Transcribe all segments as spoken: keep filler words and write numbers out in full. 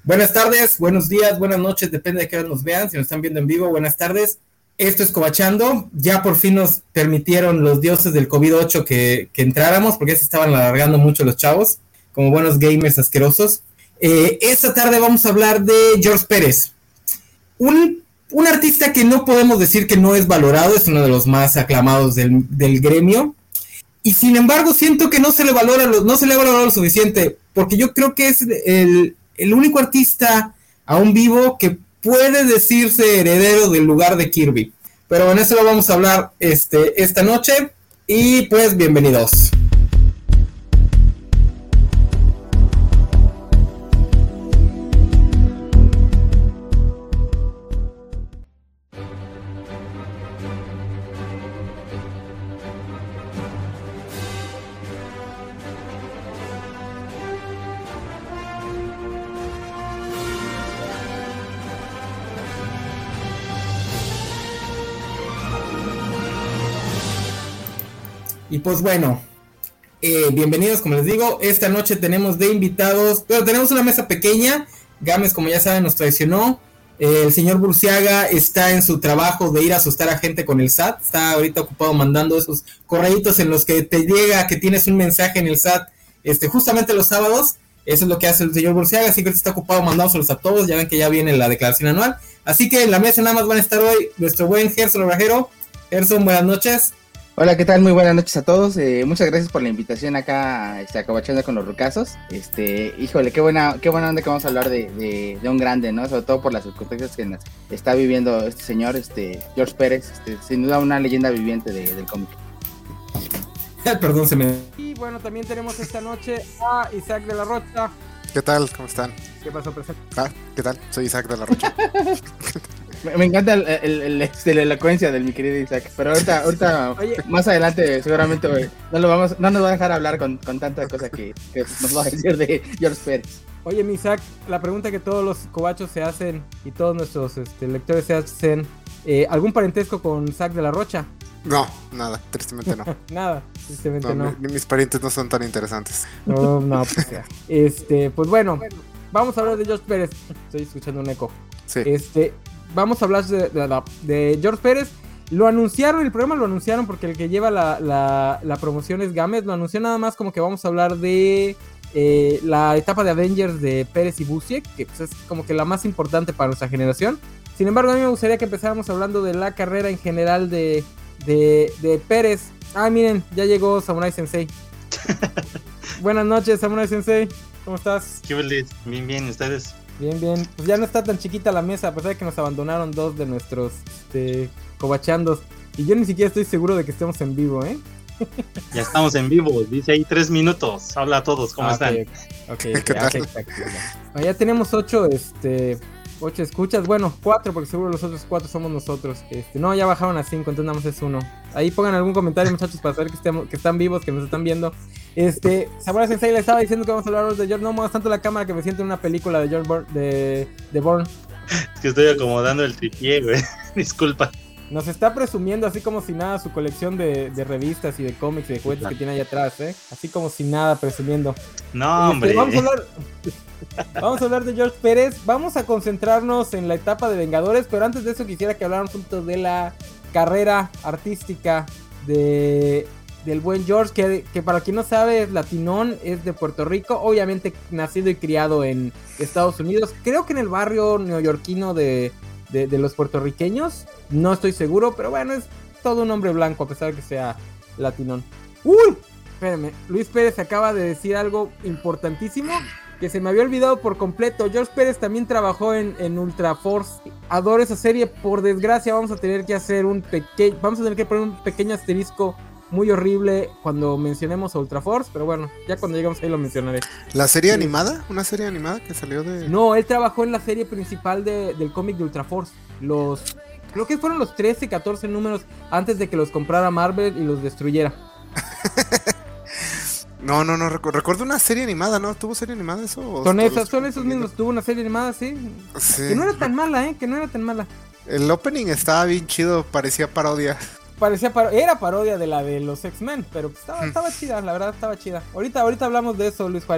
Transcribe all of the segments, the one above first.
Buenas tardes, buenos días, buenas noches, depende de qué hora nos vean, si nos están viendo en vivo, buenas tardes. Esto es Cobachando, ya por fin nos permitieron los dioses del COVID ocho que, que entráramos, porque ya se estaban alargando mucho los chavos, como buenos gamers asquerosos. Eh, esta tarde vamos a hablar de George Pérez, un, un artista que no podemos decir que no es valorado, es uno de los más aclamados del, del gremio, y sin embargo siento que no se le valora, lo, no se le ha valorado lo suficiente, porque yo creo que es el... el único artista aún vivo que puede decirse heredero del lugar de Kirby. Pero en eso lo vamos a hablar este, esta noche. Y pues bienvenidos. Y pues bueno, eh, bienvenidos, como les digo, esta noche tenemos de invitados, pero tenemos una mesa pequeña. Gámez, como ya saben, nos traicionó. Eh, el señor Burciaga está en su trabajo de ir a asustar a gente con el S A T. Está ahorita ocupado mandando esos correitos en los que te llega que tienes un mensaje en el S A T, este, justamente los sábados. Eso es lo que hace el señor Burciaga, así que está ocupado mandándoselos a todos. Ya ven que ya viene la declaración anual. Así que en la mesa nada más van a estar hoy nuestro buen Gerson Obrajero. Gerson, buenas noches. Hola, ¿qué tal? Muy buenas noches a todos. Eh, muchas gracias por la invitación acá este, a Cobachando con los Rucazos. Este, híjole, qué buena, qué buena onda que vamos a hablar de, de, de un grande, ¿no? Sobre todo por las circunstancias que nos está viviendo este señor, este George Pérez, este, sin duda una leyenda viviente de, del cómic. Perdón, se me... Y bueno, también tenemos esta noche a Isaac de la Rocha. ¿Qué tal? ¿Cómo están? ¿Qué pasó, presente? Ah, ¿qué tal? Soy Isaac de la Rocha. Me, me encanta el, el, el, este, la elocuencia de mi querido Isaac, pero ahorita, ahorita Oye, más adelante seguramente wey, no, lo vamos, no nos va a dejar hablar con, con tanta cosa que, que nos va a decir de George Pérez. Oye, mi Isaac, la pregunta que todos los cobachos se hacen y todos nuestros este, lectores se hacen, eh, ¿algún parentesco con Isaac de la Rocha? No, nada, tristemente no. Nada, tristemente no. no. Mi, mis parientes no son tan interesantes. No, no, pues ya. Este, pues bueno, vamos a hablar de George Pérez. Estoy escuchando un eco. Sí. Este, vamos a hablar de, de, de George Pérez. Lo anunciaron, el programa lo anunciaron porque el que lleva la, la, la promoción es Gámez. Lo anunció nada más como que vamos a hablar de eh, la etapa de Avengers de Pérez y Busiek, que pues, es como que la más importante para nuestra generación. Sin embargo, a mí me gustaría que empezáramos hablando de la carrera en general de, de, de Pérez. Ah, miren, ya llegó Samurai Sensei. Buenas noches, Samurai Sensei. ¿Cómo estás? ¿Qué feliz? Bien, bien, ¿ustedes? Bien, bien. Pues ya no está tan chiquita la mesa, a pesar de que nos abandonaron dos de nuestros este, cobachandos. Y yo ni siquiera estoy seguro de que estemos en vivo, ¿eh? Ya estamos en vivo, dice ahí tres minutos. Habla a todos, ¿cómo ah, están? Ok, okay, okay, okay, exacto. Ya. Ya tenemos ocho, este... Ocho escuchas, bueno, cuatro, porque seguro los otros cuatro somos nosotros. Este, no, ya bajaron a cinco, entonces nada más es uno. Ahí pongan algún comentario, muchachos, para saber que, estemos, que están vivos, que nos están viendo. Este, Samurai Sensei le estaba diciendo que vamos a hablar de George. No muevas tanto la cámara que me siento en una película de George Bourne, de, de Bourne. Es que estoy acomodando el tripié, güey. Disculpa. Nos está presumiendo así como si nada su colección de, de revistas y de cómics y de juguetes que tiene ahí atrás, ¿eh? Así como si nada presumiendo. No, hombre. Este, vamos a hablar... Vamos a hablar de George Pérez. Vamos a concentrarnos en la etapa de Vengadores, pero antes de eso quisiera que habláramos un poquito de la carrera artística de del buen George, que, que para quien no sabe es latinón, es de Puerto Rico, obviamente nacido y criado en Estados Unidos, creo que en el barrio neoyorquino de, de, de los puertorriqueños, no estoy seguro, pero bueno, es todo un hombre blanco a pesar de que sea latinón. ¡Uy! Espérenme, Luis Pérez acaba de decir algo importantísimo que se me había olvidado por completo. George Pérez también trabajó en, en Ultra Force. Adoro esa serie. Por desgracia vamos a tener que hacer un pequeño... Vamos a tener que poner un pequeño asterisco muy horrible cuando mencionemos a Ultra Force. Pero bueno, ya cuando lleguemos ahí lo mencionaré. ¿La serie sí. animada? ¿Una serie animada que salió de...? No, él trabajó en la serie principal de, del cómic de Ultra Force. Los... Creo que fueron los trece, catorce números antes de que los comprara Marvel y los destruyera. No, no, no, recu- recuerdo una serie animada, ¿no? ¿Tuvo serie animada eso? Son esas, son esos mismos, tuvo una serie animada, sí. Sí. Que no era tan mala, ¿eh? Que no era tan mala. El opening estaba bien chido, parecía parodia. Parecía paro- era parodia de la de los X-Men, pero pues estaba, estaba chida, la verdad estaba chida. Ahorita, ahorita hablamos de eso, Luis Juárez.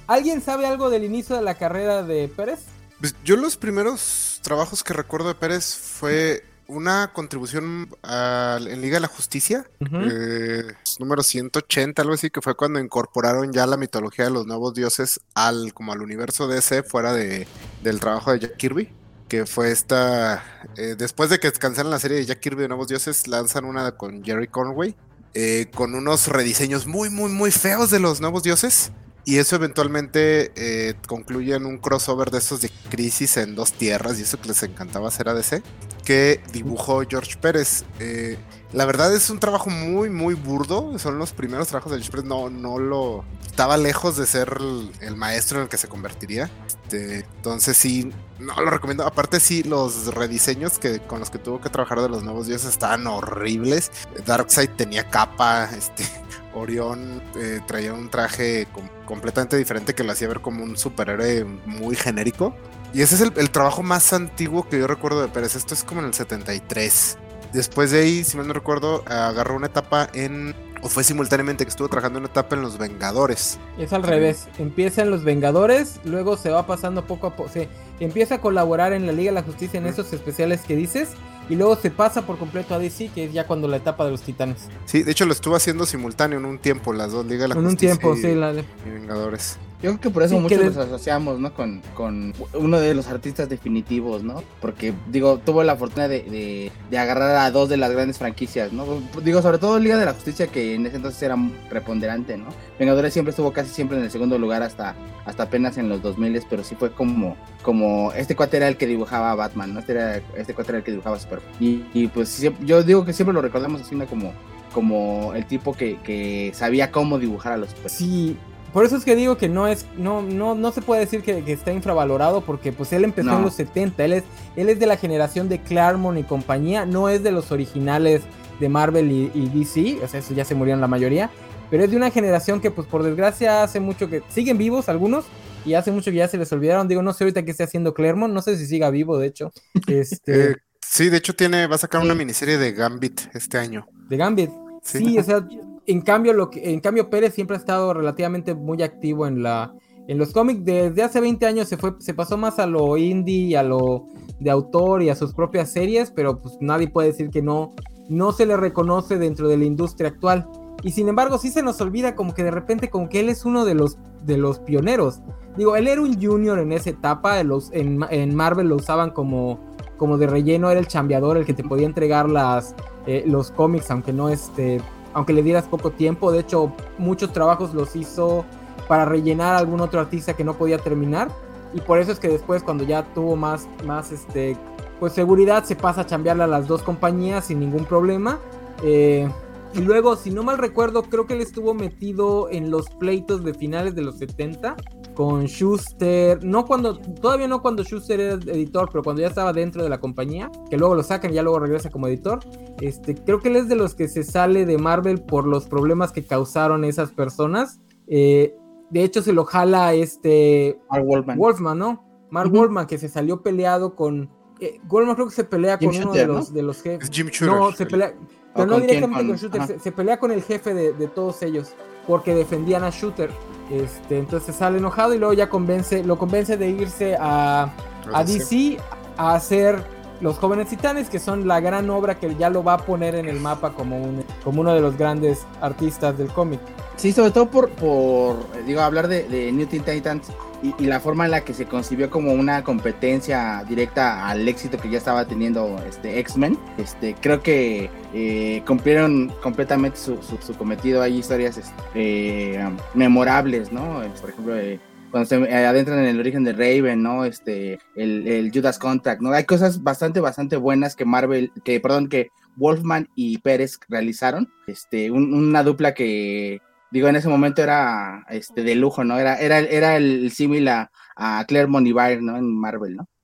¿Alguien sabe algo del inicio de la carrera de Pérez? Pues yo los primeros trabajos que recuerdo de Pérez fue una contribución a, en Liga de la Justicia, uh-huh. eh, número ciento ochenta, algo así, que fue cuando incorporaron ya la mitología de los nuevos dioses al como al universo D C fuera de, del trabajo de Jack Kirby, que fue esta, eh, después de que cancelan la serie de Jack Kirby de Nuevos Dioses, lanzan una con Jerry Conway, eh, con unos rediseños muy, muy, muy feos de los nuevos dioses. Y eso eventualmente eh, concluye en un crossover de esos de Crisis en dos tierras, y eso que les encantaba hacer a D C, que dibujó George Pérez. Eh, la verdad es un trabajo muy, muy burdo. Son los primeros trabajos de George Pérez. No, no lo... Estaba lejos de ser el, el maestro en el que se convertiría. Este, entonces sí, no lo recomiendo. Aparte sí, los rediseños que, con los que tuvo que trabajar de los nuevos dioses estaban horribles. Darkseid tenía capa, este... Orión eh, traía un traje com- completamente diferente que lo hacía ver como un superhéroe muy genérico. Y ese es el, el trabajo más antiguo que yo recuerdo de Pérez. Esto es como en el setenta y tres. Después de ahí, si mal no recuerdo, agarró una etapa en... O fue simultáneamente que estuvo trabajando una etapa en Los Vengadores. Es al revés. Empieza en Los Vengadores, luego se va pasando poco a poco. Se empieza a colaborar en la Liga de la Justicia en mm. esos especiales que dices. Y luego se pasa por completo a D C, que es ya cuando la etapa de los Titanes. Sí, de hecho lo estuvo haciendo simultáneo en un tiempo, las dos, Liga de la en Justicia un tiempo, y, sí, la de... y Vengadores. Yo creo que por eso sí, muchos de... los asociamos, ¿no? Con, con uno de los artistas definitivos, ¿no? Porque, digo, tuvo la fortuna de, de, de agarrar a dos de las grandes franquicias, ¿no? Digo, sobre todo Liga de la Justicia, que en ese entonces era preponderante, ¿no? Vengadores siempre estuvo casi siempre en el segundo lugar hasta, hasta apenas en los dos mil, pero sí fue como, como este cuate era el que dibujaba a Batman, ¿no? Este, era, este cuate era el que dibujaba a Superman. Y, y pues yo digo que siempre lo recordamos así, ¿no? Como, como el tipo que, que sabía cómo dibujar a los Superman. Sí. Por eso es que digo que no es, no, no, no se puede decir que, que está infravalorado, porque pues él empezó no. en los setenta, él es, él es de la generación de Claremont y compañía, no es de los originales de Marvel y, y D C, o sea, eso ya se murieron la mayoría, pero es de una generación que pues por desgracia hace mucho que, siguen vivos algunos, y hace mucho que ya se les olvidaron, digo, no sé ahorita qué esté haciendo Claremont, no sé si siga vivo de hecho. Este... eh, sí, de hecho tiene, va a sacar sí. una miniserie de Gambit este año. ¿De Gambit? Sí, sí o sea... En cambio, lo que, en cambio, Pérez siempre ha estado relativamente muy activo en la en los cómics. Desde hace veinte años se fue, se pasó más a lo indie, a lo de autor y a sus propias series, pero pues nadie puede decir que no, no se le reconoce dentro de la industria actual. Y sin embargo, sí se nos olvida como que de repente como que él es uno de los, de los pioneros. Digo, él era un junior en esa etapa, los, en, en Marvel lo usaban como, como de relleno, era el chambeador, el que te podía entregar las, eh, los cómics, aunque no este... aunque le dieras poco tiempo. De hecho, muchos trabajos los hizo para rellenar a algún otro artista que no podía terminar, y por eso es que después, cuando ya tuvo más, más este, pues seguridad, se pasa a chambearle a las dos compañías sin ningún problema. Eh, y luego, si no mal recuerdo, creo que él estuvo metido en los pleitos de finales de los setenta con Shuster, no cuando, todavía no cuando Shuster era editor, pero cuando ya estaba dentro de la compañía, que luego lo sacan y ya luego regresa como editor. Este, creo que él es de los que se sale de Marvel por los problemas que causaron esas personas. Eh, de hecho se lo jala este Mark Wolfman, Wolfman ¿no? Mark uh-huh. Wolfman, que se salió peleado con eh, Wolfman, creo que se pelea Jim con Shooter, uno de los, ¿no? de los jefes. Jim Shooter. No, se pelea, pero no directamente con, con Shooter, uh-huh. se, se pelea con el jefe de, de todos ellos, porque defendían a Shooter. Este, entonces sale enojado y luego ya convence, lo convence de irse a, a D C a hacer Los Jóvenes Titanes, que son la gran obra que ya lo va a poner en el mapa como, un, como uno de los grandes artistas del cómic. Sí, sobre todo por, por digo, hablar de, de New Teen Titans y, y la forma en la que se concibió como una competencia directa al éxito que ya estaba teniendo este X-Men. Este, creo que eh, cumplieron completamente su, su, su cometido. Hay historias este, eh, memorables, ¿no? Por ejemplo, eh, cuando se adentran en el origen de Raven, ¿no? Este, el, el Judas Contract, ¿no? Hay cosas bastante, bastante buenas que Marvel, que, perdón, que Wolfman y Pérez realizaron. Este, un, una dupla que, digo, en ese momento era este, de lujo, ¿no? Era, era, era el símil a, a Claremont y Byrne, ¿no? En Marvel, ¿no?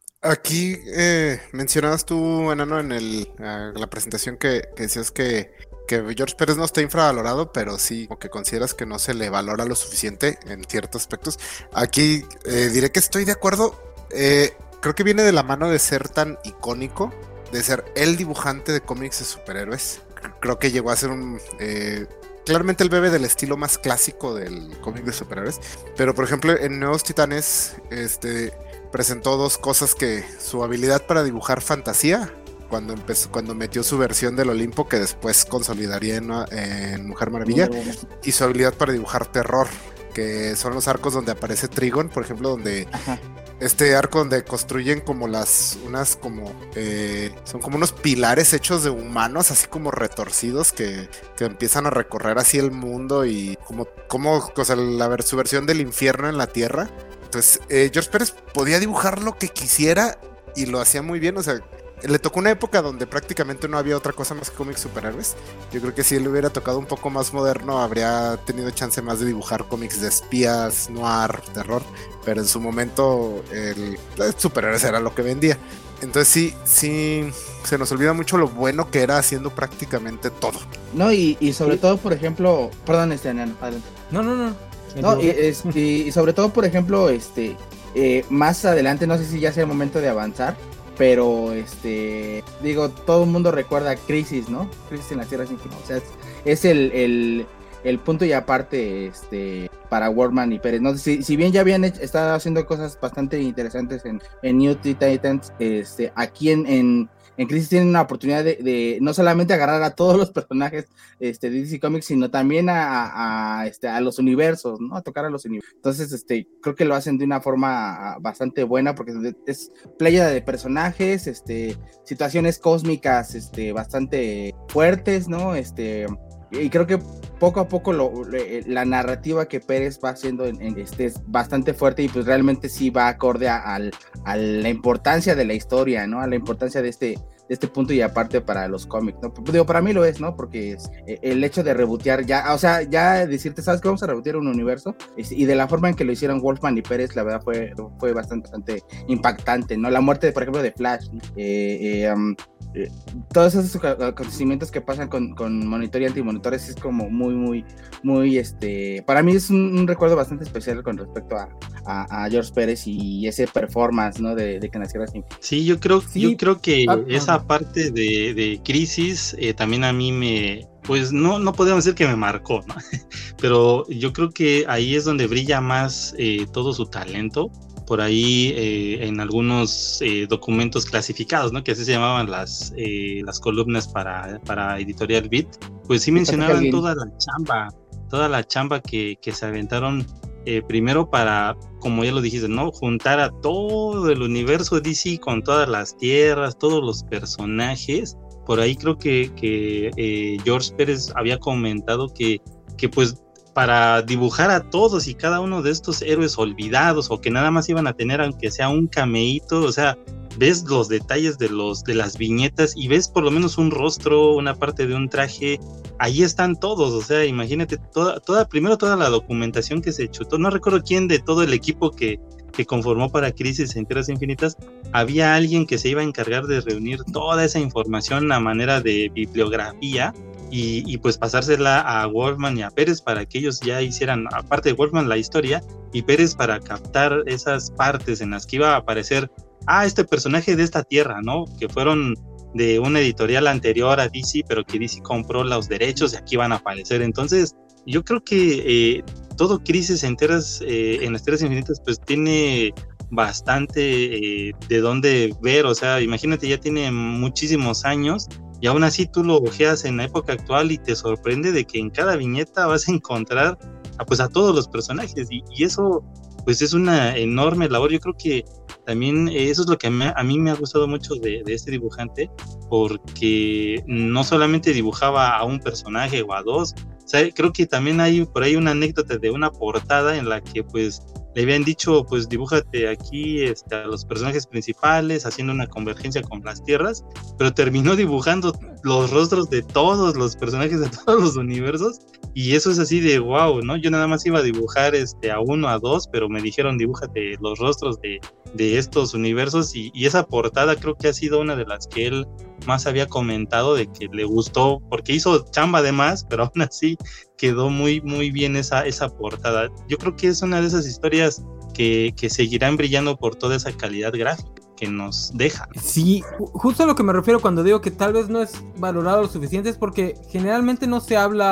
Aquí eh, mencionabas tú, Enano, en el, uh, la presentación que, que decías que, que George Pérez no está infravalorado, pero sí, como que consideras que no se le valora lo suficiente en ciertos aspectos. Aquí eh, diré que estoy de acuerdo. Eh, creo que viene de la mano de ser tan icónico, de ser el dibujante de cómics de superhéroes. Creo que llegó a ser un... Eh, claramente él bebe del estilo más clásico del cómic de superhéroes, pero por ejemplo en Nuevos Titanes este, presentó dos cosas: que su habilidad para dibujar fantasía, cuando empezó, cuando metió su versión del Olimpo, que después consolidaría en, en Mujer Maravilla, y su habilidad para dibujar terror, que son los arcos donde aparece Trigon, por ejemplo, donde Ajá. este arco donde construyen como las, unas como, eh, son como unos pilares hechos de humanos, así como retorcidos, que, que empiezan a recorrer así el mundo, y como, como o sea, la, su versión del infierno en la tierra. Entonces, eh, George Pérez podía dibujar lo que quisiera y lo hacía muy bien, o sea, le tocó una época donde prácticamente no había otra cosa más que cómics superhéroes. Yo creo que si él hubiera tocado un poco más moderno, habría tenido chance más de dibujar cómics de espías, noir, terror, pero en su momento el, el superhéroes era lo que vendía. Entonces sí, sí, se nos olvida mucho lo bueno que era haciendo prácticamente todo. No, y, y sobre sí. todo, por ejemplo, perdón, este, adelante. No, no, no. No, y, es, y, y sobre todo, por ejemplo, este, eh, más adelante, no sé si ya sea el momento de avanzar, pero este digo, todo el mundo recuerda Crisis, ¿no? Crisis en las Tierras Infinitas. O sea, es, es el, el, el punto y aparte este para Workman y Pérez. No sé si, si bien ya habían hecho, estado haciendo cosas bastante interesantes en, en New Titans, este, aquí en, en, en Crisis tienen una oportunidad de, de no solamente agarrar a todos los personajes este, de D C Comics, sino también a, a, este, a los universos, ¿no? A tocar a los universos. Entonces, este, creo que lo hacen de una forma bastante buena, porque es playa de personajes, este, situaciones cósmicas, este, bastante fuertes, ¿no? Este, y creo que poco a poco lo, la narrativa que Pérez va haciendo en, en este es bastante fuerte, y pues realmente sí va acorde a, a, a la importancia de la historia, ¿no? A la importancia de este, de este punto y aparte para los cómics, ¿no? Digo, para mí lo es, ¿no? Porque es, el hecho de rebotear ya, o sea, ya decirte, ¿sabes qué? Vamos a rebotear un universo, y de la forma en que lo hicieron Wolfman y Pérez, la verdad fue, fue bastante, bastante impactante, ¿no? La muerte, por ejemplo, de Flash, eh, eh, um, eh, todos esos acontecimientos que pasan con, con Monitor y Antimonitores es como muy, muy, muy, este, para mí es un, un recuerdo bastante especial con respecto a, a, a George Pérez y ese performance, ¿no? De, de que naciera así. Sí, yo creo, sí. yo creo que ah, esa ah. parte de, de Crisis eh, también a mí me, pues no, no podemos decir que me marcó, ¿no? Pero yo creo que ahí es donde brilla más eh, todo su talento. Por ahí eh, en algunos eh, documentos clasificados, ¿no? Que así se llamaban las, eh, las columnas para, para Editorial Beat, pues sí mencionaban toda la chamba, toda la chamba que, que se aventaron eh, primero para, como ya lo dijiste, ¿no? Juntar a todo el universo D C con todas las tierras, todos los personajes. Por ahí creo que, que eh, George Pérez había comentado que, que pues para dibujar a todos y cada uno de estos héroes olvidados, o que nada más iban a tener aunque sea un cameíto, o sea, ves los detalles de los de las viñetas y ves por lo menos un rostro, una parte de un traje, ahí están todos, o sea, imagínate toda, toda primero toda la documentación que se chutó, no recuerdo quién de todo el equipo que, que conformó para Crisis en Tierras Infinitas, había alguien que se iba a encargar de reunir toda esa información a manera de bibliografía, Y, y pues pasársela a Wolfman y a Pérez para que ellos ya hicieran, aparte de Wolfman, la historia, y Pérez para captar esas partes en las que iba a aparecer, ah, este personaje de esta tierra, ¿no? Que fueron de una editorial anterior a D C, pero que D C compró los derechos y aquí van a aparecer. Entonces, yo creo que eh, todo Crisis en, tierras, eh, en las Tierras Infinitas pues tiene bastante eh, de dónde ver, o sea, imagínate, ya tiene muchísimos años, y aún así tú lo ojeas en la época actual y te sorprende de que en cada viñeta vas a encontrar a, pues a todos los personajes, y, y eso pues es una enorme labor. Yo creo que también eso es lo que a mí, a mí me ha gustado mucho de, de este dibujante, porque no solamente dibujaba a un personaje o a dos, o sea, creo que también hay por ahí una anécdota de una portada en la que pues le habían dicho, pues dibújate aquí este, a los personajes principales, haciendo una convergencia con las tierras, pero terminó dibujando los rostros de todos los personajes de todos los universos, y eso es así de wow, ¿no? Yo nada más iba a dibujar este, a uno, a dos, pero me dijeron dibújate los rostros de, de estos universos, y, y esa portada creo que ha sido una de las que él más había comentado de que le gustó, porque hizo chamba de más, pero aún así quedó muy muy bien esa, esa portada. Yo creo que es una de esas historias que, que seguirán brillando por toda esa calidad gráfica que nos deja. Sí, justo a lo que me refiero cuando digo que tal vez no es valorado lo suficiente, es porque generalmente no se habla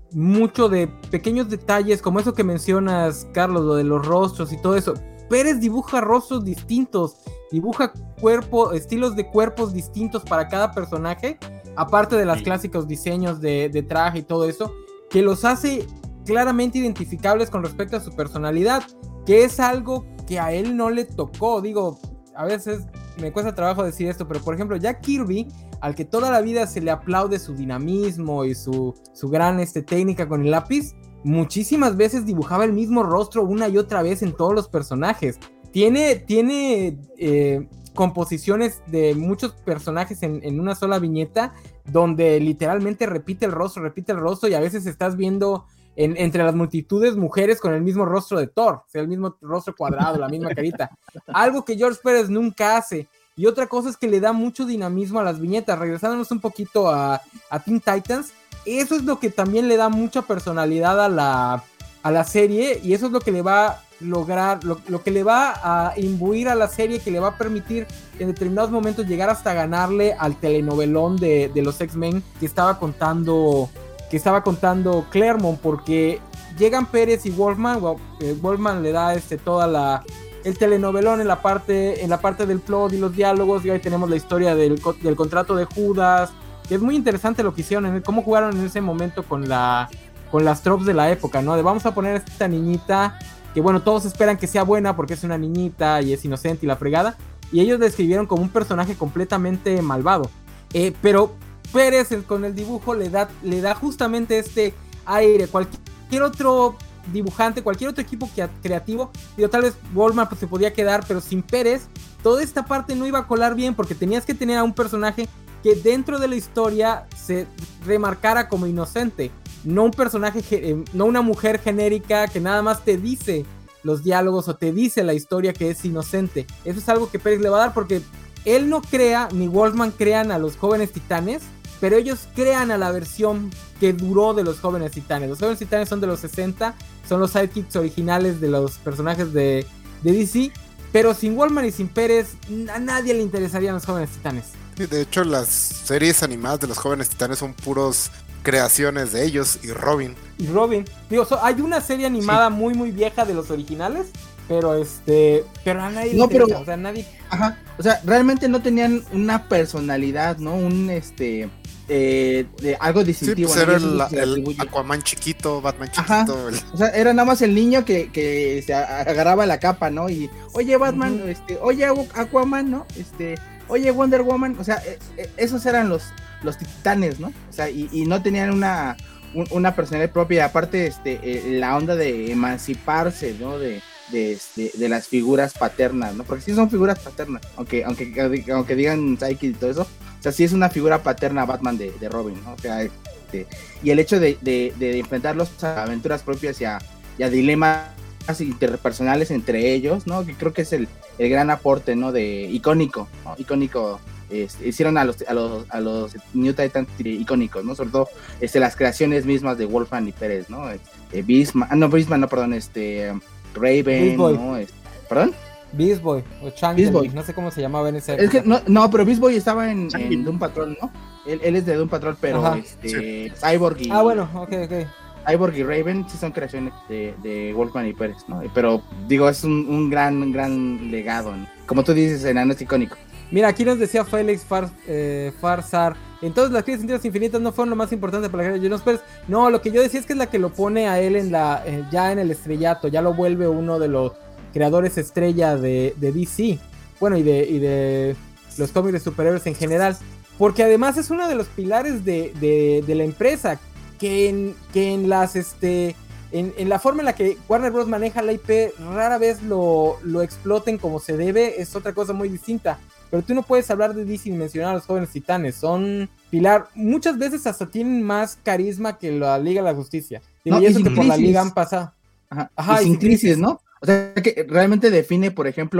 mucho de pequeños detalles, como eso que mencionas, Carlos, lo de los rostros y todo eso. Pérez dibuja rostros distintos, dibuja cuerpo, estilos de cuerpos distintos para cada personaje, aparte de los sí. clásicos diseños de, de traje y todo eso, que los hace claramente identificables con respecto a su personalidad, que es algo que a él no le tocó. Digo, a veces me cuesta trabajo decir esto, pero por ejemplo, Jack Kirby, al que toda la vida se le aplaude su dinamismo y su, su gran este, técnica con el lápiz, muchísimas veces dibujaba el mismo rostro una y otra vez en todos los personajes. Tiene, tiene eh, composiciones de muchos personajes en, en una sola viñeta, donde literalmente repite el rostro, repite el rostro, y a veces estás viendo en, entre las multitudes mujeres con el mismo rostro de Thor, o sea, el mismo rostro cuadrado, la misma carita. Algo que George Pérez nunca hace. Y otra cosa es que le da mucho dinamismo a las viñetas. Regresándonos un poquito a, a Teen Titans, eso es lo que también le da mucha personalidad a la, a la serie, y eso es lo que le va a lograr, lo, lo que le va a imbuir a la serie, que le va a permitir en determinados momentos llegar hasta ganarle al telenovelón de, de los X-Men que estaba contando, que estaba contando Claremont, porque llegan Pérez y Wolfman. Well, eh, Wolfman le da este, toda la... el telenovelón en la parte en la parte del plot y los diálogos, y ahí tenemos la historia del, del contrato de Judas, que es muy interesante lo que hicieron, en el, cómo jugaron en ese momento con la con las tropes de la época, ¿no? De vamos a poner a esta niñita, que bueno, todos esperan que sea buena porque es una niñita y es inocente y la fregada, y ellos la describieron como un personaje completamente malvado, eh, pero Pérez el, con el dibujo le da, le da justamente este aire. Cualquier otro dibujante, cualquier otro equipo que, creativo, digo, tal vez Wolfman pues, se podía quedar, pero sin Pérez toda esta parte no iba a colar bien, porque tenías que tener a un personaje que dentro de la historia se remarcara como inocente, no un personaje, eh, no una mujer genérica que nada más te dice los diálogos o te dice la historia que es inocente. Eso es algo que Pérez le va a dar, porque él no crea, ni Wolfman crean a los Jóvenes Titanes, pero ellos crean a la versión que duró de los Jóvenes Titanes. Los Jóvenes Titanes son de los sesenta, son los sidekicks originales de los personajes de, de D C, pero sin Wolfman y sin Pérez a nadie le interesarían los Jóvenes Titanes. Sí, de hecho, las series animadas de los Jóvenes Titanes son puros creaciones de ellos y Robin. Y Robin. Digo, so, hay una serie animada sí. muy muy vieja de los originales, pero este, pero a nadie no, le interesa, pero, o sea, nadie. Ajá. O sea, realmente no tenían una personalidad, ¿no? Un este eh, de algo distintivo. Sí, pues ¿no? era el, el Aquaman chiquito, Batman chiquito. El... O sea, era nada más el niño que, que se agarraba la capa, ¿no? Y oye Batman, uh-huh. este, oye Aquaman, ¿no? Este, oye Wonder Woman, o sea, eh, eh, esos eran los los titanes, ¿no? O sea, y, y no tenían una un, una personalidad propia. Aparte, este, eh, la onda de emanciparse, ¿no? De De, de, de las figuras paternas, ¿no? Porque sí son figuras paternas, aunque aunque, aunque digan Psyche y todo eso, o sea, sí es una figura paterna Batman de, de Robin, ¿no? O sea, este, y el hecho de, de, de enfrentarlos a aventuras propias y a, y a dilemas interpersonales entre ellos, ¿no? Que creo que es el, el gran aporte, ¿no? De icónico, ¿no? Icónico, este, hicieron a los, a los a los New Titans icónicos, ¿no? Sobre todo este, las creaciones mismas de Wolfman y Pérez, ¿no? Este, Beastman, ah, no, Beastman, no, perdón, este... Raven, ¿no? Es, ¿Perdón? Beast Boy o Changeling, no sé cómo se llamaba en ese época. Es que no, no, pero Beast Boy estaba en, en Doom Patrol, ¿no? Él, él es de Doom Patrol, pero Ajá, este sí. Cyborg y... Ah, bueno, ok, ok. Cyborg y Raven sí son creaciones de, de Wolfman y Pérez, ¿no? Pero, digo, es un, un gran, un gran legado, ¿no? Como tú dices, enano es icónico. Mira, aquí nos decía Félix Far, eh, Farsar. Entonces las crisis sentidas infinitas no fueron lo más importante para la carrera de Jonas Pérez. No, lo que yo decía es que es la que lo pone a él en la eh, ya en el estrellato, ya lo vuelve uno de los creadores estrella de, de D C. Bueno, y de, y de los cómics de superhéroes en general. Porque además es uno de los pilares de, de, de la empresa. Que en, que en las este. En, en la forma en la que Warner Bros. Maneja la I P, rara vez lo, lo exploten como se debe, es otra cosa muy distinta. Pero tú no puedes hablar de D C sin mencionar a los Jóvenes Titanes. Son pilar. Muchas veces hasta tienen más carisma que la Liga de la Justicia. Digo, no, y eso y que crisis. Por la Liga han pasado. Ajá. Ajá, y, y sin crisis, crisis, ¿no? O sea, que realmente define, por ejemplo,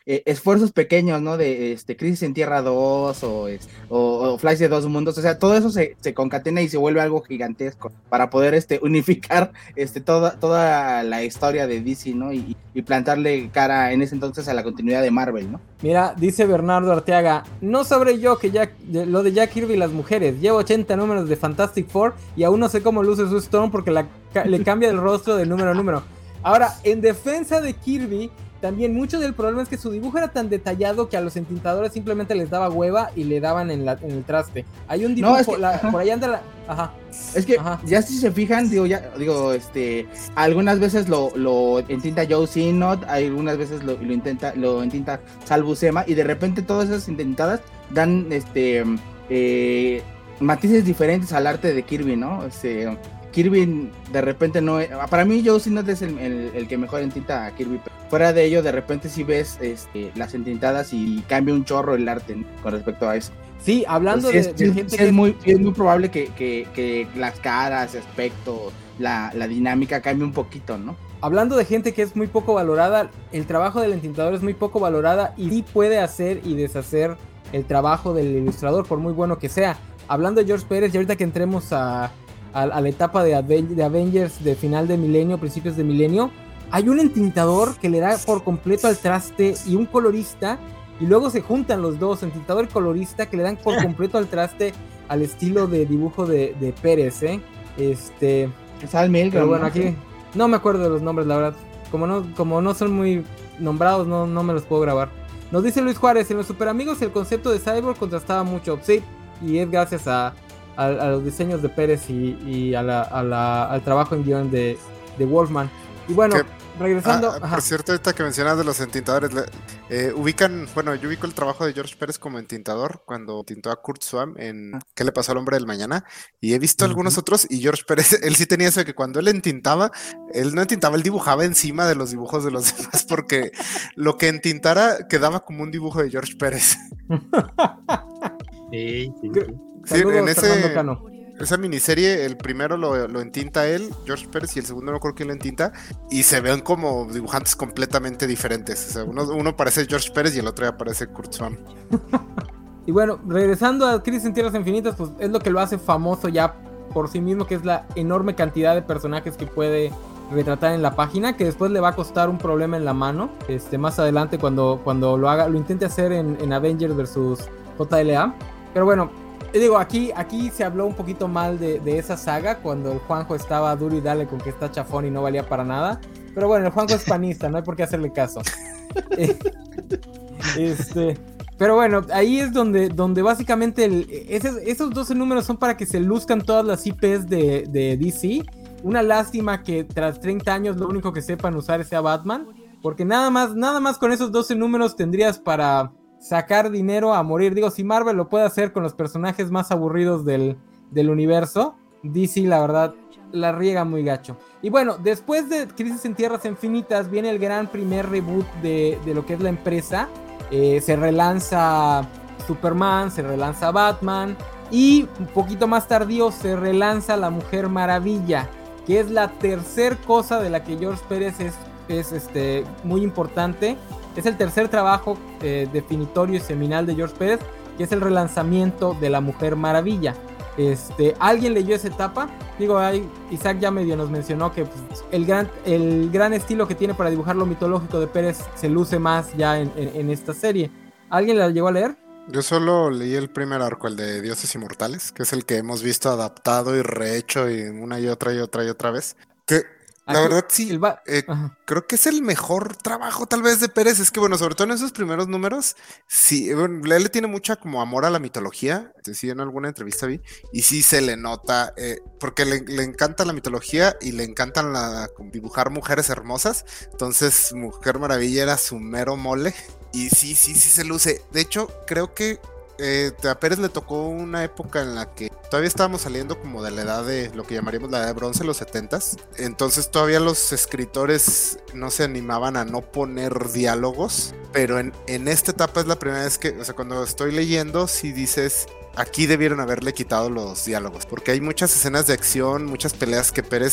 eh, esfuerzos pequeños, ¿no? De este Crisis en Tierra dos o, o, o Flash de Dos Mundos, o sea, todo eso se, se concatena y se vuelve algo gigantesco para poder este, unificar este, toda, toda la historia de D C, ¿no? Y, y plantarle cara en ese entonces a la continuidad de Marvel, ¿no? Mira, dice Bernardo Arteaga, no sabré yo que Jack, lo de Jack Kirby y las mujeres, llevo ochenta números de Fantastic Four y aún no sé cómo luce su Storm porque la, le cambia el rostro de número a número. Ahora, en defensa de Kirby, también mucho del problema es que su dibujo era tan detallado que a los entintadores simplemente les daba hueva y le daban en, la, en el traste. Hay un dibujo, no, es que, la, por ahí anda la... Ajá. Es que ajá. Ya si se fijan, digo, ya, digo, este, algunas veces lo, lo entinta Joe Sinnott, algunas veces lo, lo intenta, lo entinta Sal Buscema, y de repente todas esas intentadas dan, este, eh, matices diferentes al arte de Kirby, ¿no? Este, Kirby de repente no es, para mí Joe Sinnott es el, el, el que mejor entinta a Kirby, pero fuera de ello de repente sí ves este, las entintadas y cambia un chorro el arte, ¿no? Con respecto a eso. Sí, hablando pues, de, sí, de sí, gente sí, que... es muy, es muy probable que, que, que las caras, aspecto, la, la dinámica cambie un poquito, ¿no? Hablando de gente que es muy poco valorada, el trabajo del entintador es muy poco valorada y sí puede hacer y deshacer el trabajo del ilustrador, por muy bueno que sea. Hablando de George Pérez, y ahorita que entremos a, a, a la etapa de, Aven- de Avengers de final de milenio, principios de milenio, hay un entintador que le da por completo al traste y un colorista, y luego se juntan los dos, entintador y colorista, que le dan por completo al traste al estilo de dibujo de, de Pérez, ¿eh? Este... Es Al Milgrom, pero bueno, ¿no? aquí no me acuerdo de los nombres, la verdad. Como no, como no son muy nombrados, no, no me los puedo grabar. Nos dice Luis Juárez, en los Super Amigos el concepto de Cyborg contrastaba mucho. Sí, y es gracias a, a, a los diseños de Pérez y, y a la, a la, al trabajo en guión de, de Wolfman. Y bueno, que, regresando... ah, por cierto, ahorita que mencionas de los entintadores, eh, ubican, bueno, yo ubico el trabajo de George Pérez como entintador cuando entintó a Kurt Swan en ¿Qué le pasó al hombre del mañana? Y he visto uh-huh. algunos otros, y George Pérez, él sí tenía eso de que cuando él entintaba, él no entintaba, él dibujaba encima de los dibujos de los demás, porque lo que entintara quedaba como un dibujo de George Pérez. Sí, sí, sí. Sí, en ese... Esa miniserie, el primero lo, lo entinta él, George Pérez, y el segundo no creo quién lo entinta, y se ven como dibujantes completamente diferentes. O sea, uno, uno parece George Pérez y el otro ya parece Kurt Swan. Y bueno, regresando a Crisis en Tierras Infinitas, pues es lo que lo hace famoso ya por sí mismo, que es la enorme cantidad de personajes que puede retratar en la página, que después le va a costar un problema en la mano, este, más adelante cuando, cuando lo haga, lo intente hacer en, en Avengers versus J L A. Pero bueno, digo, aquí, aquí se habló un poquito mal de, de esa saga, cuando el Juanjo estaba duro y dale con que está chafón y no valía para nada. Pero bueno, el Juanjo es panista, no hay por qué hacerle caso. este, pero bueno, ahí es donde, donde básicamente el, esos, esos doce números son para que se luzcan todas las I Pes de, de D C. Una lástima que tras treinta años lo único que sepan usar sea Batman, porque nada más, nada más con esos doce números tendrías para sacar dinero a morir. Digo, si Marvel lo puede hacer con los personajes más aburridos del, del universo, D C la verdad la riega muy gacho. Y bueno, después de Crisis en Tierras Infinitas viene el gran primer reboot de, de lo que es la empresa. Eh, se relanza Superman, se relanza Batman, y un poquito más tardío se relanza La Mujer Maravilla, que es la tercer cosa de la que George Pérez es, es este, muy importante. Es el tercer trabajo eh, definitorio y seminal de George Pérez, que es el relanzamiento de La Mujer Maravilla. Este, ¿alguien leyó esa etapa? Digo, ahí Isaac ya medio nos mencionó que pues, el, gran, el gran estilo que tiene para dibujar lo mitológico de Pérez se luce más ya en, en, en esta serie. ¿Alguien la llegó a leer? Yo solo leí el primer arco, el de Dioses Inmortales, que es el que hemos visto adaptado y rehecho y una y otra y otra y otra vez. Que la Aquí, verdad sí, va- eh, creo que es el mejor trabajo tal vez de Pérez. Es que bueno, sobre todo en esos primeros números, sí, bueno, él le tiene mucha como amor a la mitología. Sí, en alguna entrevista vi, y sí se le nota, eh, porque le, le encanta la mitología y le encantan la, dibujar mujeres hermosas. Entonces Mujer Maravilla era su mero mole. Y sí, sí, sí se luce. De hecho, creo que eh, a Pérez le tocó una época en la que todavía estábamos saliendo como de la edad de lo que llamaríamos la edad de bronce, los setentas. Entonces todavía los escritores no se animaban a no poner diálogos. Pero en, en esta etapa es la primera vez que, o sea, cuando estoy leyendo, sí dices, aquí debieron haberle quitado los diálogos. Porque hay muchas escenas de acción, muchas peleas que Pérez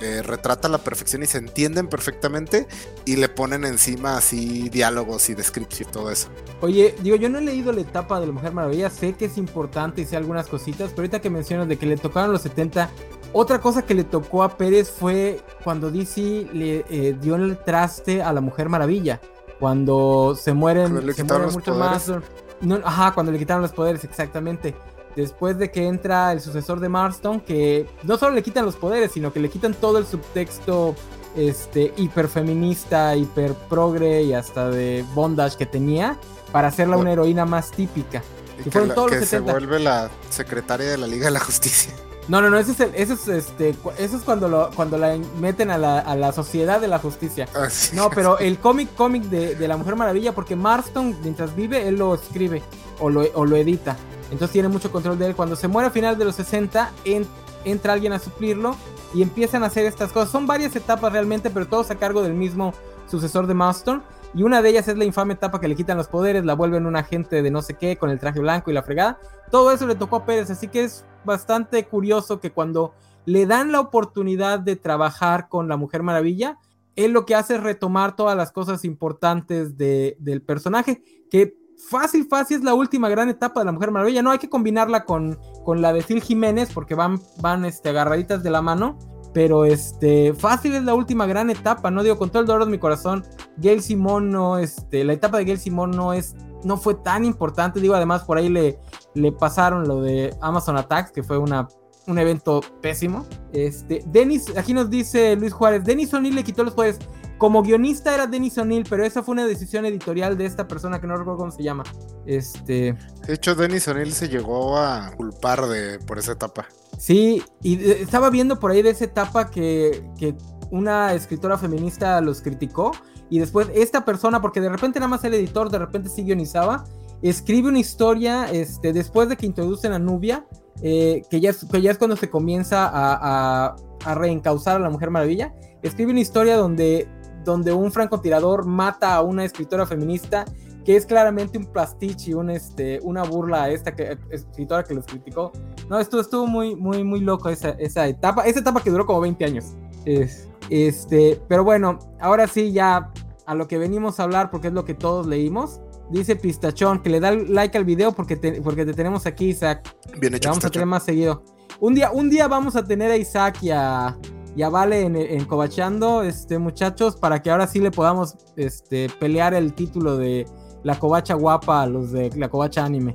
eh, retrata a la perfección y se entienden perfectamente y le ponen encima así diálogos y descripción y todo eso. Oye, digo, yo no he leído la etapa de la Mujer Maravilla, sé que es importante y sé algunas cositas, pero ahorita que mencionas de que le tocaron los setenta, otra cosa que le tocó a Pérez fue cuando D C le eh, dio el traste a la Mujer Maravilla, cuando se mueren, Cuando le se quitaron mueren los muchos más. poderes. No, ajá, cuando le quitaron los poderes, exactamente. Después de que entra el sucesor de Marston, que no solo le quitan los poderes, sino que le quitan todo el subtexto este, hiperfeminista, hiperprogre y hasta de bondage que tenía, para hacerla una heroína más típica. Y Que que, fueron la- todos que los se setenta. vuelve la secretaria de la Liga de la Justicia. No, no, no, eso es, el, eso es, este, cu- eso es cuando, lo, cuando la meten a la, a la Sociedad de la Justicia. Así. No, pero el cómic cómic de, de la Mujer Maravilla, porque Marston, mientras vive, él lo escribe o lo, o lo edita. Entonces tiene mucho control de él. Cuando se muere a final de los sesenta, en, entra alguien a suplirlo y empiezan a hacer estas cosas. Son varias etapas realmente, pero todos a cargo del mismo sucesor de Marston. Y una de ellas es la infame etapa que le quitan los poderes, la vuelven un agente de no sé qué, con el traje blanco y la fregada. Todo eso le tocó a Pérez, así que es bastante curioso que cuando le dan la oportunidad de trabajar con la Mujer Maravilla, él lo que hace es retomar todas las cosas importantes de, del personaje, que fácil, fácil es la última gran etapa de la Mujer Maravilla. No hay que combinarla con, con la de Phil Jiménez, porque van, van este, agarraditas de la mano, pero este, fácil es la última gran etapa, no digo, con todo el dolor de mi corazón, Gail Simone no, este, la etapa de Gail Simone no es, no fue tan importante, digo, además por ahí le, le pasaron lo de Amazon Attacks, que fue una, un evento pésimo. Este, Dennis, aquí nos dice Luis Juárez, Dennis O'Neill le quitó los poderes. Como guionista era Dennis O'Neill, pero esa fue una decisión editorial de esta persona que no recuerdo cómo se llama. Este, De hecho, Dennis O'Neill se llegó a culpar de por esa etapa. sí, y de- estaba viendo por ahí de esa etapa que, que una escritora feminista los criticó, y después esta persona, porque de repente nada más el editor, de repente sí guionizaba, escribe una historia este, después de que introducen a Nubia, eh, que, ya es, que ya es cuando se comienza a, a, a reencauzar a la Mujer Maravilla, escribe una historia donde, donde un francotirador mata a una escritora feminista, que es claramente un pastiche y un, este, una burla a esta que, escritora que los criticó. No, estuvo, estuvo muy, muy, muy loco esa, esa etapa, esa etapa que duró como veinte años. Es, este, pero bueno, ahora sí ya a lo que venimos a hablar, porque es lo que todos leímos. Dice Pistachón que le da like al video porque te, porque te tenemos aquí, Isaac. Bien Te hecho, vamos a Pistacho. tener más seguido. Un día, un día vamos a tener a Isaac y a, y a Vale en, en Cobachando, este, muchachos, para que ahora sí le podamos este, pelear el título de la covacha guapa a los de la covacha anime.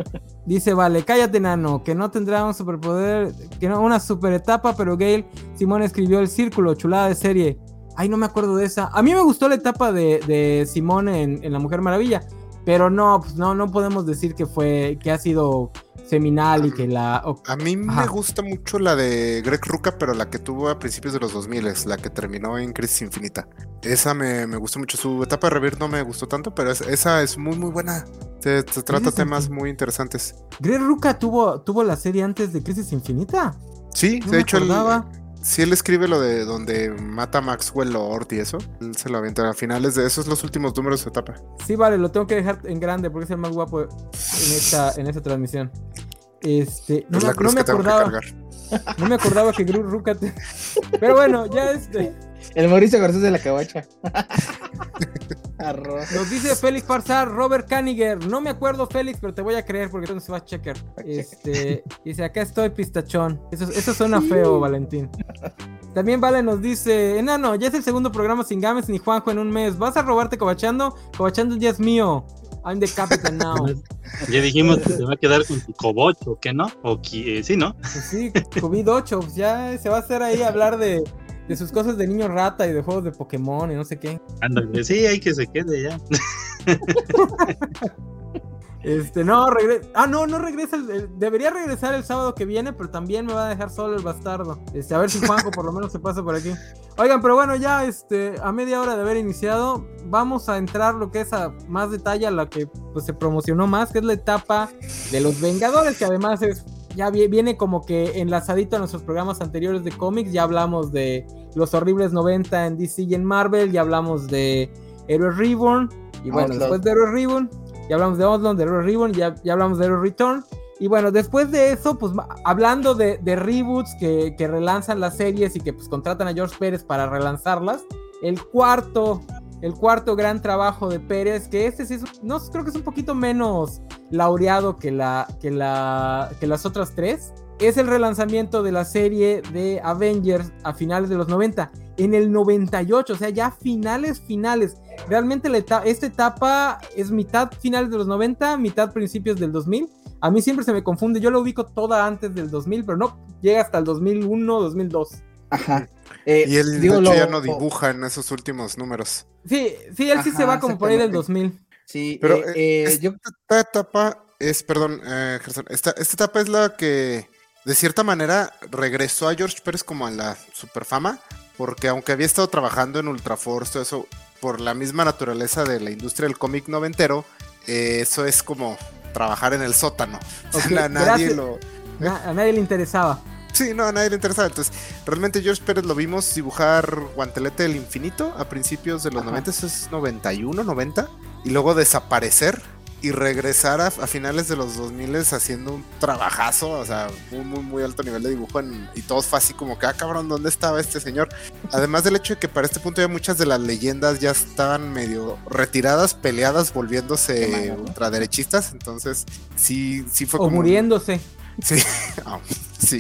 Dice, vale, cállate, nano, que no tendrá un superpoder, que no, una super etapa, pero Gail Simón escribió El Círculo, chulada de serie. Ay, no me acuerdo de esa. A mí me gustó la etapa de, de Simón en, en La Mujer Maravilla, pero no, pues no, no podemos decir que fue, que ha sido seminal y que la... o- A mí Ajá. me gusta mucho la de Greg Rucka, pero la que tuvo a principios de los dos mil, la que terminó en Crisis Infinita. Esa me, me gustó mucho. Su etapa de Revir no me gustó tanto, pero es- esa es muy, muy buena. Se, se trata Crisis temas Infinita. muy interesantes. ¿Greg Rucka tuvo, tuvo la serie antes de Crisis Infinita? Sí, No de me hecho, él, acordaba. sí, él escribe lo de donde mata a Maxwell Lord y eso. Él se lo avienta a finales de esos, los últimos números de su etapa. Sí, vale, lo tengo que dejar en grande porque es el más guapo en esta, en esta transmisión. Este, no, Es me, la cruz no me que tengo que acordaba, cargar. no me acordaba que Greg Rucka te- Pero bueno, ya este, El Mauricio Garcés de la Cabacha. Arroz. nos dice Félix Farsar, Robert Kaniger. No me acuerdo, Félix, pero te voy a creer porque entonces va a checker. Este, dice, acá estoy, pistachón. Eso, eso suena feo, Valentín. También Vale nos dice, enano, ya es el segundo programa sin Games ni Juanjo en un mes. ¿Vas a robarte Cobachando? Cobachando ya es mío. I'm the captain now. Ya dijimos que se va a quedar con tu cobocho, ¿qué no? O qui- eh, sí, ¿no? Pues sí, COVID ocho, pues ya se va a hacer ahí a hablar de, de sus cosas de niño rata y de juegos de Pokémon y no sé qué. Ándale, sí, hay que se quede ya. Este, no, regresa. Ah, no, no regresa. el- el- debería regresar el sábado que viene, pero también me va a dejar solo el bastardo. Este, a ver si Juanjo por lo menos se pasa por aquí. Oigan, pero bueno, ya este, a media hora de haber iniciado, vamos a entrar lo que es a más detalle a la que pues, se promocionó más, que es la etapa de los Vengadores, que además es. Ya vi- viene como que enlazadito a nuestros programas anteriores de cómics. Ya hablamos de los horribles noventa en D C y en Marvel. Ya hablamos de Heroes Reborn. Y bueno, Onslaught. después de Heroes Reborn, ya hablamos de Onslaught, de Heroes Reborn. Ya, ya hablamos de Heroes Return. Y bueno, después de eso, pues hablando de, de reboots que, que relanzan las series y que pues contratan a George Pérez para relanzarlas, el cuarto, el cuarto gran trabajo de Pérez, que este sí es, no, creo que es un poquito menos laureado que, la, que, la, que las otras tres, es el relanzamiento de la serie de Avengers a finales de los noventa, en el noventa y ocho, o sea, ya finales, finales. Realmente la etapa, esta etapa es mitad finales de los noventa, mitad principios del dos mil. A mí siempre se me confunde, yo lo ubico toda antes del dos mil, pero no, llega hasta el dos mil uno, dos mil dos. Ajá. Eh, y él digo, de hecho, lo... ya no dibuja en esos últimos números. Sí, sí, él sí Ajá, se va como por ahí del dos mil. Sí, pero eh, eh, eh, esta yo... etapa es, perdón, eh, Gerson, esta, esta etapa es la que de cierta manera regresó a George Pérez como a la superfama, porque aunque había estado trabajando en Ultraforce, todo eso, por la misma naturaleza de la industria del cómic noventero, eh, eso es como trabajar en el sótano. O okay, sea, a nadie lo... ¿eh? Na- a nadie le interesaba. Sí, no, a nadie le interesaba. Entonces, realmente George Pérez lo vimos dibujar Guantelete del Infinito a principios de los Ajá. noventa, eso es noventa y uno, noventa, y luego desaparecer y regresar a, a finales de los dos mil haciendo un trabajazo, o sea, muy, muy, muy alto nivel de dibujo, en, y todo fue así como que, ah, cabrón, ¿dónde estaba este señor? Además del hecho de que para este punto ya muchas de las leyendas ya estaban medio retiradas, peleadas, volviéndose ultraderechistas, entonces sí, sí fue o como... O muriéndose. Sí, oh, sí.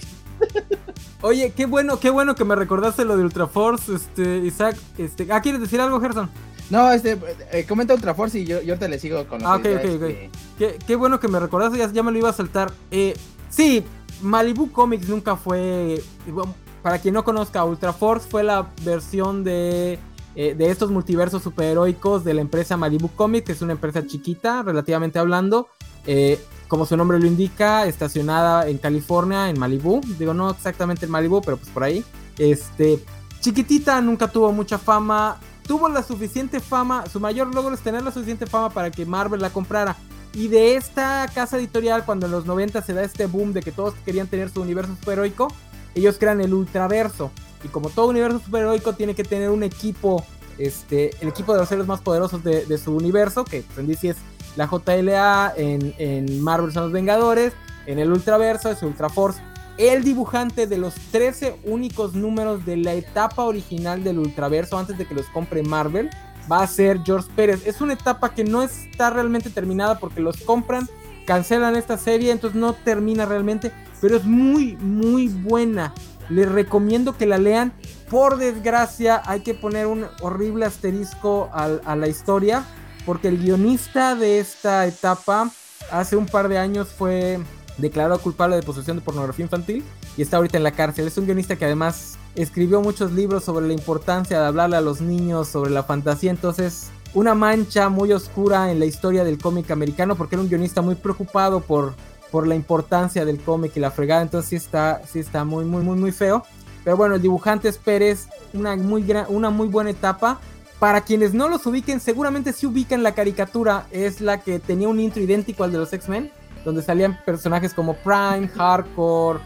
Oye, qué bueno, qué bueno que me recordaste lo de Ultraforce, este, Isaac, este, ah, ¿quieres decir algo, Gerson? No, este, eh, comenta Ultraforce y yo, yo te le sigo con lo ah, que ok, ok, ok. Este... Qué, qué bueno que me recordaste, ya, ya me lo iba a saltar. Eh, sí, Malibu Comics nunca fue, para quien no conozca, Ultraforce fue la versión de, eh, de estos multiversos superheroicos de la empresa Malibu Comics, que es una empresa chiquita, relativamente hablando, eh, como su nombre lo indica, estacionada en California, en Malibu, digo no exactamente en Malibu, pero pues por ahí, este, chiquitita, nunca tuvo mucha fama, tuvo la suficiente fama, su mayor logro es tener la suficiente fama para que Marvel la comprara, y de esta casa editorial, cuando en los noventa se da este boom de que todos querían tener su universo superheroico, ellos crean el Ultraverso, y como todo universo superheroico tiene que tener un equipo, este, el equipo de los héroes más poderosos de, de su universo, que pues, en D C es la J L A, en, en Marvel son los Vengadores, en el Ultraverso es Ultraforce. El dibujante de los trece únicos números de la etapa original del Ultraverso antes de que los compre Marvel va a ser George Pérez. Es una etapa que no está realmente terminada porque los compran, cancelan esta serie, entonces no termina realmente, pero es muy muy buena. Les recomiendo que la lean. Por desgracia hay que poner un horrible asterisco a, a la historia, porque el guionista de esta etapa hace un par de años fue declarado culpable de posesión de pornografía infantil y está ahorita en la cárcel. Es un guionista que además escribió muchos libros sobre la importancia de hablarle a los niños sobre la fantasía, entonces una mancha muy oscura en la historia del cómic americano, porque era un guionista muy preocupado por, por la importancia del cómic y la fregada, entonces sí está, sí está muy, muy, muy, muy feo. Pero bueno, el dibujante es Pérez, una muy, gran, una muy buena etapa. Para quienes no los ubiquen, seguramente sí ubican la caricatura, es la que tenía un intro idéntico al de los X-Men, donde salían personajes como Prime, Hardcore,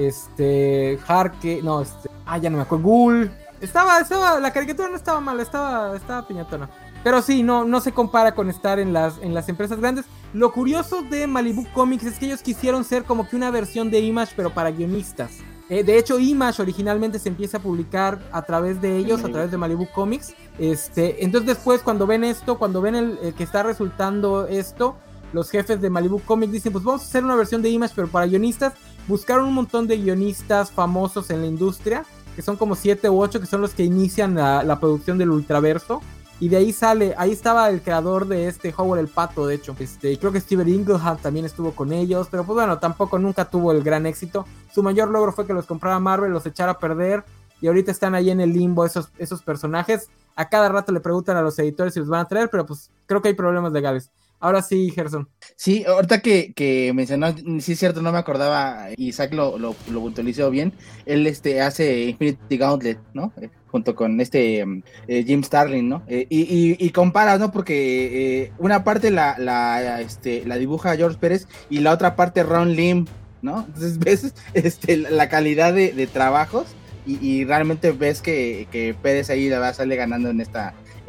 este, Harke, no, este, ah, ya no me acuerdo, Ghoul. Estaba, estaba, la caricatura no estaba mal, estaba, estaba piñatona. Pero sí, no, no se compara con estar en las, en las empresas grandes. Lo curioso de Malibu Comics es que ellos quisieron ser como que una versión de Image, pero para guionistas. Eh, de hecho, Image originalmente se empieza a publicar a través de ellos, a través de Malibu Comics. Este, entonces después cuando ven esto, cuando ven el, el que está resultando esto, los jefes de Malibu Comics dicen, pues vamos a hacer una versión de Image, pero para guionistas. Buscaron un montón de guionistas famosos en la industria, que son como siete u ocho, que son los que inician la, la producción del Ultraverso. Y de ahí sale, ahí estaba el creador de este, Howard el Pato, de hecho. Este, creo que Steven Englehart también estuvo con ellos, pero pues bueno, tampoco nunca tuvo el gran éxito. Su mayor logro fue que los comprara Marvel, los echara a perder, y ahorita están ahí en el limbo esos, esos personajes. A cada rato le preguntan a los editores si los van a traer, pero pues creo que hay problemas legales. Ahora sí, Gerson. Sí, ahorita que, que mencionó, sí es cierto, no me acordaba, Isaac lo, lo, lo puntualizó bien. Él este, hace Infinity Gauntlet, ¿no? Eh, junto con este eh, Jim Starlin, ¿no? Eh, y, y, y comparas, ¿no? Porque eh, una parte la, la, este, la dibuja George Pérez y la otra parte Ron Lim, ¿no? Entonces ves este, la calidad de, de trabajos y, y realmente ves que, que Pérez ahí la va a salir ganando en esta...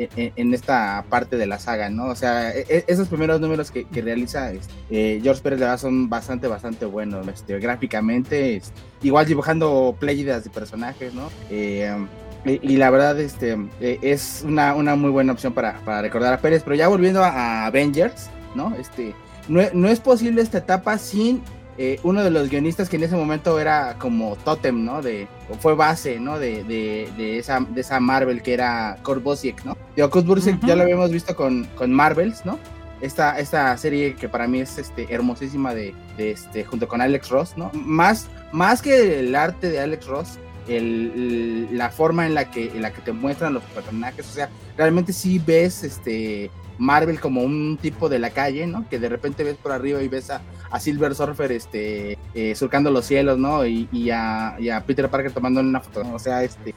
en, en esta parte de la saga, ¿no? O sea, e, esos primeros números que, que realiza este, eh, George Pérez de verdad son bastante, bastante buenos, este, gráficamente, este, igual dibujando pléyidas de personajes, ¿no? Eh, y, y la verdad, este, eh, es una, una muy buena opción para, para recordar a Pérez, pero ya volviendo a, a Avengers, ¿no? Este, no, no es posible esta etapa sin eh, uno de los guionistas que en ese momento era como tótem, ¿no? De, fue base, ¿no? De, de, de, esa, de esa Marvel que era Kurt Busiek, ¿no? Digo, Kurt Busiek uh-huh. ya lo habíamos visto con, con Marvels, ¿no? Esta, esta serie que para mí es este, hermosísima de, de este, junto con Alex Ross, ¿no? Más, más que el arte de Alex Ross, el, la forma en la, que, en la que te muestran los personajes, o sea, realmente sí ves este, Marvel como un tipo de la calle, ¿no? Que de repente ves por arriba y ves a, a Silver Surfer este, eh, surcando los cielos, ¿no? Y, y, a, y a Peter Parker tomando una foto, ¿no? O sea, este,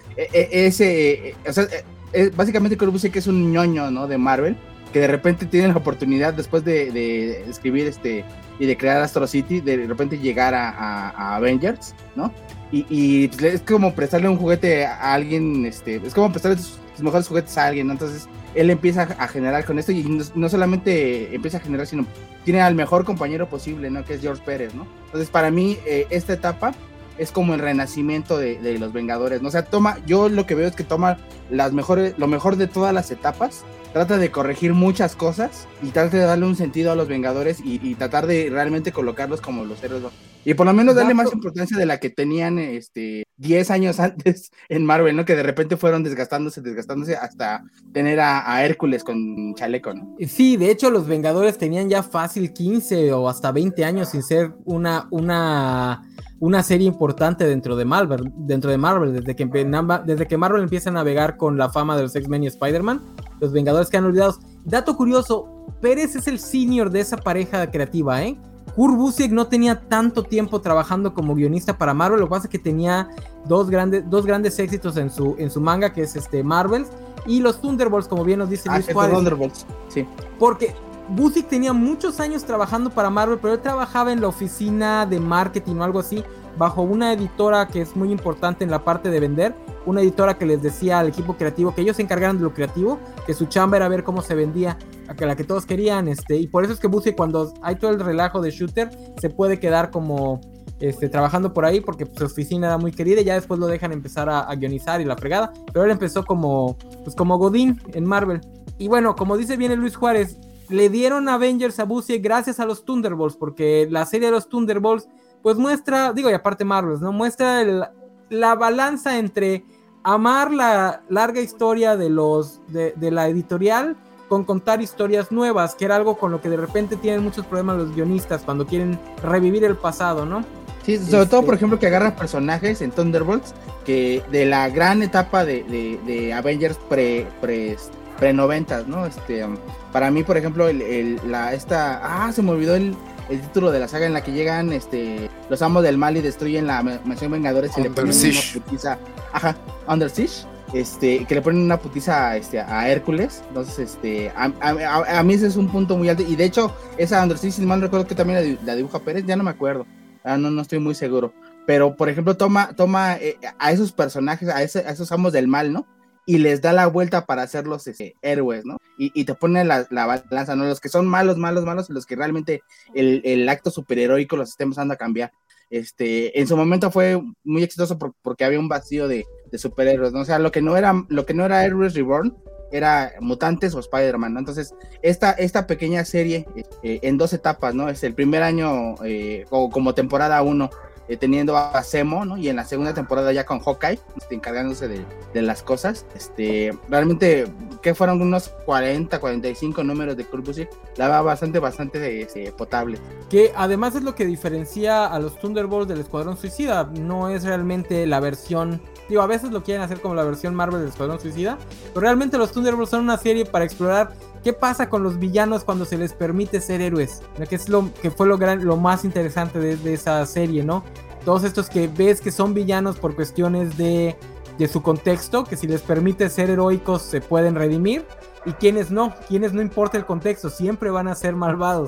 ese, eh, o sea, eh, básicamente creo que es un ñoño, ¿no? De Marvel, que de repente tienen la oportunidad después de, de escribir este y de crear Astro City, de repente llegar a, a, a Avengers, ¿no? Y, y pues, es como prestarle un juguete a alguien, este, es como prestarle sus, sus mejores juguetes a alguien, ¿no? Entonces él empieza a generar con esto y no, no solamente empieza a generar, sino tiene al mejor compañero posible, ¿no? Que es George Pérez, ¿no? Entonces para mí eh, esta etapa es como el renacimiento de, de los Vengadores, ¿no? O sea, toma, yo lo que veo es que toma las mejores, lo mejor de todas las etapas, trata de corregir muchas cosas y trata de darle un sentido a los Vengadores y, y tratar de realmente colocarlos como los héroes. Y por lo menos darle más importancia de la que tenían este diez años antes en Marvel, ¿no? Que de repente fueron desgastándose, desgastándose hasta tener a, a Hércules con chaleco, ¿no? Sí, de hecho los Vengadores tenían ya fácil quince o hasta veinte años sin ser una, una, una serie importante dentro de Marvel, dentro de Marvel, desde que, desde que Marvel empieza a navegar con la fama de los X-Men y Spider-Man, los Vengadores quedan olvidados. Dato curioso, Pérez es el senior de esa pareja creativa, ¿eh? Kurt Busiek no tenía tanto tiempo trabajando como guionista para Marvel, lo que pasa es que tenía dos grandes, dos grandes éxitos en su, en su manga, que es este Marvels y los Thunderbolts, como bien nos dice Luis ah, Juárez. Thunderbolts, sí. Porque Busiek tenía muchos años trabajando para Marvel, pero él trabajaba en la oficina de marketing o algo así, bajo una editora que es muy importante en la parte de vender, una editora que les decía al equipo creativo que ellos se encargaran de lo creativo, que su chamba era ver cómo se vendía, a la que todos querían, este, y por eso es que Busiek, cuando hay todo el relajo de Shooter, se puede quedar como este, trabajando por ahí, porque pues, su oficina era muy querida, y ya después lo dejan empezar a, a guionizar y la fregada, pero él empezó como, pues, como Godín en Marvel. Y bueno, como dice bien el Luis Juárez, le dieron Avengers a Busiek gracias a los Thunderbolts, porque la serie de los Thunderbolts pues muestra, digo, y aparte Marvels, ¿no? Muestra el, la balanza entre amar la larga historia de los de, de la editorial con contar historias nuevas, que era algo con lo que de repente tienen muchos problemas los guionistas cuando quieren revivir el pasado, ¿no? Sí, sobre este... todo, por ejemplo, que agarran personajes en Thunderbolts que de la gran etapa de, de, de Avengers pre, pre, pre noventas, ¿no? Este, um, para mí, por ejemplo, el, el, la, esta, ah, se me olvidó el el título de la saga en la que llegan este los amos del mal y destruyen la mansión Vengadores y le ponen una putiza, ajá, Under Siege, este, que le ponen una putiza este, a Hércules. Entonces, este, a, a, a mí ese es un punto muy alto, y de hecho, esa Under Siege, si mal recuerdo que también la, la dibuja Pérez, ya no me acuerdo, ah, no, no estoy muy seguro, pero por ejemplo, toma, toma eh, a esos personajes, a, ese, a esos amos del mal, ¿no? Y les da la vuelta para hacerlos este, héroes, ¿no? Y, y te pone la, la balanza, ¿no? Los que son malos, malos, malos, y los que realmente el, el acto superheroico los está empezando a cambiar. Este, en su momento fue muy exitoso por, porque había un vacío de, de superhéroes, ¿no? O sea, lo que no era, lo que no era Heroes Reborn era Mutantes o Spider-Man, ¿no? Entonces, esta, esta pequeña serie eh, en dos etapas, ¿no? Es el primer año eh, como, como temporada uno, Eh, teniendo a Zemo, ¿no? Y en la segunda temporada ya con Hawkeye, este, encargándose de, de las cosas. Este, realmente, que fueron unos cuarenta, cuarenta y cinco números de Kurt Busiek, la va bastante, bastante este, potable. Que además es lo que diferencia a los Thunderbolts del Escuadrón Suicida, no es realmente la versión, digo, a veces lo quieren hacer como la versión Marvel del Escuadrón Suicida, pero realmente los Thunderbolts son una serie para explorar qué pasa con los villanos cuando se les permite ser héroes, que es lo que fue lo, gran, lo más interesante de, de esa serie, ¿no? Todos estos que ves que son villanos por cuestiones de, de su contexto, que si les permite ser heroicos se pueden redimir, y quienes no, quienes no importa el contexto, siempre van a ser malvados,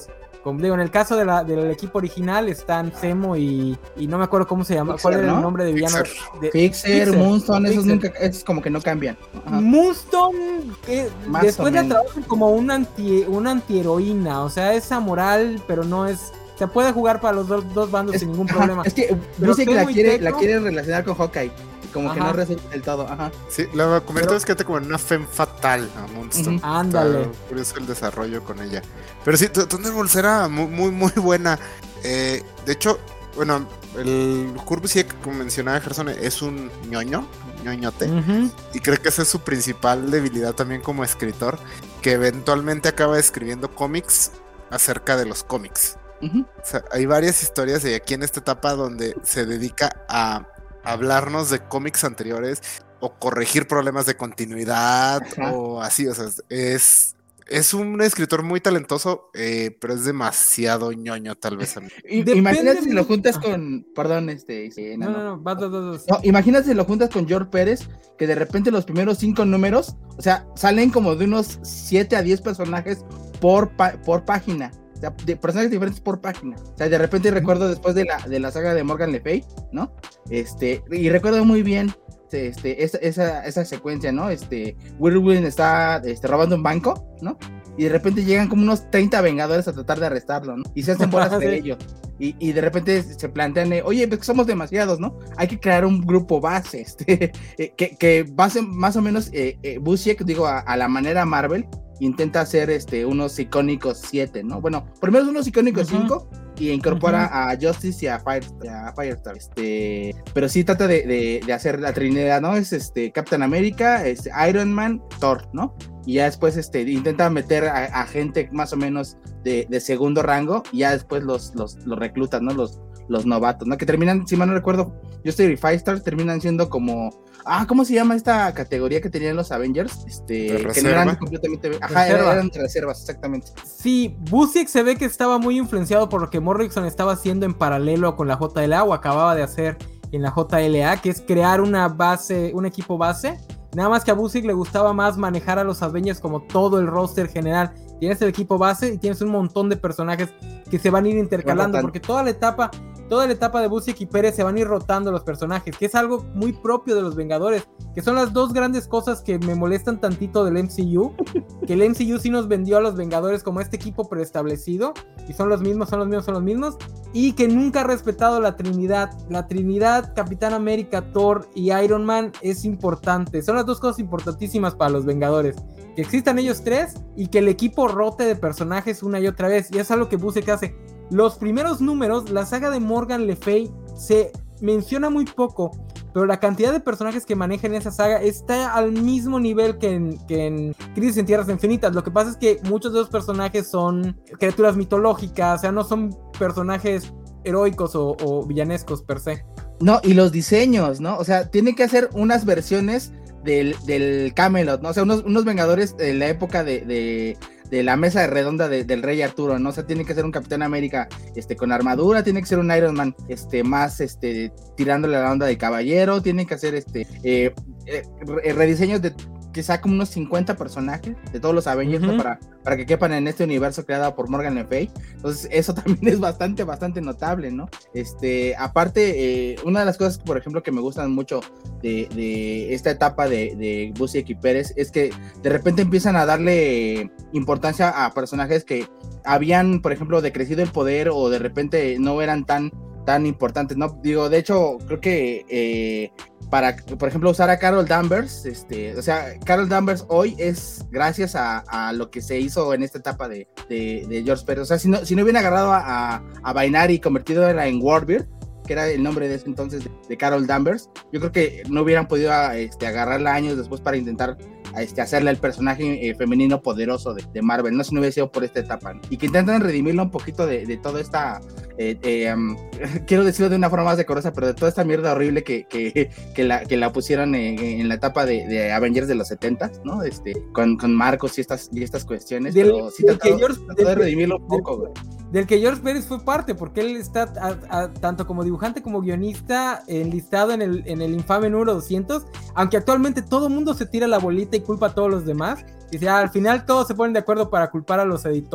Como digo, en el caso de la, del equipo original están Zemo y, y no me acuerdo cómo se llama, Fixer, cuál era ¿no? el nombre de villano. Fixer, de, Fixer, Fixer Moonstone, esos Fixer. nunca, esos como que no cambian. Ajá. Moonstone, eh, Más después o la menos. trabajan como una, anti, una antiheroína, o sea, es amoral, pero no es... Se puede jugar para los dos, dos bandos Es, sin ningún ajá, problema. es que Pero dice que la Zemo y quiere, Tecno- la quiere relacionar con Hawkeye. Y como que Ajá. no resulta del todo. Ajá. Sí, la comento Pero- es que te como en una femme fatal a Moonstone. Ujú. Ándale. Está curioso el desarrollo con ella. Pero sí, Th- Thunderbolts era muy, muy, muy buena. Eh, de hecho, bueno, el Kurbusek, como mencionaba Gerson, es un ñoño, ñoñote. Ujú. Y creo que esa es su principal debilidad también como escritor, que eventualmente acaba escribiendo cómics acerca de los cómics. Ujú. O sea, hay varias historias de aquí en esta etapa donde se dedica a hablarnos de cómics anteriores o corregir problemas de continuidad. Ajá. O así, o sea, es, es un escritor muy talentoso, eh, pero es demasiado ñoño tal vez a mí. Imagínate si lo juntas con, perdón, este, sí, no, no, no, vas, vas, vas. no, imagínate si lo juntas con George Pérez, que de repente los primeros cinco números, o sea, salen como de unos siete a diez personajes por, pa- por página. O sea, de personajes diferentes por página. O sea, de repente recuerdo después de la, de la saga de Morgan Le Fay, ¿no? Este, y recuerdo muy bien este, esa, esa, esa secuencia, ¿no? Este, Whirlwind está este, robando un banco, ¿no? Y de repente llegan como unos treinta vengadores a tratar de arrestarlo, ¿no? Y se hacen bolas de ellos. Y, y de repente se plantean, eh, oye, pues somos demasiados, ¿no? Hay que crear un grupo base, este, eh, que, que base más o menos, eh, eh, Busiek, digo, a, a la manera Marvel, intenta hacer este, unos icónicos siete, ¿no? Bueno, primero unos icónicos cinco uh-huh. y incorpora uh-huh. a Justice y a, Fire, a Firestar. Este, pero sí trata de, de, de hacer la trinidad, ¿no? Es este Captain America, este, Iron Man, Thor, ¿no? Y ya después este, intenta meter a, a gente más o menos de, de segundo rango y ya después los, los, los reclutan, ¿no? Los, los novatos, ¿no? Que terminan, si mal no recuerdo, Justice y Firestar terminan siendo como... Ah, ¿cómo se llama esta categoría que tenían los Avengers? Este, que no eran completamente... Ajá, reserva. eran reservas, exactamente. Sí, Busiek se ve que estaba muy influenciado por lo que Morrison estaba haciendo en paralelo con la J L A o acababa de hacer en la J L A, que es crear una base, un equipo base. Nada más que a Busiek le gustaba más manejar a los Avengers como todo el roster general. Tienes el equipo base y tienes un montón de personajes que se van a ir intercalando, porque toda la etapa... Toda la etapa de Busiek y Pérez se van a ir rotando los personajes, que es algo muy propio de los Vengadores, que son las dos grandes cosas que me molestan tantito del M C U, que el M C U sí nos vendió a los Vengadores como este equipo preestablecido, y son los mismos, son los mismos, son los mismos, y que nunca ha respetado la Trinidad. La Trinidad, Capitán América, Thor y Iron Man es importante, son las dos cosas importantísimas para los Vengadores, que existan ellos tres y que el equipo rote de personajes una y otra vez, y es algo que Busiek hace. Los primeros números, la saga de Morgan Le Fay se menciona muy poco, pero la cantidad de personajes que maneja en esa saga está al mismo nivel que en, que en Crisis en Tierras Infinitas. Lo que pasa es que muchos de los personajes son criaturas mitológicas, o sea, no son personajes heroicos o, o villanescos per se. No, y los diseños, ¿no? O sea, tiene que hacer unas versiones del, del Camelot, ¿no? O sea, unos, unos Vengadores de la época de... de... de la mesa redonda de, del Rey Arturo, ¿no? O sea, tiene que ser un Capitán América este, con armadura, tiene que ser un Iron Man este, más este, tirándole a la onda de caballero, tiene que hacer este, eh, eh, rediseños de quizá como unos cincuenta personajes de todos los Avengers, uh-huh. ¿no? para, para que quepan en este universo creado por Morgan Le Fay. Entonces eso también es bastante, bastante notable, ¿no? Este, aparte, eh, una de las cosas, por ejemplo, que me gustan mucho de, de esta etapa de, de Busiek y Pérez es que de repente empiezan a darle importancia a personajes que habían, por ejemplo, decrecido el poder o de repente no eran tan tan importantes, ¿no? Digo, de hecho, creo que eh, para, por ejemplo, usar a Carol Danvers, este, o sea, Carol Danvers hoy es gracias a, a lo que se hizo en esta etapa de, de, de George Pérez. O sea, si no, si no hubieran agarrado a, a, a Binary y convertido en Warbird, que era el nombre de ese entonces de, de Carol Danvers, yo creo que no hubieran podido este, agarrarla años después para intentar este, hacerle el personaje eh, femenino poderoso de, de Marvel, no si no hubiera sido por esta etapa, ¿no? Y que intentan redimirlo un poquito de, de toda esta eh, eh, um, quiero decirlo de una forma más decorosa, pero de toda esta mierda horrible que, que, que, la, que la pusieron en, en la etapa de, de Avengers de los setenta, ¿no? Este, con, con Marcos y estas, y estas cuestiones, del, pero sí trató, que George, trató de redimirlo un poco, güey. Del que George Pérez fue parte, porque él está a, a, tanto como dibujante como guionista enlistado en el, en el infame número doscientos, aunque actualmente todo el mundo se tira la bolita y culpa a todos los demás, y si al final todos se ponen de acuerdo para culpar a los editores,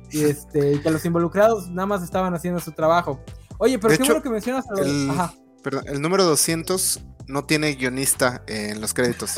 y este, que los involucrados nada más estaban haciendo su trabajo. Oye, pero de qué hecho, bueno que mencionas a los... el, Ajá. Perdón, el número doscientos no tiene guionista en los créditos.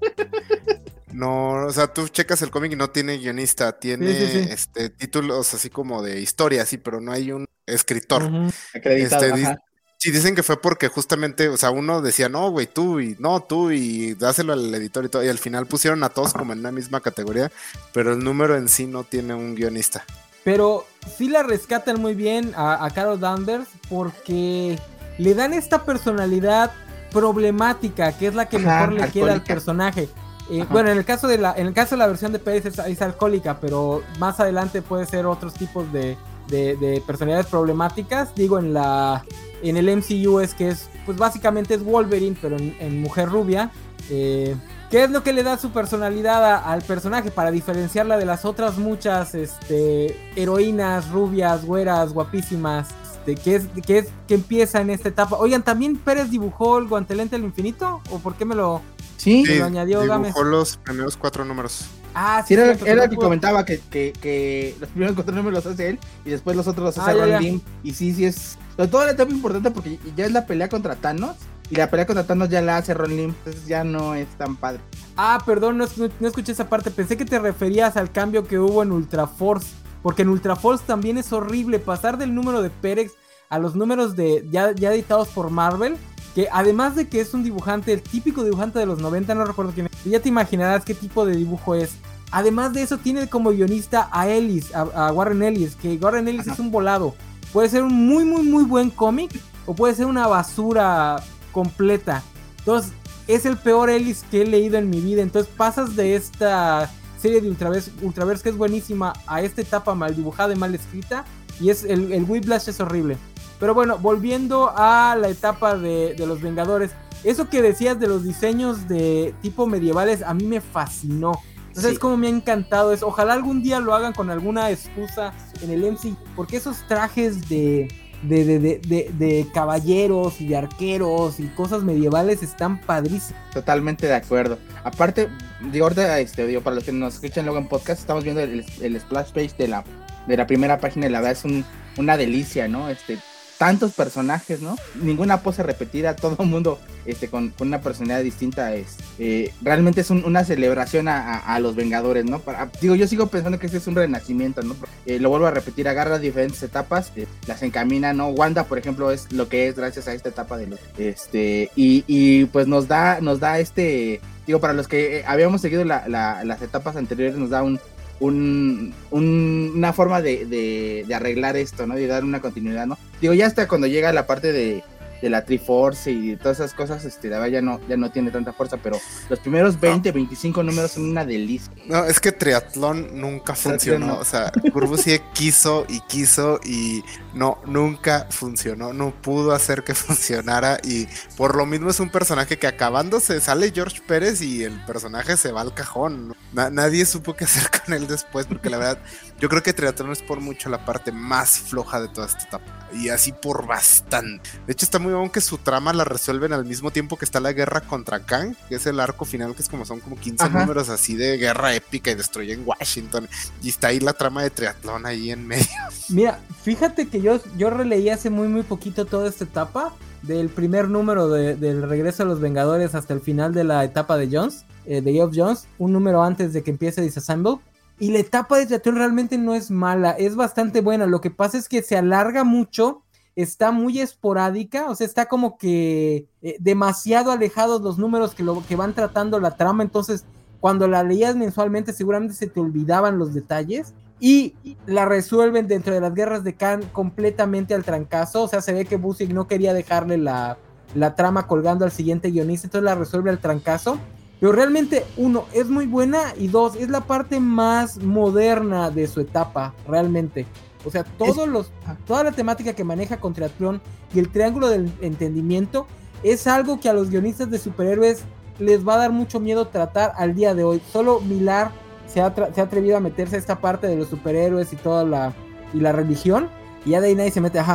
No, o sea, tú checas el cómic y no tiene guionista, tiene sí, sí, sí. este títulos así como de historia, sí, pero no hay un escritor. Uh-huh. Acreditado, este, ajá. Sí, dicen que fue porque justamente, o sea, uno decía, no, güey, tú, y no, tú, y dáselo al editor y todo, y al final pusieron a todos como en una misma categoría, pero el número en sí no tiene un guionista. Pero sí la rescatan muy bien a, a Carol Danvers porque le dan esta personalidad problemática, que es la que mejor Ajá, le alcohólica. Queda al personaje. Eh, bueno, en el caso de la, en el caso de la versión de Pérez es, es alcohólica, pero más adelante puede ser otros tipos de, de, de personalidades problemáticas. Digo, en la, en el M C U es que es, pues básicamente es Wolverine, pero en, en mujer rubia. Eh, ¿Qué es lo que le da su personalidad a, al personaje para diferenciarla de las otras muchas, este, heroínas rubias, güeras, guapísimas? Este, que es, que es, que empieza en esta etapa. Oigan, ¿también Pérez dibujó el Guantelete al Infinito? ¿O por qué me lo? Sí, me lo añadió dibujó Gámez? los primeros cuatro números. Ah, sí, sí era, era el que comentaba que, que, que los primeros cuatro números los hace él y después los otros los hace ah, Ron Lim. Y sí, sí es. Sobre todo la etapa importante porque ya es la pelea contra Thanos. Y la pelea contra Thanos ya la hace Ron Lim. Entonces ya no es tan padre. Ah, perdón, no, no escuché esa parte. Pensé que te referías al cambio que hubo en Ultra Force. Porque en Ultra Force también es horrible pasar del número de Pérez a los números de ya, ya editados por Marvel. Que además de que es un dibujante, el típico dibujante de los noventa, no recuerdo quién es. Ya te imaginarás qué tipo de dibujo es. Además de eso, tiene como guionista a Ellis, a, a Warren Ellis. Que Warren Ellis Ajá. es un volado. Puede ser un muy, muy, muy buen cómic. O puede ser una basura completa. Entonces, es el peor Ellis que he leído en mi vida. Entonces, pasas de esta serie de Ultraverse, Ultraverse que es buenísima, a esta etapa mal dibujada y mal escrita. Y es el, el Whiplash es horrible. Pero bueno, volviendo a la etapa de, de los Vengadores, eso que decías de los diseños de tipo medievales, a mí me fascinó. Entonces, sí. como me ha encantado eso. Ojalá algún día lo hagan con alguna excusa en el M C U, porque esos trajes de, de, de, de, de, de caballeros y de arqueros y cosas medievales están padrísimos. Totalmente de acuerdo. Aparte, digo, ahorita, este, digo, para los que nos escuchan luego en podcast, estamos viendo el, el splash page de la, de la primera página y la verdad es un, una delicia, ¿no? Este... tantos personajes, ¿no? Ninguna pose repetida, todo el mundo este, con, con una personalidad distinta. Es, eh, realmente es un, una celebración a, a, a los Vengadores, ¿no? Para, digo, yo sigo pensando que este es un renacimiento, ¿no? Eh, lo vuelvo a repetir, agarra diferentes etapas, eh, las encamina, ¿no? Wanda, por ejemplo, es lo que es gracias a esta etapa de los... Este, y, y pues nos da, nos da este... Digo, para los que habíamos seguido la, la, las etapas anteriores, nos da un... Un, un, una forma de, de, de arreglar esto, ¿no? De dar una continuidad, ¿no? Digo, ya hasta cuando llega la parte de, de la Triforce y todas esas cosas, este, la verdad ya no, ya no tiene tanta fuerza, pero los primeros veinte, veinticinco números son una delicia. No, es que Triatlón nunca funcionó, no. O sea, Corbusier quiso y quiso y no, nunca funcionó, no pudo hacer que funcionara y por lo mismo es un personaje que acabándose sale George Pérez y el personaje se va al cajón, ¿no? Na- nadie supo qué hacer con él después porque la verdad, yo creo que Triatlón es por mucho la parte más floja de toda esta etapa y así por bastante. De hecho está muy bueno que su trama la resuelven al mismo tiempo que está la guerra contra Kang, que es el arco final que es como son como quince Ajá. números así de guerra épica y destruyen Washington y está ahí la trama de Triatlón ahí en medio. Mira, fíjate que yo, yo releí hace muy muy poquito toda esta etapa del primer número de, del regreso de los Vengadores hasta el final de la etapa de Jones, eh, de Geoff Jones, un número antes de que empiece Disassemble. Y la etapa de Triatlón realmente no es mala, es bastante buena. Lo que pasa es que se alarga mucho, está muy esporádica, o sea, está como que eh, demasiado alejados los números que, lo, que van tratando la trama. Entonces, cuando la leías mensualmente, seguramente se te olvidaban los detalles. Y la resuelven dentro de las guerras de Khan completamente al trancazo. O sea, se ve que Busiek no quería dejarle la, la trama colgando al siguiente guionista, entonces la resuelve al trancazo. Pero realmente, uno, es muy buena y dos, es la parte más moderna de su etapa, realmente. O sea, todos es... los, toda la temática que maneja con Triatlón y el triángulo del entendimiento es algo que a los guionistas de superhéroes les va a dar mucho miedo tratar al día de hoy. Solo Millar se ha, tra- se ha atrevido a meterse a esta parte de los superhéroes y toda la, y la religión, y ya de ahí nadie se mete, ajá.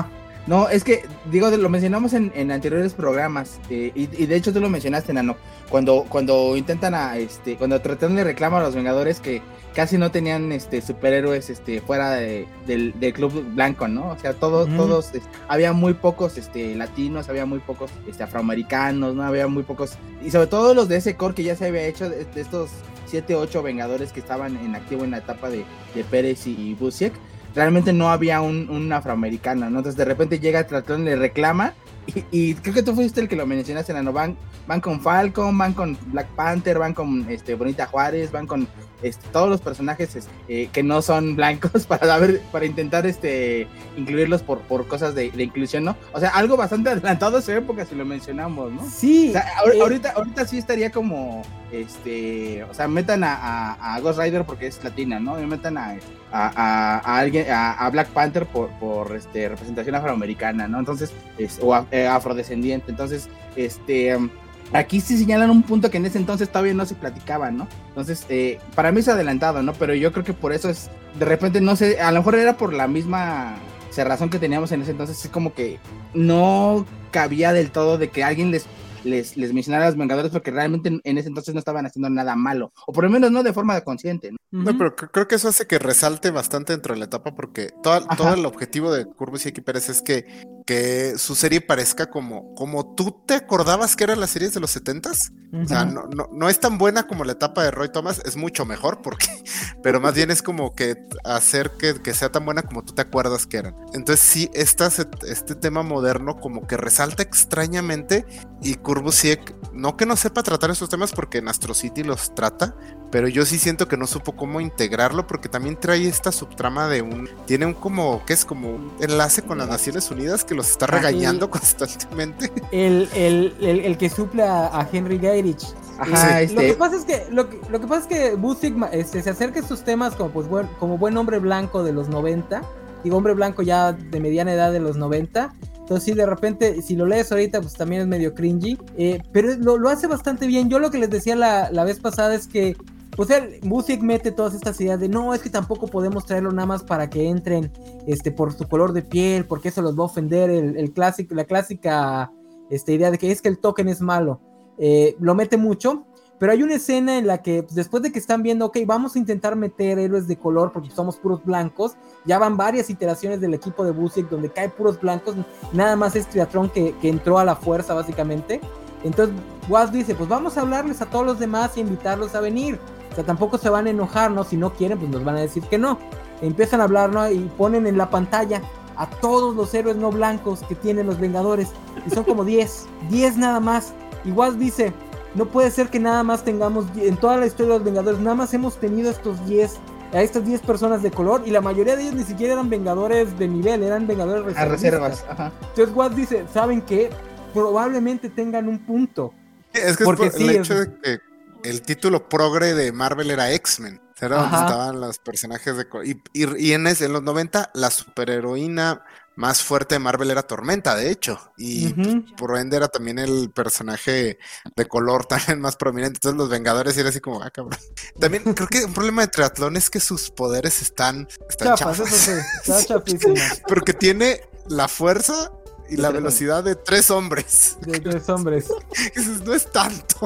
No, es que, digo, lo mencionamos en, en anteriores programas, eh, y, y de hecho tú lo mencionaste, Nano, cuando, cuando intentan a, este, cuando tratan de reclamar a los Vengadores que casi no tenían, este, superhéroes, este, fuera de, del, del club blanco, ¿no? O sea, todos, uh-huh. todos, este, había muy pocos, este, latinos, había muy pocos, este, afroamericanos, ¿no? Había muy pocos, y sobre todo los de ese core que ya se había hecho, de, de estos siete, ocho Vengadores que estaban en activo en la etapa de, de Pérez y, y Busiek. Realmente no había un, un afroamericano, ¿no? Entonces de repente llega Tratón, le reclama, y, y creo que tú fuiste el que lo mencionaste, Nano, van, van con Falcon, van con Black Panther, van con este, Bonita Juárez, van con este, todos los personajes este, que no son blancos para ver, para intentar este, incluirlos por, por cosas de, de inclusión, ¿no? O sea, algo bastante adelantado a su época si lo mencionamos, ¿no? Sí. O sea, eh, ahorita, ahorita sí estaría como, este, o sea, metan a, a, a Ghost Rider porque es latina, ¿no? Y metan a, a, a, a alguien, a, a Black Panther por, por este, representación afroamericana, ¿no? Entonces, es, o a, eh, afrodescendiente. Entonces, este... Um, aquí sí señalan un punto que en ese entonces todavía no se platicaba, ¿no? Entonces, eh, para mí es adelantado, ¿no? Pero yo creo que por eso es, de repente, no sé, a lo mejor era por la misma cerrazón que teníamos en ese entonces, es como que no cabía del todo de que alguien les, les, les mencionara a los Vengadores porque realmente en, en ese entonces no estaban haciendo nada malo, o por lo menos no de forma consciente, ¿no? No, pero creo que eso hace que resalte bastante dentro de la etapa porque todo, todo el objetivo de Busiek y Pérez es que, que su serie parezca como, como tú te acordabas que eran las series de los setentas. Uh-huh. O sea, no, no, no es tan buena como la etapa de Roy Thomas, es mucho mejor, porque, pero más bien es como que hacer que, que sea tan buena como tú te acuerdas que eran. Entonces sí, esta, este tema moderno como que resalta extrañamente y Busiek, no que no sepa tratar esos temas porque en Astro City los trata, pero yo sí siento que no supo cómo integrarlo porque también trae esta subtrama de un, tiene un como, ¿qué es? Como un enlace con las Naciones Unidas que los está regañando el, constantemente. El, el, el, el que suple a, a Henry Gyrich. Ajá, eh, este... Lo que pasa es que, lo que, lo que, pasa es que Busiek este, se acerca a estos temas como, pues, buen, como buen hombre blanco de los noventa, digo hombre blanco ya de mediana edad de los noventa. Entonces sí, de repente, si lo lees ahorita, pues también es medio cringy, eh, pero lo, lo hace bastante bien. Yo lo que les decía la, la vez pasada es que, o sea, Busiek mete todas estas ideas de no, es que tampoco podemos traerlo nada más para que entren este, por su color de piel, porque eso los va a ofender, el, el clásico, la clásica este, idea de que es que el token es malo. Eh, lo mete mucho, pero hay una escena en la que pues, después de que están viendo, ok, vamos a intentar meter héroes de color porque somos puros blancos, ya van varias iteraciones del equipo de Busiek donde cae puros blancos, nada más es Triathlon que, que entró a la fuerza básicamente. Entonces Watts dice, pues vamos a hablarles a todos los demás y invitarlos a venir. O sea, tampoco se van a enojar, ¿no? Si no quieren, pues nos van a decir que no. Empiezan a hablar, ¿no? Y ponen en la pantalla a todos los héroes no blancos que tienen los Vengadores. Y son como diez, diez nada más. Y Watts dice, no puede ser que nada más tengamos, en toda la historia de los Vengadores, nada más hemos tenido estos diez, a estas diez personas de color, y la mayoría de ellos ni siquiera eran Vengadores de nivel, eran Vengadores reservistas. A reservas, ajá. Entonces Watts dice, ¿saben qué? Probablemente tengan un punto. Es que porque es por sí, el hecho es... de que el título progre de Marvel era X-Men. Era donde estaban los personajes de... Y, y, y en, ese, en los noventa, la superheroína más fuerte de Marvel era Tormenta, de hecho. Y uh-huh. pues, por ende era también el personaje de color también más prominente. Entonces los Vengadores eran así como, ah, cabrón. También creo que un problema de Triathlon es que sus poderes están, están chafas. chafas. Eso sí, está chafísimo. Porque tiene la fuerza y la velocidad de tres hombres. De tres hombres. Eso no es tanto.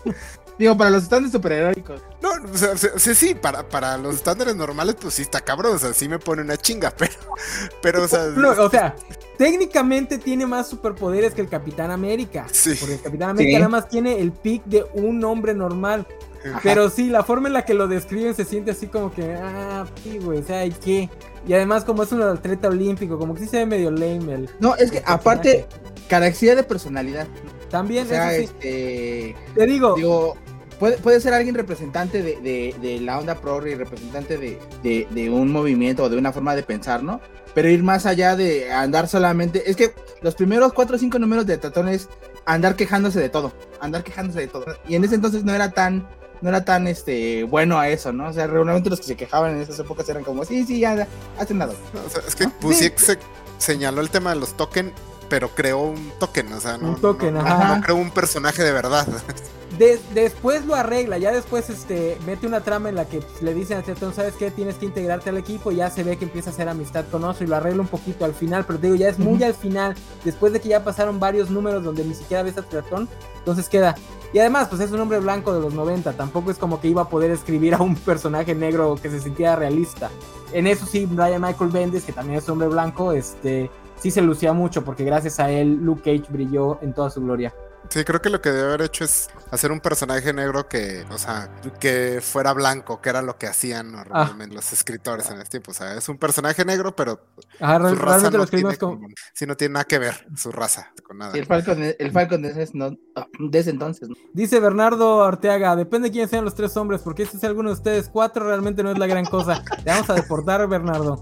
Digo, para los estándares superheroicos. No, o sea, o sea, sí, para, para los estándares normales, pues sí está cabrón, o sea, sí me pone una chinga, pero, pero, o sea... No, o sea, técnicamente tiene más superpoderes que el Capitán América. Sí. Porque el Capitán América sí. nada más tiene el pick de un hombre normal. Ajá. Pero sí, la forma en la que lo describen se siente así como que, ah, sí, güey, o sea, ¿y qué? Y además como es un atleta olímpico, como que sí se ve medio lame el... No, es que el aparte, carencia de personalidad. También, o sea, eso sí. este... Te digo... Digo... Puede, puede ser alguien representante de, de, de la onda progre y representante de, de, de un movimiento o de una forma de pensar, ¿no? Pero ir más allá de andar solamente... Es que los primeros cuatro o cinco números de Tatón es andar quejándose de todo. Andar quejándose de todo. Y en ese entonces no era tan... No era tan este bueno a eso, ¿no? O sea, regularmente los que se quejaban en esas épocas eran como, sí, sí, ya, hacen nada. No, o sea, es que Busiek sí. se señaló el tema de los tokens pero creó un token, o sea, no, un token, no, ajá. no creó un personaje de verdad. De, después lo arregla, ya después este mete una trama en la que pues, le dicen a Tetón, ¿sabes qué? Tienes que integrarte al equipo, y ya se ve que empieza a hacer amistad con Oso y lo arregla un poquito al final, pero te digo, ya es muy uh-huh. al final, después de que ya pasaron varios números donde ni siquiera ves a Tetón, entonces queda. Y además, pues es un hombre blanco de los noventa, tampoco es como que iba a poder escribir a un personaje negro que se sintiera realista. En eso sí, Brian Michael Bendis, que también es hombre blanco, este sí se lucía mucho, porque gracias a él Luke Cage brilló en toda su gloria. Sí, creo que lo que debe haber hecho es hacer un personaje negro que, o sea, que fuera blanco, que era lo que hacían normalmente ah. los escritores en ese tiempo. O sea, es un personaje negro, pero Ajá, su raza no tiene, como... Como, sí, no tiene nada que ver su raza con nada. Y el Falcon, el Falcon de ese, no, de ese entonces. ¿no? Dice Bernardo Arteaga, depende de quiénes sean los tres hombres, porque si es alguno de ustedes cuatro realmente no es la gran cosa. Te vamos a deportar, Bernardo.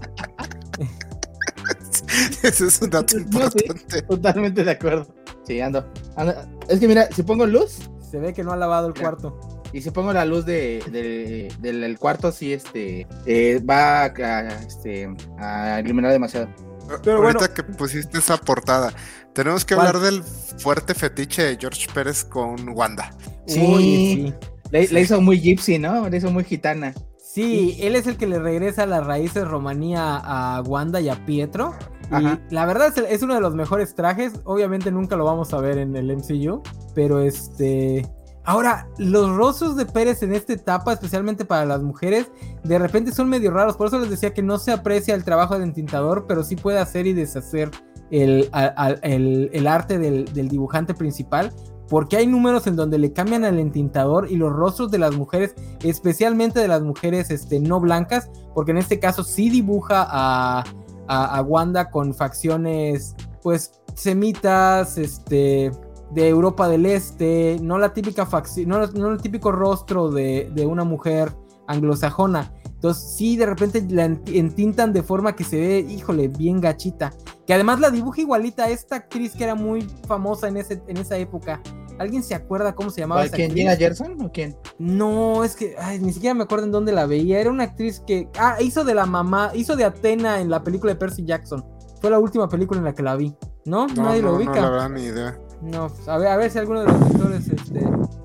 Ese es un dato importante. No, sí, totalmente de acuerdo. Sí, ando, ando. Es que mira, si pongo luz, se ve que no ha lavado el cuarto. Y si pongo la luz de, de, de del cuarto, sí, este, eh, va a, este, a iluminar demasiado. Pero ahorita bueno, que pusiste esa portada, tenemos que ¿cuál? Hablar del fuerte fetiche de George Pérez con Wanda. Sí, Uy, sí. Le, sí. le hizo muy gypsy, ¿no? Le hizo muy gitana. Sí, él es el que le regresa las raíces romanía a Wanda y a Pietro. Ajá. Y la verdad es, es uno de los mejores trajes. Obviamente nunca lo vamos a ver en el M C U, pero este... Ahora, los rostros de Pérez en esta etapa, especialmente para las mujeres, de repente son medio raros. Por eso les decía que no se aprecia el trabajo del entintador, pero sí puede hacer y deshacer el, el, el, el arte del, del dibujante principal. Porque hay números en donde le cambian al entintador y los rostros de las mujeres, especialmente de las mujeres este, no blancas, porque en este caso sí dibuja a, a, a Wanda con facciones, pues, semitas, este, de Europa del Este, no la típica facción, no, no el típico rostro de, de una mujer anglosajona. Entonces sí, de repente la entintan de forma que se ve, híjole, bien gachita. Que además la dibuja igualita a esta actriz que era muy famosa en, ese, en esa época. ¿Alguien se acuerda cómo se llamaba esa ¿Quién? actriz? ¿Gina Gerson o quién? No, es que ay, ni siquiera me acuerdo en dónde la veía. Era una actriz que... Ah, hizo de la mamá, hizo de Athena en la película de Percy Jackson. Fue la última película en la que la vi. ¿No? No, Nadie no, lo ubica. No, la verdad, ni idea. No, a ver, a ver si alguno de los actores... Este...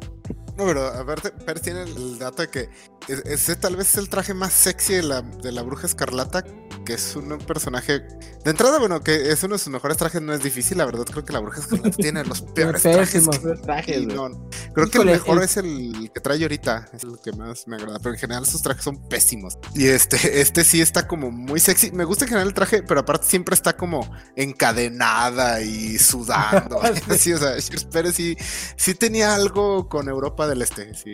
No, pero a ver, Pérez tiene el dato de que ese tal vez es el traje más sexy de la, de la Bruja Escarlata, que es un personaje... De entrada, bueno, que es uno de sus mejores trajes, no es difícil, la verdad creo que la Bruja Escarlata tiene los peores trajes. Que, trajes no, creo Híjole, que el mejor el... es el que trae ahorita, es el que más me agrada, pero en general sus trajes son pésimos. Y este, este sí está como muy sexy, me gusta en general el traje, pero aparte siempre está como encadenada y sudando. Así, o sea, Pérez sí, sí tenía algo con Europa del Este, sí.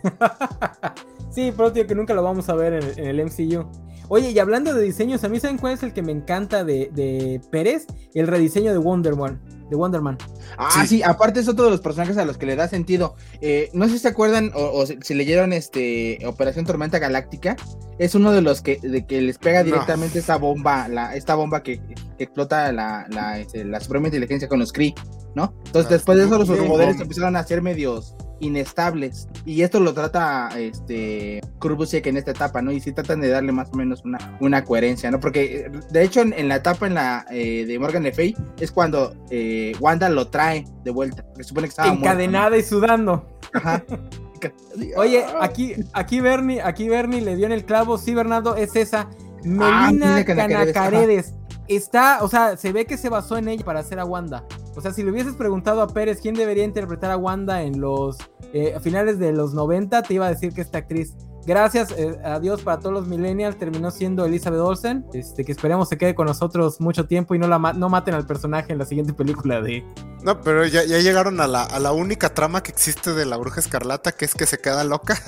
Sí, pero tío, que nunca lo vamos a ver en, en el M C U. Oye, y hablando de diseños, a mí ¿saben cuál es el que me encanta de, de Pérez? El rediseño de Wonder Man, de Wonder Man. Ah, sí. sí, aparte es otro de los personajes a los que le da sentido. Eh, no sé si se acuerdan o, o si leyeron este Operación Tormenta Galáctica. Es uno de los que, de que les pega directamente no. esta bomba, la, esta bomba que, que explota la, la, este, la suprema inteligencia con los Kree, ¿no? Entonces no, después de eso los poderes empezaron a ser medios inestables, y esto lo trata este Kurbusek en esta etapa, ¿no? Y sí tratan de darle más o menos una, una coherencia, ¿no? Porque de hecho en, en la etapa en la eh, de Morgan Le Fay es cuando eh, Wanda lo trae de vuelta, porque supone que estaba encadenada muerto, ¿no? y sudando. Ajá. Oye, aquí, aquí Bernie, aquí Bernie le dio en el clavo, sí, Bernardo, es esa Melina ah, Canacaredes. Está, o sea, se ve que se basó en ella para hacer a Wanda. O sea, si le hubieses preguntado a Pérez quién debería interpretar a Wanda en los eh, a finales de los noventa, te iba a decir que esta actriz. Gracias eh, a Dios para todos los millennials, terminó siendo Elizabeth Olsen, este, que esperemos se quede con nosotros mucho tiempo y no, la ma- no maten al personaje en la siguiente película de... No, pero ya, ya llegaron a la, a la única trama que existe de la Bruja Escarlata, que es que se queda loca.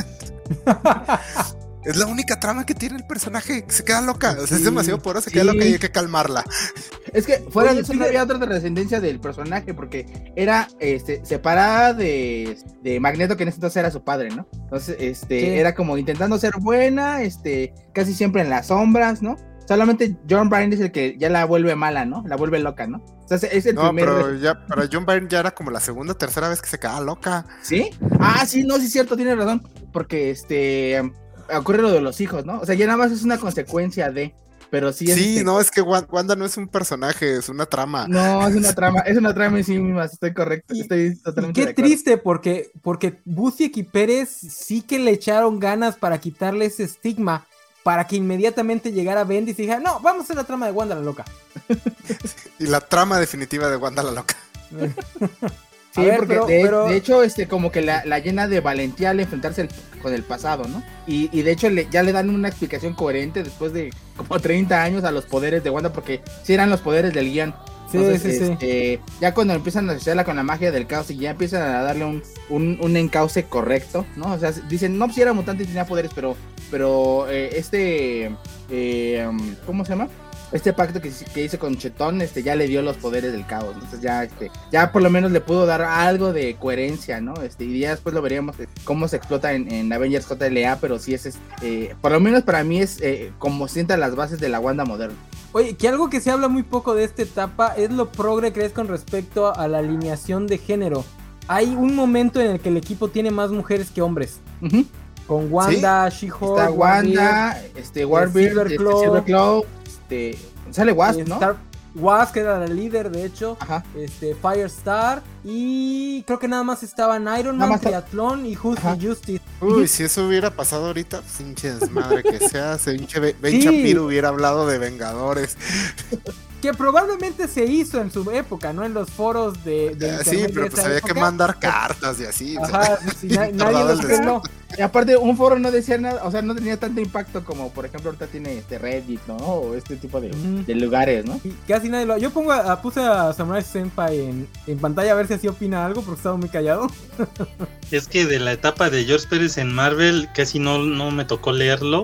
Es la única trama que tiene el personaje, se queda loca, o sea, es demasiado porosa, se sí. queda loca y hay que calmarla. Es que fuera Oye, de eso no había otra descendencia del personaje, porque era este, separada de, de Magneto, que en ese entonces era su padre, ¿no? Entonces, este, sí. era como intentando ser buena, este, casi siempre en las sombras, ¿no? Solamente John Byrne es el que ya la vuelve mala, ¿no? La vuelve loca, ¿no? O sea, es el no, primer... pero ya, para John Byrne ya era como la segunda o tercera vez que se quedaba loca. ¿Sí? Ah, sí, no, sí es cierto, tienes razón, porque este... ocurre lo de los hijos, ¿no? O sea, ya nada más es una consecuencia de... pero sí. Sí, este... no, es que Wanda no es un personaje, es una trama. No, es una trama, es una trama en sí misma, estoy correcto, estoy totalmente y qué de acuerdo. triste, porque, porque Busiek y Pérez sí que le echaron ganas para quitarle ese estigma, para que inmediatamente llegara Bendis y dijera, no, vamos a hacer la trama de Wanda la Loca. Y la trama definitiva de Wanda la Loca. Sí, ver, porque pero, de, pero... de hecho, este, como que la, la llena de valentía al enfrentarse el, con el pasado, ¿no? Y, y de hecho le, ya le dan una explicación coherente después de como treinta años a los poderes de Wanda, porque sí eran los poderes del guión. Sí, Entonces, sí, este, sí. Ya cuando empiezan a asociarla con la magia del caos y ya empiezan a darle un, un, un encauce correcto, ¿no? O sea, dicen, no, si era mutante y tenía poderes, pero, pero eh, este, eh, ¿cómo se llama? Este pacto que, que hizo con Chetón, este, ya le dio los poderes del caos. Entonces ya, este, ya por lo menos le pudo dar algo de coherencia, ¿no? Este, y ya después lo veríamos eh, cómo se explota en, en Avengers J L A, pero sí es, es eh, por lo menos para mí es eh, como sienta las bases de la Wanda moderna. Oye, que algo que se habla muy poco de esta etapa es lo progre que es con respecto a la alineación de género. Hay un momento en el que el equipo tiene más mujeres que hombres. Uh-huh. Con Wanda, ¿Sí? She-Hulk, está Wanda, este, Warbeard, Silverclaw, este, Silverclaw, este, sale Wasp, ¿no? Star- Wasp, que era la líder, de hecho. Ajá. Este, Firestar. Y creo que nada más estaban Iron Man, Triathlon y Justice Justice. Uy, si eso hubiera pasado ahorita, pinche desmadre que sea, se pinche Ben Sí. Shapiro hubiera hablado de Vengadores. Que probablemente se hizo en su época, ¿no? En los foros de, de Eh, internet sí, de pero esa pues había época. que mandar cartas y así. o sea, Ajá, si na- nadie tardaba los el peló. Y aparte, un foro no decía nada, o sea, no tenía tanto impacto como, por ejemplo, ahorita tiene este Reddit, ¿no? O este tipo de, Ujú. de lugares, ¿no? Y casi nadie lo... Yo pongo a, a- puse a Samurai Senpai en, en pantalla a ver si así opina algo, porque estaba muy callado. Es que de la etapa de George Pérez en Marvel casi no, no me tocó leerlo.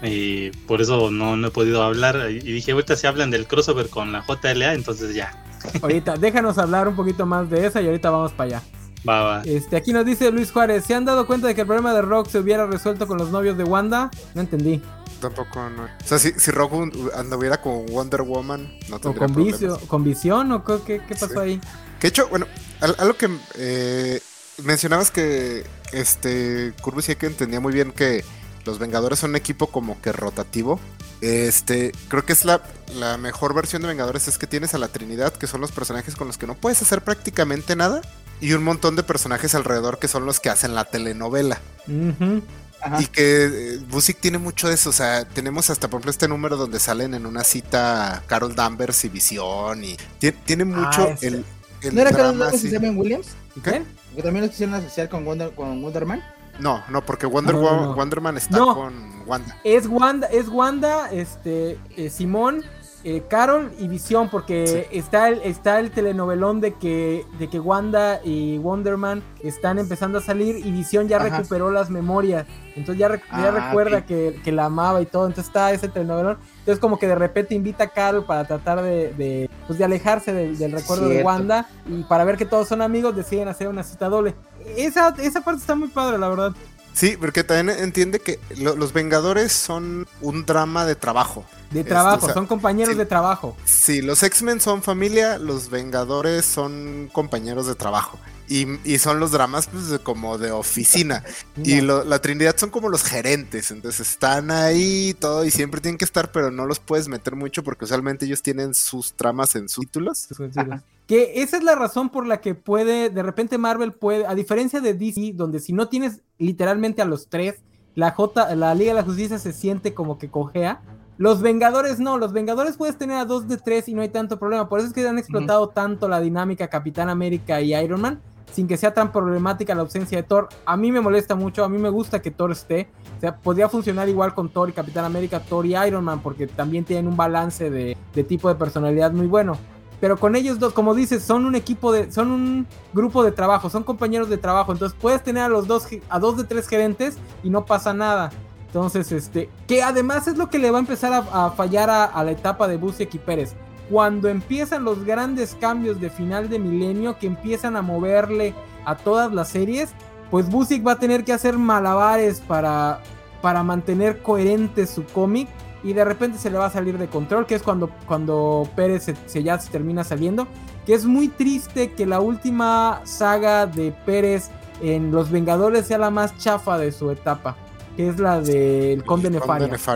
Y por eso no, no he podido hablar. Y dije, ahorita se hablan del crossover con la J L A, entonces ya. Ahorita, déjanos hablar un poquito más de esa y ahorita vamos para allá. Va, va. Este, aquí nos dice Luis Juárez, ¿se han dado cuenta de que el problema de Rock se hubiera resuelto con los novios de Wanda? No entendí. Tampoco, no. O sea, si, si Rogue anduviera con Wonder Woman, no ¿O tendría con, problemas. vicio, con visión? ¿O qué, qué, qué pasó Sí. ahí? Que de hecho, bueno, al- algo que eh, mencionabas que este Kurbusek entendía muy bien que los Vengadores son un equipo como que rotativo. Este, creo que es la, la mejor versión de Vengadores es que tienes a la Trinidad, que son los personajes con los que no puedes hacer prácticamente nada, y un montón de personajes alrededor que son los que hacen la telenovela. Uh-huh. Ajá. Y que eh, Busiek tiene mucho de eso, o sea, tenemos hasta por ejemplo este número donde salen en una cita Carol Danvers y Visión, y tiene, tiene mucho Ah, ese. el, el ¿No era Carol drama Danvers y así. Steven Williams? ¿Y ¿Qué? quién? Que también lo quisieron asociar con Wonder, con Wonder Man. No, no, porque Wonder, No, Wo- no, no. Wonder Man está No. con Wanda. Es Wanda, es Wanda, este, eh, Simón, eh, Carol y Visión, porque está el, está el telenovelón de que, de que Wanda y Wonder Man están empezando a salir y Visión ya Ajá. recuperó las memorias, entonces ya, rec- ya Ah, recuerda ok. que, que la amaba y todo, entonces está ese telenovelón, entonces como que de repente invita a Carol para tratar de, de, pues de alejarse del, del recuerdo de Cierto. Wanda y para ver que todos son amigos deciden hacer una cita doble. Esa, esa parte está muy padre, la verdad. Sí, porque también entiende que lo- los Vengadores son un drama de trabajo. De Este, trabajo, o sea, son compañeros sí. de trabajo. Sí, los X-Men son familia, los Vengadores son compañeros de trabajo. Y, y son los dramas pues, de- como de oficina. Y lo- la Trinidad son como los gerentes. Entonces están ahí y todo y siempre tienen que estar, pero no los puedes meter mucho porque usualmente ellos tienen sus tramas en sus títulos. Ajá. Que esa es la razón por la que puede, de repente Marvel puede, a diferencia de D C, donde si no tienes literalmente a los tres, la J, la Liga de la Justicia se siente como que cojea. Los Vengadores no, los Vengadores puedes tener a dos de tres y no hay tanto problema. Por eso es que han explotado uh-huh. tanto la dinámica Capitán América y Iron Man, sin que sea tan problemática la ausencia de Thor. A mí me molesta mucho, a mí me gusta que Thor esté. O sea, podría funcionar igual con Thor y Capitán América, Thor y Iron Man, porque también tienen un balance de, de tipo de personalidad muy bueno. Pero con ellos dos, como dices, son un equipo de, son un grupo de trabajo, son compañeros de trabajo. Entonces puedes tener a los dos, a dos de tres gerentes y no pasa nada. Entonces, este, que además es lo que le va a empezar a, a fallar a, a la etapa de Busiek y Pérez. Cuando empiezan los grandes cambios de final de milenio, que empiezan a moverle a todas las series, pues Busiek va a tener que hacer malabares para, para mantener coherente su cómic. Y de repente se le va a salir de control, que es cuando, cuando Pérez se, se ya se termina saliendo. Que es muy triste que la última saga de Pérez en Los Vengadores sea la más chafa de su etapa, que es la del Conde Nefaria. Nefaria.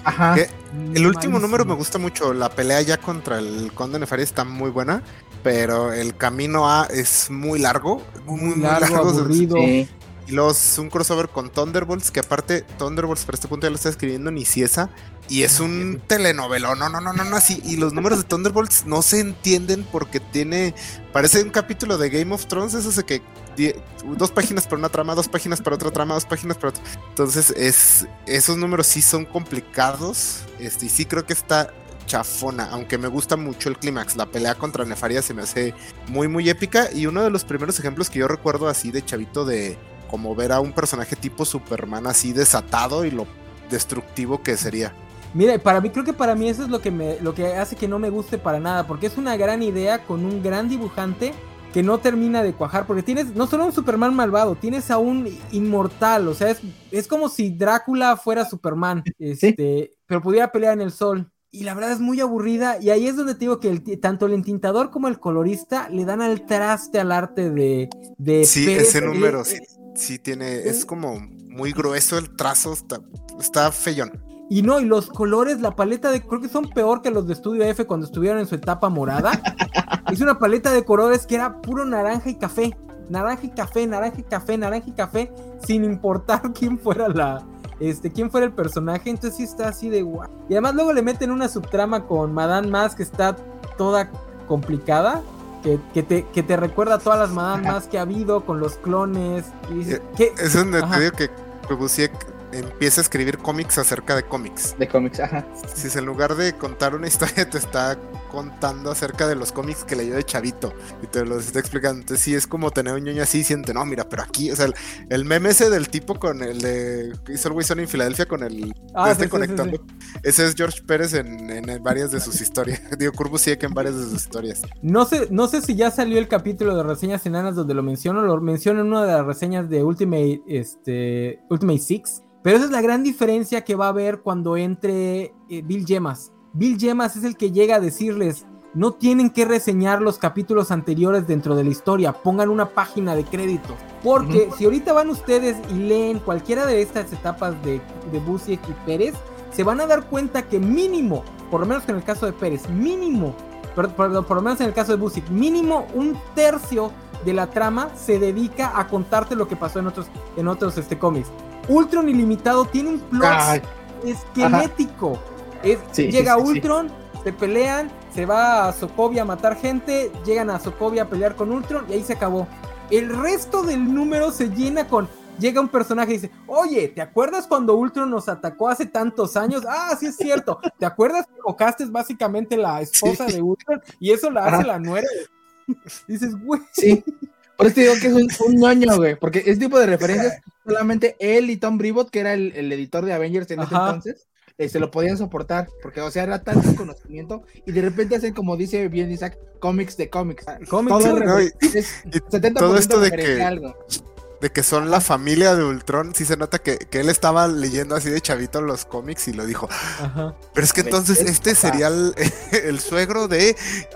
Ajá. Que el último Malísimo. número me gusta mucho. La pelea ya contra el Conde Nefaria está muy buena. Pero el camino A es muy largo. Muy, muy largo, largo. aburrido. Sí. Y luego es un crossover con Thunderbolts. Que aparte, Thunderbolts para este punto ya lo está escribiendo Nicieza. Y es un telenovelo. No, no, no, no, no. Así. Y los números de Thunderbolts no se entienden porque tiene. Parece un capítulo de Game of Thrones. Eso de que. Die, dos páginas para una trama, dos páginas para otra trama, dos páginas para otra. Entonces, es, esos números sí son complicados. Este, y sí creo que está chafona, aunque me gusta mucho el clímax. La pelea contra Nefaria se me hace muy, muy épica. Y uno de los primeros ejemplos que yo recuerdo así de chavito, de como ver a un personaje tipo Superman así desatado y lo destructivo que sería. Mira, para mí, creo que para mí eso es lo que me, lo que hace que no me guste para nada, porque es una gran idea con un gran dibujante que no termina de cuajar, porque tienes no solo un Superman malvado, tienes a un inmortal, o sea, es, es como si Drácula fuera Superman, este, ¿sí? Pero pudiera pelear en el sol, y la verdad es muy aburrida, y ahí es donde te digo que el, tanto el entintador como el colorista le dan al traste al arte de, de sí, Pérez. ese número, sí, sí tiene, es como muy grueso el trazo, está, está feyón. Y no, y los colores, la paleta de, creo que son peor que los de Estudio F cuando estuvieron en su etapa morada. Es una paleta de colores que era puro naranja y café, naranja y café, naranja y café, naranja y café, sin importar quién fuera la, este, quién fuera el personaje. Entonces sí está así de guau. Y además luego le meten una subtrama con Madame Mask que está toda complicada, que, que, te, que te recuerda a todas las Madame Mask que ha habido con los clones. Y dices, ¿qué? Es donde te digo que Kubusiek empieza a escribir cómics acerca de cómics. De cómics, ajá. Si es en lugar de contar una historia, te está contando acerca de los cómics que leyó de chavito y te los está explicando. Entonces sí es como tener un ñoño así y siente, no, mira, pero aquí, o sea, el, el meme ese del tipo con el de It's Always Sunny en Filadelfia con el ah, este sí, conectando. Sí, sí, sí. Ese es George Pérez en, en, en varias de sus historias. Digo, Kubusiek en varias de sus historias. No sé, no sé si ya salió el capítulo de reseñas enanas donde lo menciono, lo menciono en una de las reseñas de Ultimate, este, Ultimate Six. Pero esa es la gran diferencia que va a haber cuando entre eh, Bill Yemas. Bill Yemas es el que llega a decirles, no tienen que reseñar los capítulos anteriores dentro de la historia, pongan una página de crédito. Porque uh-huh. si ahorita van ustedes y leen cualquiera de estas etapas de, de Busiek y Pérez, se van a dar cuenta que mínimo, por lo menos en el caso de Pérez, mínimo, perdón, por, por lo menos en el caso de Busiek, mínimo un tercio de la trama se dedica a contarte lo que pasó en otros, en otros este, cómics. Ultron Ilimitado tiene un plot Ay. esquelético. Es, sí, llega sí, sí, Ultron, sí. se pelean, se va a Sokovia a matar gente, llegan a Sokovia a pelear con Ultron y ahí se acabó. El resto del número se llena con... Llega un personaje y dice, oye, ¿te acuerdas cuando Ultron nos atacó hace tantos años? Ah, sí es cierto. ¿Te acuerdas que Ocastes es básicamente la esposa sí. de Ultron? Y eso la hace Ajá. la nuera. Dices, güey. Sí. Por eso te digo que es un, un ñoño, güey, porque ese tipo de referencias solamente él y Tom Brevoort, que era el, el editor de Avengers en ese entonces, eh, se lo podían soportar, porque, o sea, era tanto conocimiento, y de repente hacen, como dice bien Isaac, cómics de cómics. Cómics, todo, no, y, es y todo esto de que, algo. de que son la familia de Ultron, sí se nota que, que él estaba leyendo así de chavito los cómics y lo dijo. Ajá. Pero es que entonces este sería el, el suegro de...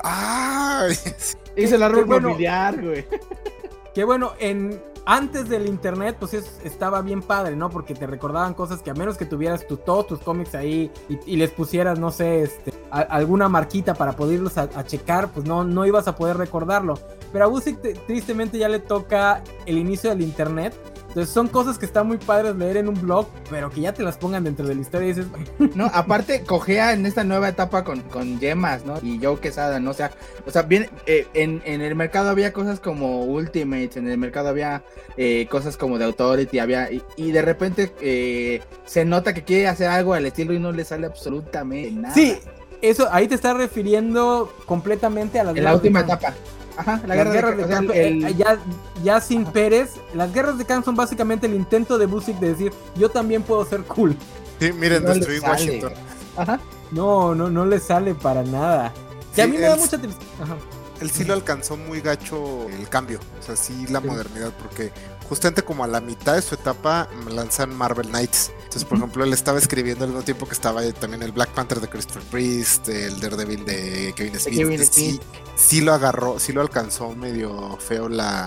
¡Ay! Hizo el árbol bueno, familiar, güey. Que bueno, en antes del internet, pues es, estaba bien padre, ¿no? Porque te recordaban cosas que a menos que tuvieras tu, todos tus cómics ahí y, y les pusieras, no sé, este, a, alguna marquita para poderlos a, a checar, pues no, no ibas a poder recordarlo. Pero a Busiek tristemente ya le toca el inicio del internet. Entonces son cosas que están muy padres leer en un blog, pero que ya te las pongan dentro de la historia y dices... No, aparte cojea en esta nueva etapa con, con Yemas, ¿no? Y Joe Quesada, ¿no? O sea, o sea bien, eh, en, en el mercado había cosas como Ultimates, en el mercado había eh, cosas como The Authority, había... Y, y de repente eh, se nota que quiere hacer algo al estilo y no le sale absolutamente nada. Sí, eso, ahí te estás refiriendo completamente a la... En la última etapa. Ajá, la las guerra guerras de, de Khan, el... eh, ya, ya sin Ajá. Pérez, las guerras de Khan son básicamente el intento de Busiek de decir, yo también puedo ser cool. Sí, miren, no destruí Washington. Ajá. No, no, no le sale para nada. Que sí, a mí me da mucha tristeza. Ajá. Él sí lo alcanzó muy gacho el cambio, o sea, sí la sí. modernidad, porque justamente como a la mitad de su etapa lanzan Marvel Knights. Entonces, por uh-huh. ejemplo, él estaba escribiendo al mismo tiempo que estaba también el Black Panther de Christopher Priest, el Daredevil de Kevin Smith. Kevin Smith. Sí, sí lo agarró, sí lo alcanzó medio feo la,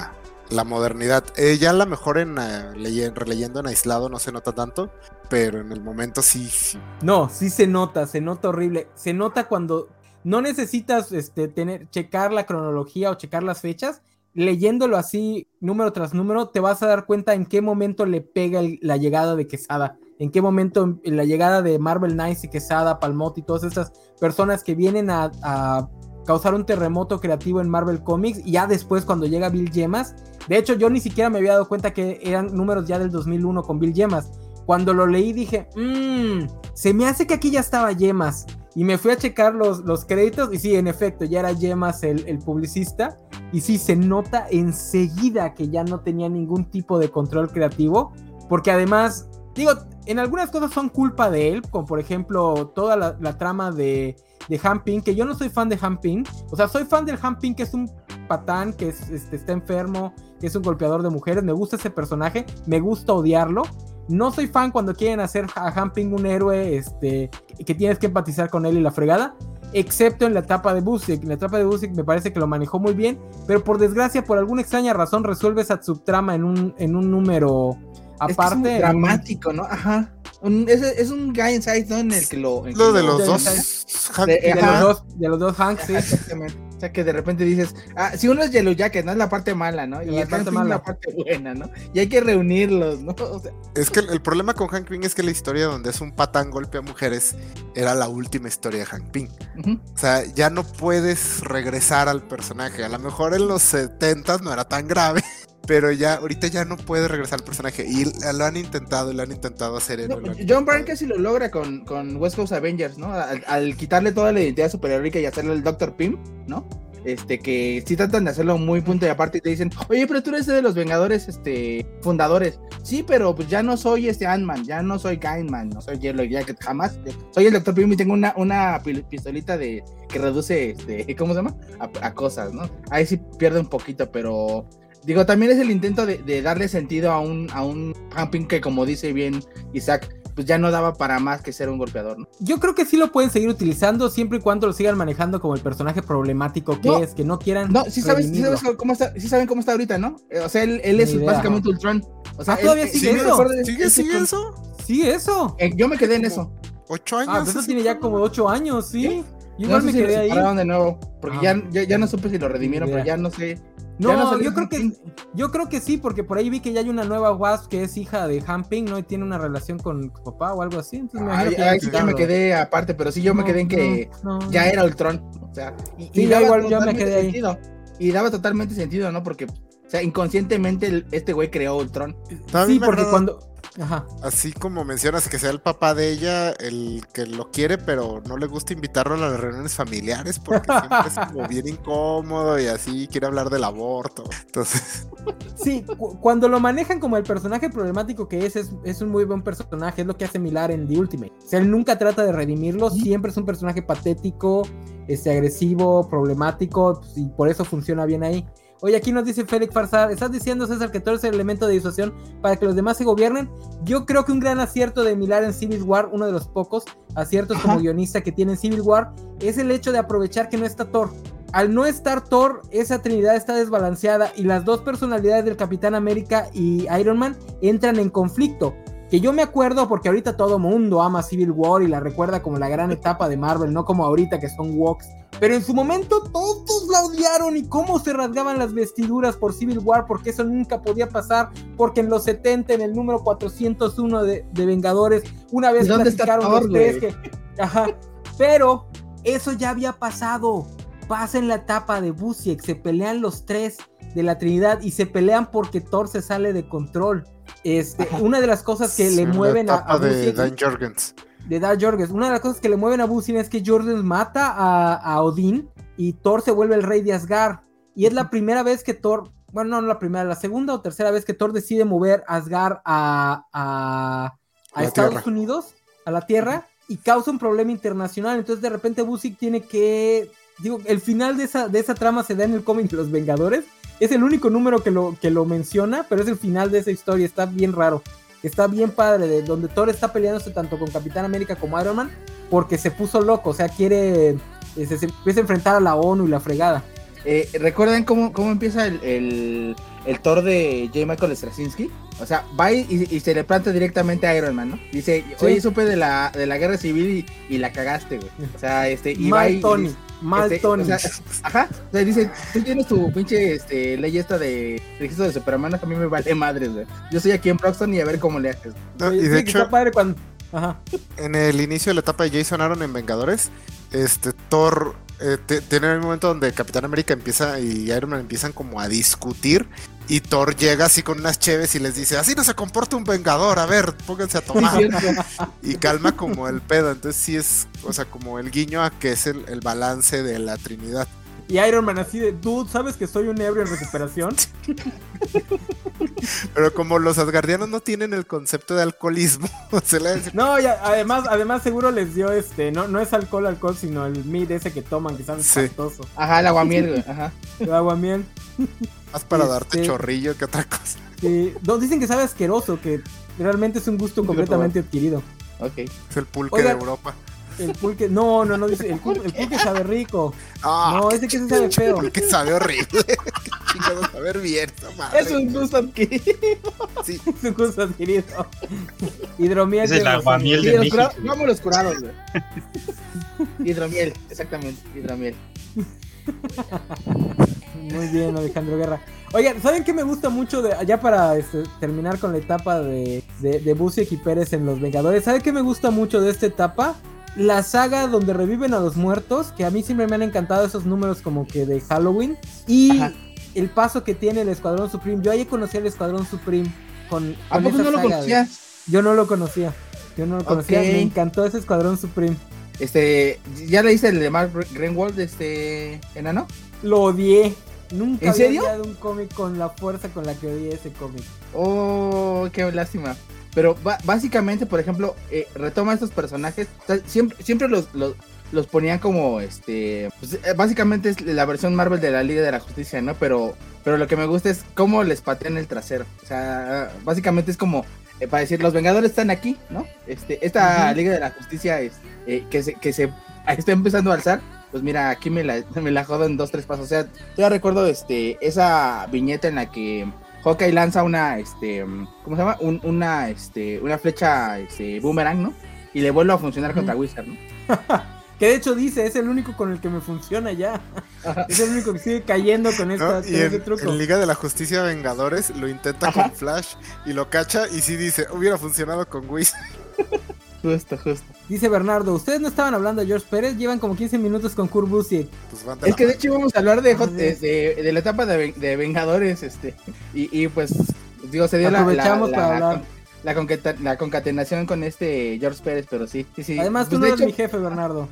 la modernidad. Eh, ya a lo mejor en uh, leye- releyendo en aislado no se nota tanto, pero en el momento sí, sí. No, sí se nota, se nota horrible. Se nota cuando no necesitas este, tener, checar la cronología o checar las fechas. Leyéndolo así, número tras número, te vas a dar cuenta en qué momento le pega el, la llegada de Quesada. En qué momento la llegada de Marvel Knights y Quesada, Palmotti y todas estas personas que vienen a, a causar un terremoto creativo en Marvel Comics. Y ya después cuando llega Bill Yemas, de hecho yo ni siquiera me había dado cuenta que eran números ya del dos mil uno con Bill Yemas. Cuando lo leí dije, mmm, se me hace que aquí ya estaba Yemas. Y me fui a checar los, los créditos y sí, en efecto, ya era Yemas el, el publicista. Y sí, se nota enseguida que ya no tenía ningún tipo de control creativo. Porque además, digo, en algunas cosas son culpa de él, como por ejemplo toda la, la trama de, de Han Ping, que yo no soy fan de Han Ping. O sea, soy fan del Han Ping, que es un patán, que es, este, está enfermo, que es un golpeador de mujeres. Me gusta ese personaje, me gusta odiarlo. No soy fan cuando quieren hacer a Han Ping un héroe este, que tienes que empatizar con él y la fregada, excepto en la etapa de Busiek. En la etapa de Busiek me parece que lo manejó muy bien, pero por desgracia, por alguna extraña razón, resuelve esa subtrama en un, en un número aparte. Es, es dramático, ¿no? Ajá. Un, es, es un guy inside, ¿no? En el que lo... En Lo que de lo, los dos. De, de, los dos de los dos Hanks, sí. Exactamente. O sea, que de repente dices, ah, si uno es Yellow Jacket, ¿no? Es la parte mala, ¿no? Y la parte mala, la parte buena, ¿no? Y hay que reunirlos, ¿no? O sea, es que el, el problema con Hank Pym es que la historia donde es un patán golpea a mujeres era la última historia de Hank Pym. Uh-huh. O sea, ya no puedes regresar al personaje. A lo mejor en los setentas no era tan grave, pero ya, ahorita ya no puede regresar al personaje. Y lo han intentado, lo han intentado hacer. No, John Byrne casi lo logra con, con West Coast Avengers, ¿no? Al, al quitarle toda la identidad superheroica y hacerle el doctor Pym, ¿no? Este, que sí tratan de hacerlo muy punto y aparte y te dicen, oye, pero tú eres de los Vengadores, este, fundadores. Sí, pero pues ya no soy este Ant-Man, ya no soy Gaiman, no soy Yellow Jacket, jamás. Soy el doctor Pym y tengo una, una pistolita de, que reduce, este, ¿cómo se llama? A, a cosas, ¿no? Ahí sí pierde un poquito, pero... Digo, también es el intento de, de darle sentido a un, a un Han Pym que, como dice bien Isaac, pues ya no daba para más que ser un golpeador, ¿no? Yo creo que sí lo pueden seguir utilizando siempre y cuando lo sigan manejando como el personaje problemático que no, es, que no quieran. No, sí sabes, sí sabes cómo está, sí saben cómo está ahorita, ¿no? O sea, él, él es idea, básicamente ¿no? Ultron. O sea, ah, todavía él, sigue él, eso. ¿Sigue, ¿Sigue, sigue eso? Sí, eso. Eh, yo me quedé en eso. ¿Ocho años? Ah, pues eso tiene ya como ocho años, sí. ¿Sí? Yo igual no me sé quedé si ahí. de nuevo, porque ah, ya, ya, ya no supe si lo redimieron, pero ya no sé. No, no yo creo que yo creo que sí, porque por ahí vi que ya hay una nueva Wasp que es hija de Han Pym, ¿no? Y tiene una relación con su papá o algo así. Entonces ah, me ahí sí ya me quedé aparte, pero sí yo no, me quedé en que no, no, ya era Ultron. O sea, y, sí, y ya igual yo me quedé sentido, ahí. Y daba totalmente sentido, ¿no? Porque, o sea, inconscientemente el, este güey creó Ultron. Sí, porque cuando... Ajá. Así como mencionas que sea el papá de ella el que lo quiere, pero no le gusta invitarlo a las reuniones familiares porque siempre es como bien incómodo y así quiere hablar del aborto. Entonces, sí, cu- cuando lo manejan como el personaje problemático que es, es, es un muy buen personaje, es lo que hace Millar en The Ultimate. O sea, él nunca trata de redimirlo, siempre es un personaje patético, este, agresivo, problemático, pues, y por eso funciona bien ahí. Oye, aquí nos dice Félix Farsad, ¿estás diciendo, César, que todo es el elemento de disuasión para que los demás se gobiernen? Yo creo que un gran acierto de Millar en Civil War, uno de los pocos aciertos Ajá. como guionista que tiene en Civil War, es el hecho de aprovechar que no está Thor. Al no estar Thor, esa trinidad está desbalanceada y las dos personalidades del Capitán América y Iron Man entran en conflicto. Que yo me acuerdo porque ahorita todo mundo ama Civil War y la recuerda como la gran etapa de Marvel, no como ahorita que son woks. Pero en su momento todos la odiaron y cómo se rasgaban las vestiduras por Civil War, porque eso nunca podía pasar, porque en los setenta, en el número cuatrocientos uno de, de Vengadores, una vez platicaron los tres que... Ajá, pero eso ya había pasado. Pasa en la etapa de Busiek, se pelean los tres de la Trinidad y se pelean porque Thor se sale de control. Este, una de las cosas que sí, le mueven a, a de Dan Jorgens. De Dan Jorgens. Una de las cosas que le mueven a Busiek es que Jorgens mata a, a Odín y Thor se vuelve el rey de Asgard. Y es la primera vez que Thor, bueno, no, no la primera, la segunda o tercera vez que Thor decide mover Asgard a, a, a Estados tierra. Unidos, a la Tierra, y causa un problema internacional. Entonces de repente Busiek tiene que, digo, el final de esa, de esa trama se da en el cómic de los Vengadores. Es el único número que lo, que lo menciona, pero es el final de esa historia, está bien raro, está bien padre, de donde Thor está peleándose tanto con Capitán América como Iron Man, porque se puso loco, o sea, quiere, se, se empieza a enfrentar a la ONU y la fregada. Eh, ¿Recuerdan cómo, cómo empieza el, el, el Thor de J. Michael Straczynski. O sea, va y, y, y se le planta directamente a Iron Man, ¿no? Dice, oye, sí. supe de la, de la guerra civil y, y la cagaste, güey. O sea, este, y mal va y, Tony, y, mal este, Tony. O sea, ajá, o sea, dice, tú tienes tu pinche este, ley esta de registro de Superman, a mí me vale madres, güey. Yo estoy aquí en Broxton y a ver cómo le haces. No, y de sí, hecho, está padre cuando... Ajá. En el inicio de la etapa de Jason Aaron en Vengadores, este Thor eh, te, tiene el momento donde Capitán América empieza y Iron Man empiezan como a discutir y Thor llega así con unas cheves y les dice, así no se comporta un Vengador, a ver, pónganse a tomar. Y calma como el pedo, entonces sí es, o sea, como el guiño a que es el, el balance de la Trinidad. Y Iron Man así de, dude, ¿sabes que soy un ebrio en recuperación? Pero como los asgardianos no tienen el concepto de alcoholismo, se le dice... No, y además, además seguro les dio este, no, no es alcohol, alcohol, sino el mead ese que toman, que sabe Sí. espantoso. Ajá, el aguamiel, güey, ajá. El aguamiel. Más para Este- darte chorrillo que otra cosa. Sí, no, dicen que sabe asqueroso, que realmente es un gusto completamente adquirido. Ok. Es el pulque Oigan. de Europa. El pulque, no, no, no, dice, el pulque, el pulque sabe rico. Ah, No, ese que se sabe feo. porque sabe horrible. Qué chingado saber bien, esa madre. Es un gusto adquirido. Sí. Es un gusto adquirido. Hidromiel. Es el de aguamiel Sí, de los México. curados, vamos los curados, güey. Hidromiel, exactamente, hidromiel. Muy bien, Alejandro Guerra. Oigan, ¿saben qué me gusta mucho? De, ya para este, terminar con la etapa de, de, de Busiek y Pérez en Los Vengadores. ¿Saben qué me gusta mucho de esta etapa? La saga donde reviven a los muertos, que a mí siempre me han encantado esos números como que de Halloween. Y Ajá. el paso que tiene el Escuadrón Supreme. Yo ahí conocí al Escuadrón Supreme con, ¿A con poco esa no lo saga, conocías? güey. Yo no lo conocía. Yo no lo conocía. Ok. Me encantó ese Escuadrón Supreme. Este, ¿ya leíste el de Mark Greenwald, este, enano? Lo odié. Nunca ¿En serio? había odiado un cómic con la fuerza con la que odié ese cómic. Oh, qué lástima. Pero ba- básicamente, por ejemplo, eh, retoma estos personajes. O sea, siempre, siempre los, los, los ponían como, este, pues, eh, básicamente es la versión Marvel de la Liga de la Justicia, ¿no? Pero, pero lo que me gusta es cómo les patean el trasero. O sea, básicamente es como eh, para decir, los Vengadores están aquí, ¿no? Este, esta Ujú. Liga de la Justicia es, eh, que se, que se está empezando a alzar. Pues mira, aquí me la, me la jodo en dos, tres pasos. O sea, yo recuerdo este, esa viñeta en la que Hawkeye lanza una, este, ¿cómo se llama? Un, una, este, una flecha, este, boomerang, ¿no? Y le vuelve a funcionar Ujú. contra Wizard, ¿no? Que de hecho dice, es el único con el que me funciona ya. Es el único que sigue cayendo con, esta, ¿No? con Y ese en, truco. en Liga de la Justicia Vengadores lo intenta Ajá. con Flash y lo cacha y sí dice, hubiera funcionado con Wiz. Justo, justo. Dice Bernardo, ustedes no estaban hablando de George Pérez, llevan como quince minutos con Kurt Busiek. Pues van de Es la que de mano. hecho íbamos a hablar de, Ah, Hot- de, de- de la etapa de, Ven- de Vengadores, este, y, y pues, digo, se dio la, la, Aprovechamos la, para hablar. la, concata- la concatenación con este George Pérez, pero sí, sí, sí. Además, tú Pues, no de eres hecho, mi jefe, Bernardo.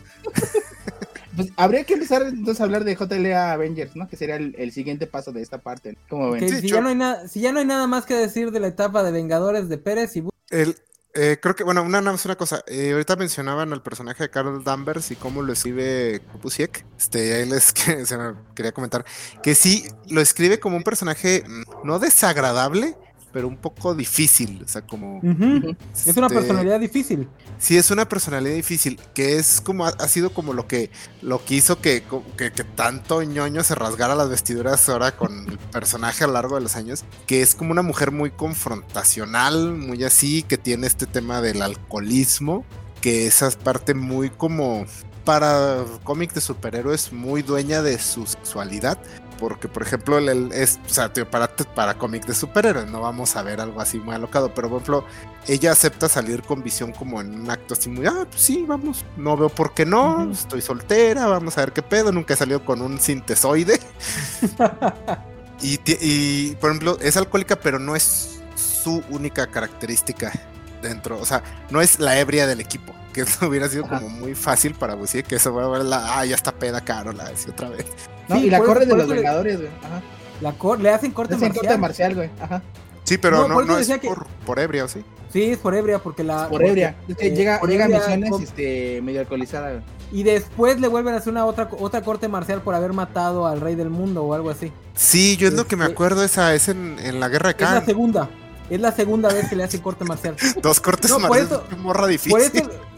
pues, habría que empezar entonces a hablar de J L A Avengers, ¿no? Que sería el, el siguiente paso de esta parte. ¿Cómo ven? Ok, Sí, si, yo- ya no hay na- si ya no hay nada más que decir de la etapa de Vengadores de Pérez y Bu- El, eh, creo que, bueno, una, nada más una cosa. Eh, ahorita mencionaban al personaje de Carol Danvers y cómo lo escribe Busiek. Este, ahí les que, se me quería comentar que sí lo escribe como un personaje mm, no desagradable, pero un poco difícil. O sea, como. Ujú. Es una este, personalidad difícil. Sí, es una personalidad difícil, que es como, ha, ha sido como lo que, lo que hizo que, que, que tanto ñoño se rasgara las vestiduras ahora con el personaje a lo largo de los años, que es como una mujer muy confrontacional, muy así, que tiene este tema del alcoholismo, que esa parte muy como, para cómic de superhéroes, muy dueña de su sexualidad. Porque, por ejemplo, el, el- es, o sea, tío, para, para cómic de superhéroes no vamos a ver algo así muy alocado, pero por ejemplo, ella acepta salir con Visión como en un acto así muy, ah, pues sí, vamos, no veo por qué no, Ujú. estoy soltera, vamos a ver qué pedo, nunca he salido con un sintesoide. y, ti- y, por ejemplo, es alcohólica, pero no es su única característica dentro, o sea, no es la ebria del equipo, que eso hubiera sido Ajá. como muy fácil para Busiek, que eso va a ver la, ah, ya está peda Carola, así otra vez. ¿No? Sí, Y la por eso- corre de por los eso le- Vengadores, güey. Ajá. La cor- le hacen corte Es en marcial. corte marcial, güey. Ajá. Sí, pero No, no, por eso no es decía que- por, por ebria, ¿o sí? Sí, es por ebria, porque la... Por ebria. Es que eh, llega, por llega a ebria, misiones com- este, medio alcoholizada, güey. Y después le vuelven a hacer una otra, otra corte marcial por haber matado al rey del mundo o algo así. Sí, yo es lo que me Este- acuerdo, esa es en, en la guerra de Es la Khan. segunda. Es la segunda vez que le hacen corte marcial. Dos cortes No, por marciales, eso- qué morra difícil. Por eso,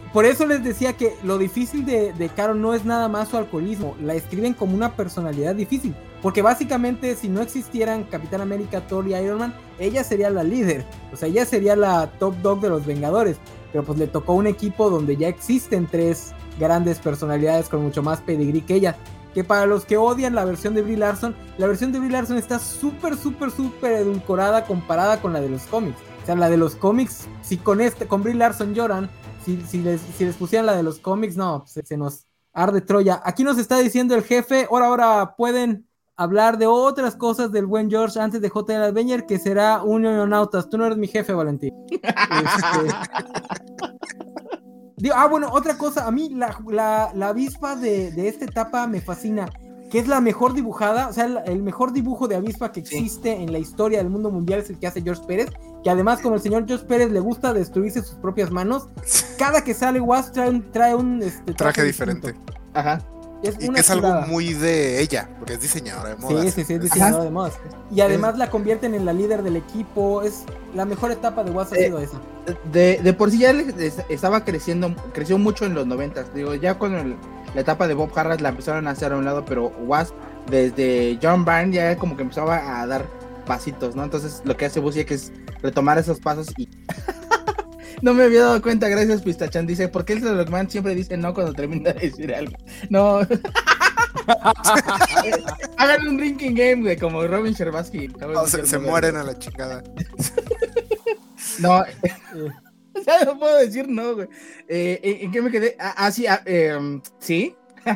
por eso les decía que lo difícil de, de Carol no es nada más su alcoholismo, la escriben como una personalidad difícil, porque básicamente si no existieran Capitán América, Thor y Iron Man, ella sería la líder, o sea, ella sería la top dog de los Vengadores, pero pues le tocó un equipo donde ya existen tres grandes personalidades con mucho más pedigrí que ella, que para los que odian la versión de Brie Larson, la versión de Brie Larson está súper, súper, súper edulcorada comparada con la de los cómics. O sea, la de los cómics, si con este, con Brie Larson lloran, si, si, les, si les pusieran la de los cómics, no, se, se nos arde Troya. Aquí nos está diciendo el jefe, ahora, ahora pueden hablar de otras cosas del buen George antes de J L Avenger, que será un Unionautas. Tú no eres mi jefe, Valentín. Este... Digo, ah, bueno, otra cosa, a mí la, la, la avispa de, de esta etapa me fascina, que es la mejor dibujada, o sea, el, el mejor dibujo de avispa que existe sí. en la historia del mundo mundial es el que hace George Pérez, que además como el señor George Pérez le gusta destruirse sus propias manos, cada que sale Wasp trae un, trae un este, traje, traje diferente. Ajá. Es y que es algo muy de ella, porque es diseñadora de modas. Sí, sí, sí, es diseñadora Ajá. de modas. Y además es... la convierten en la líder del equipo. Es la mejor etapa de Wasp eh, ha sido esa. De, de por sí ya le, estaba creciendo, creció mucho en los noventas. Digo, ya con el, la etapa de Bob Harras la empezaron a hacer a un lado, pero Wasp desde John Byrne ya como que empezaba a dar pasitos, ¿no? Entonces lo que hace Busiek es retomar esos pasos y... No me había dado cuenta, gracias Pistachan. Dice, ¿por qué el Slugman siempre dice no cuando termina de decir algo? No. Hagan un drinking game, güey, como Robin Scherbatsky. No, se, se mueren a la chingada. No, ya no puedo decir no, güey. Eh, ¿En qué me quedé? Ah, ah sí, ah, eh, sí.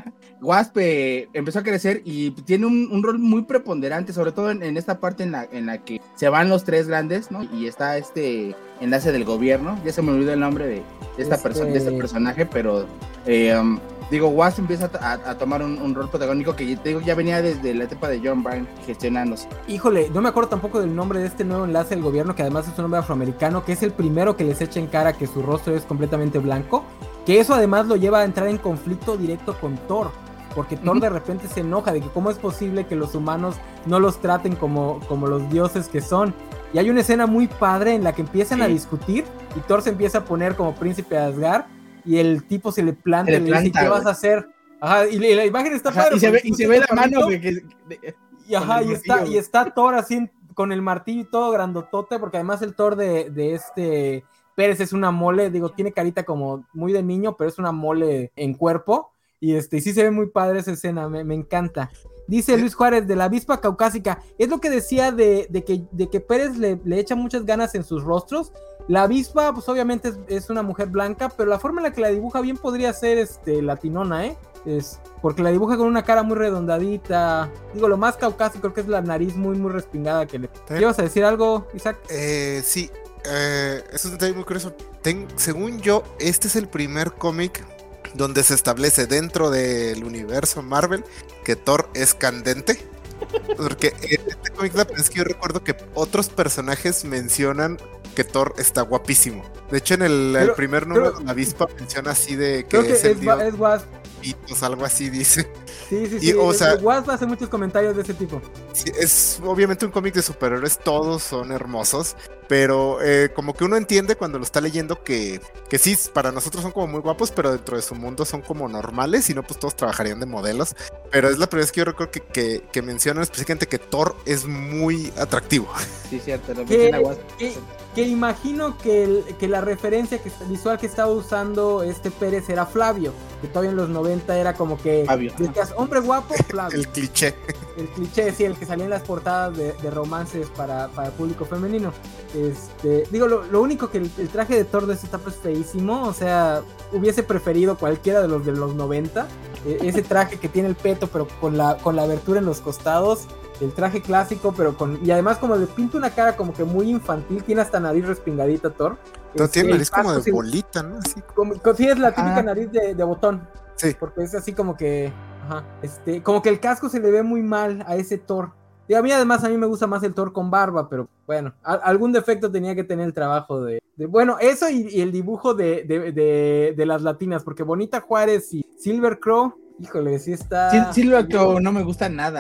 Wasp eh, empezó a crecer y tiene un, un rol muy preponderante, sobre todo en, en esta parte en la, en la que se van los tres grandes, ¿no? Y está este enlace del gobierno, ya se me olvidó el nombre de, de, esta este... perso- de este personaje, pero eh, um, digo, Wasp empieza a, a, a tomar un, un rol protagónico que te digo, ya venía desde la etapa de John Byrne gestionándose. Híjole, no me acuerdo tampoco del nombre de este nuevo enlace del gobierno, que además es un hombre afroamericano, que es el primero que les echa en cara que su rostro es completamente blanco, que eso además lo lleva a entrar en conflicto directo con Thor. Porque Thor uh-huh. de repente se enoja de que cómo es posible que los humanos no los traten como, como los dioses que son. Y hay una escena muy padre en la que empiezan sí. a discutir y Thor se empieza a poner como príncipe de Asgard y el tipo se le planta y le dice, ¿qué vas a hacer? Ajá, y, y la imagen está ajá, padre. Y se ve, y se ve la mano de que... De, y ajá, y está, y está Thor así con el martillo y todo grandotote, porque además el Thor de, de este Pérez es una mole, digo, tiene carita como muy de niño, pero es una mole en cuerpo. Y este, y sí se ve muy padre esa escena, me, me encanta. Dice Luis Juárez, de la avispa caucásica. Es lo que decía de, de, que, de que Pérez le, le echa muchas ganas en sus rostros. La avispa, pues obviamente es, es una mujer blanca, pero la forma en la que la dibuja bien podría ser este, latinona, ¿eh? Es, porque la dibuja con una cara muy redondadita. Digo, lo más caucásico creo que es la nariz muy, muy respingada. Que le... ¿Sí? ¿Ibas a decir algo, Isaac? Eh, sí, eh, eso es un detalle muy curioso. Ten, según yo, este es el primer cómic donde se establece dentro del universo Marvel que Thor es candente. Porque en este cómic es que yo recuerdo que otros personajes mencionan que Thor está guapísimo. De hecho, en el, pero, el primer número de la avispa menciona así de que, que es el es, dios es Wasp. Pitos, algo así dice. Sí, sí, y, sí. O sea, Wasp hace muchos comentarios de ese tipo. Sí, es obviamente un cómic de superhéroes, todos son hermosos, pero eh, como que uno entiende cuando lo está leyendo que, que sí, para nosotros son como muy guapos, pero dentro de su mundo son como normales, y no, pues todos trabajarían de modelos. Pero es la primera vez que yo recuerdo que, que, que mencionan específicamente que Thor es muy atractivo. Sí, cierto, lo menciona Wasp. Que, que imagino que, el, que la referencia que, visual que estaba usando este Pérez era Flavio, que todavía en los noventa era como que decías, hombre guapo, Flavio. El cliché. El cliché, sí, el que salía en las portadas de, de romances para, para el público femenino. Este, digo, lo, lo único que el, el traje de Thor de esta etapa es feísimo, o sea, hubiese preferido cualquiera de los de los noventa, eh, ese traje que tiene el peto pero con la, con la abertura en los costados, el traje clásico, pero con, y además como le pinta una cara como que muy infantil, tiene hasta nariz respingadita Thor. Pero este, tiene nariz como de bolita, ¿no? Así. Como, sí, es la típica ah. nariz de, de botón. Sí. Porque es así como que, ajá, este, como que el casco se le ve muy mal a ese Thor. Y a mí además a mí me gusta más el Thor con barba, pero bueno, a, algún defecto tenía que tener el trabajo de, de bueno, eso y, y el dibujo de, de, de, de las latinas, porque Bonita Juárez y Silver Crow, híjole, sí está... Sí, Silver Crow no me gusta nada.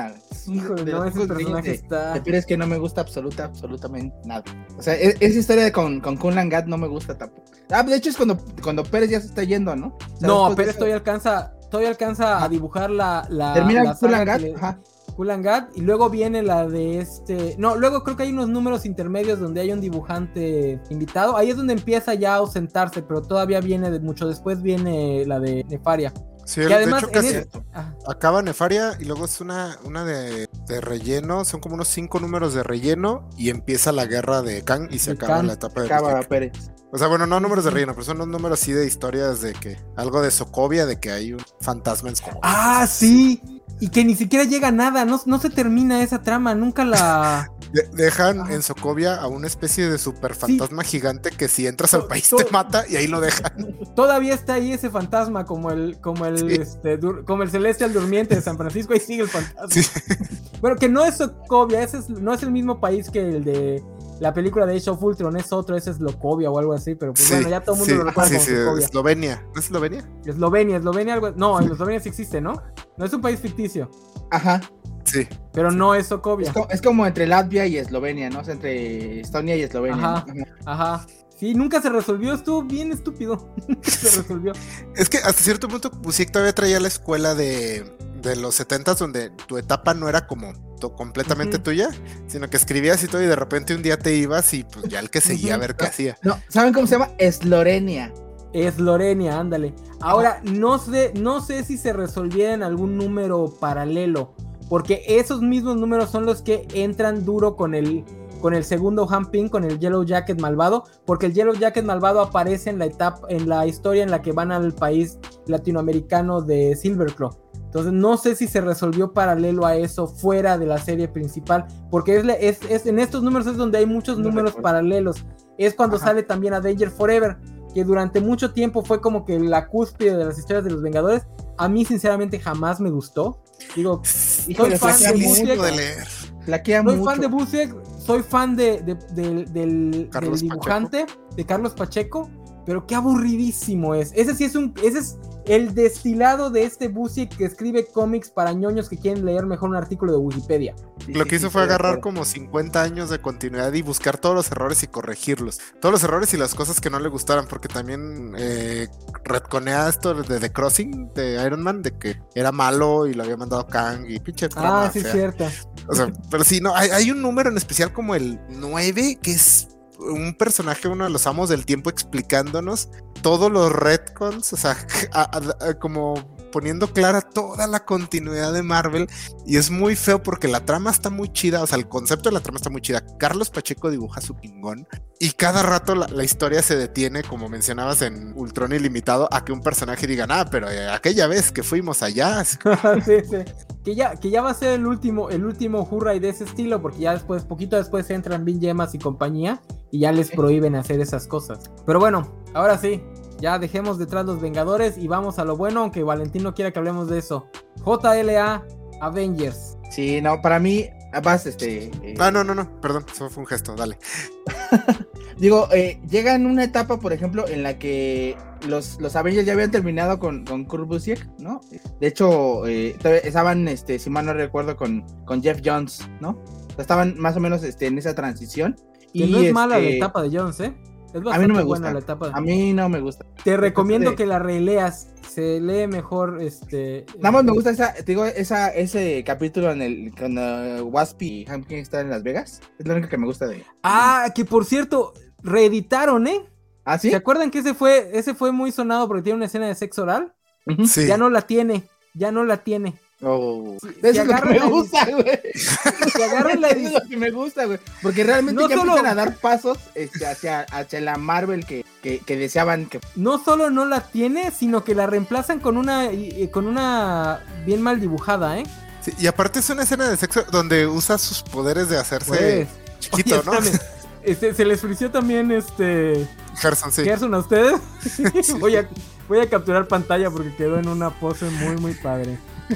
Híjole, de no, los ese pocos personaje guiños de, está- de Pérez que no me gusta absoluta, absolutamente nada. O sea, e- esa historia de con, con Kunlan Gat no me gusta tampoco. Ah, de hecho es cuando, cuando Pérez ya se está yendo, ¿no? O sea, No, después de Pérez eso- todavía alcanza, todavía alcanza Ajá. a dibujar la, la, Termina la Kunlan saga Gat, que le- ajá. Kunlan Gat, y luego viene la de este. No, luego creo que hay unos números intermedios donde hay un dibujante invitado. Ahí es donde empieza ya a ausentarse, pero todavía viene de mucho después viene la de Nefaria. Sí, Que de además hecho en casi el- ah, acaba Nefaria y luego es una, una de, de relleno, son como unos cinco números de relleno y empieza la guerra de Kang y se De acaba Kang. la etapa de Acaba Busiek. Pérez. O sea, bueno, no números de sí. relleno, pero son unos números así de historias de que algo de Sokovia, de que hay un fantasma en Sokovia. ah, sí. Y que ni siquiera llega a nada, no, no se termina esa trama, nunca la. De- dejan Ah. en Sokovia a una especie de super fantasma gigante que si entras al To- país to- te mata y ahí lo dejan. Todavía está ahí ese fantasma, como el, como el, Sí. este, dur- como el celestial durmiente de San Francisco, ahí sigue el fantasma. Sí. Bueno, que no es Sokovia, ese es, no es el mismo país que el de la película de Age of Ultron, es otro, ese es Lokovia o algo así, pero pues Sí, bueno, ya todo el mundo sí, lo recuerda sí, como sí, Sokovia. Eslovenia. ¿No es Eslovenia? Eslovenia, Eslovenia, algo, no, en Eslovenia sí existe, ¿no? No es un país ficticio, Ajá. Sí. pero no es Sokovia. Es, co- es como entre Latvia y Eslovenia, ¿no? O sea, entre Estonia y Eslovenia. Ajá. ¿no? Ajá. Sí, nunca se resolvió, estuvo bien estúpido. Nunca se resolvió. Es que hasta cierto punto Busiek todavía traía la escuela de, de los setentas donde tu etapa no era como to- completamente Ujú. tuya, sino que escribías y todo y de repente un día te ibas y pues ya el que seguía a ver qué hacía. No, ¿saben cómo se llama? Eslorenia. Es Lorenia, ándale. Ahora, no sé, no sé si se resolviera en algún número paralelo, porque esos mismos números son los que entran duro con el, con el segundo Hamping, con el Yellow Jacket malvado, porque el Yellow Jacket malvado aparece en la etapa, en la historia en la que van al país latinoamericano de Silverclaw. Entonces no sé si se resolvió paralelo a eso fuera de la serie principal, porque es, es, es en estos números es donde hay muchos No números recuerdo. paralelos. Es cuando Ajá. sale también a Danger Forever, que durante mucho tiempo fue como que la cúspide de las historias de los Vengadores. A mí sinceramente jamás me gustó. Digo, Híjole, fan flaquea de mucho, Busiek. de leer. flaquea soy mucho. fan de Busiek, soy fan de, de- de- del, Carlos del dibujante, de Carlos Pacheco, pero qué aburridísimo es. Ese sí es un, ese es el destilado de este Busiek que escribe cómics para ñoños que quieren leer mejor un artículo de Wikipedia. Sí, Lo sí, que hizo sí, fue estoy de agarrar acuerdo. como cincuenta años de continuidad y buscar todos los errores y corregirlos. Todos los errores y las cosas que no le gustaran, porque también eh, retconea esto de The Crossing de Iron Man, de que era malo y lo había mandado Kang y pinche trama Ah, sí, es fea. cierto. O sea, pero sí, no, hay, hay un número en especial como el nueve, que es un personaje, uno de los amos del tiempo, explicándonos todos los retcons, o sea, a- a- a- como poniendo clara toda la continuidad de Marvel, y es muy feo porque la trama está muy chida, o sea, el concepto de la trama está muy chida. Carlos Pacheco dibuja su pingón, y cada rato la, la historia se detiene, como mencionabas en Ultron Ilimitado, a que un personaje diga, ah, pero eh, aquella vez que fuimos allá, sí, sí. Que ya, que ya va a ser el último, el último Hurray de ese estilo, porque ya después, poquito después entran Vin Yemas y compañía, y ya les prohíben hacer esas cosas. Pero bueno, ahora sí, ya dejemos detrás los Vengadores y vamos a lo bueno, aunque Valentín no quiera que hablemos de eso. J L A Avengers. Sí, no, para mí, además, este... eh, ah, no, no, no, perdón, eso fue un gesto, dale. Digo, eh, llega en una etapa, por ejemplo, en la que los, los Avengers ya habían terminado con, con Kurt Busiek, ¿no? De hecho, eh, todavía estaban, este, si mal no recuerdo, con, con Jeff Jones, ¿no? O sea, estaban más o menos este, en esa transición. Que y no es mala la este, etapa de Jones, ¿eh? Es a bastante mí no me buena gusta. la etapa. A mí no me gusta. Te recomiendo de- que la releas. Se lee mejor, este... Nada más me gusta esa, te digo, esa, ese capítulo en el cuando Wasp y Hampkin están en Las Vegas. Es lo único que me gusta de ella. Ah, que por cierto, reeditaron, ¿eh? ¿Ah, sí? ¿Se acuerdan que ese fue, ese fue muy sonado porque tiene una escena de sexo oral? Ujú. Sí. Ya no la tiene, ya no la tiene. Oh, Si- eso si es lo que agarran me la- gusta, güey. Si agarran la Eso es edición, lo que me gusta, güey. Porque realmente No ya solo- empiezan a dar pasos este, hacia, hacia la Marvel que, que, que deseaban que... no solo no la tiene, sino que la reemplazan con una, y- y con una bien mal dibujada, ¿eh? Sí, y aparte es una escena de sexo donde usa sus poderes de hacerse Pues, chiquito, oye, ¿no? espérame, este, se les frició también este Gerson, sí. Gerson a ustedes. voy, a, voy a capturar pantalla porque quedó en una pose muy muy padre.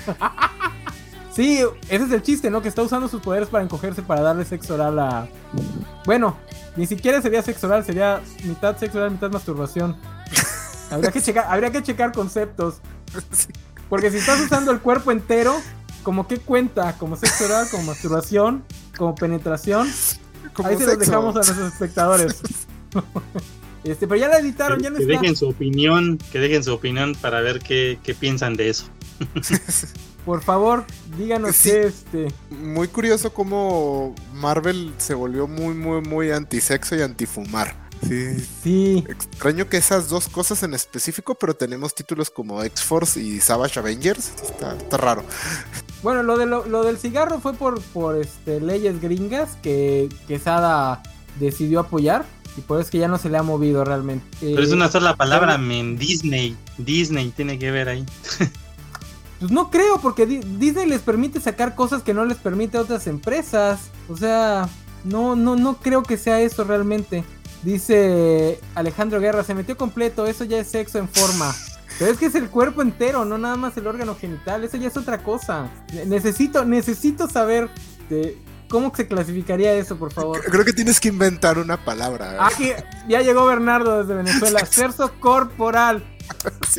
Sí, ese es el chiste, ¿no? Que está usando sus poderes para encogerse, para darle sexo oral a... Bueno, ni siquiera sería sexo oral, sería mitad sexo oral, mitad masturbación. Habría que checar, habría que checar conceptos. Sí. Porque si estás usando el cuerpo entero, como qué cuenta, como sexo oral, como masturbación, como penetración. Como Ahí se sexo. los dejamos a nuestros espectadores. Este, pero ya la editaron, ya no que está. dejen su opinión, que dejen su opinión para ver qué, qué piensan de eso. Por favor, díganos Sí. qué este. Muy curioso cómo Marvel se volvió muy, muy, muy antisexo y antifumar. Sí. Sí. Extraño que esas dos cosas en específico, pero tenemos títulos como X-Force y Savage Avengers. Está, está raro. Bueno, lo de lo, lo del cigarro fue por, por este leyes gringas que Quesada decidió apoyar. Y por eso es que ya no se le ha movido realmente. Pero es una sola palabra, pero- men. Disney. Disney tiene que ver ahí. Pues no creo, porque Di- Disney les permite sacar cosas que no les permite a otras empresas. O sea, no, no, no creo que sea eso realmente. Dice Alejandro Guerra, se metió completo, eso ya es sexo en forma. Pero es que es el cuerpo entero, no nada más el órgano genital, eso ya es otra cosa. Ne- Necesito, necesito saber de cómo se clasificaría eso, por favor. Creo que tienes que inventar una palabra. Ah, que ya llegó Bernardo desde Venezuela. Sexo corporal. Sí.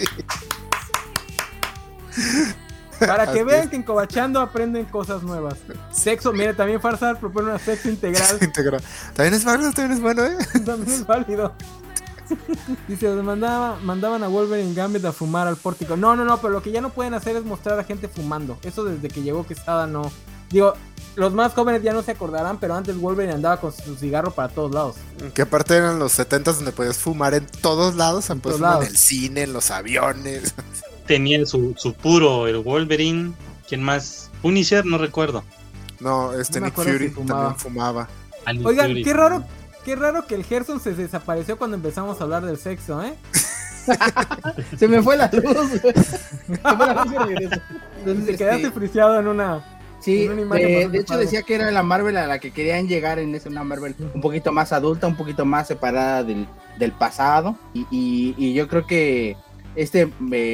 Para que Así vean es. que en Cobachando aprenden cosas nuevas. Sexo, mire, también Farsar propone una sexo integral. Integra. También es válido, también es bueno, ¿eh? También es válido. Dice, mandaba, mandaban a Wolverine Gambit a fumar al pórtico. No, no, no, pero lo que ya no pueden hacer es mostrar a gente fumando. Eso desde que llegó Quesada no. Digo, los más jóvenes ya no se acordarán, pero antes Wolverine andaba con su cigarro para todos lados. Que aparte eran los setentas donde podías fumar en todos lados. En Pues todos lados. en el cine, en los aviones. Tenía su, su puro, el Wolverine. ¿Quién más? Punisher, no recuerdo. No, este No me Nick acuerdo Fury si fumaba. también fumaba. Ah, Nick Oigan, Fury. qué raro, qué raro que el Gerson se desapareció cuando empezamos a hablar del sexo, ¿eh? Se me fue la luz, güey. Se me fue la luz y regresó. Entonces, Te quedaste este, friseado en una... sí, en una imagen de, bastante de hecho padre. decía que era la Marvel a la que querían llegar en ese, una Marvel un poquito más adulta, un poquito más separada del, del pasado. Y, y, y yo creo que este...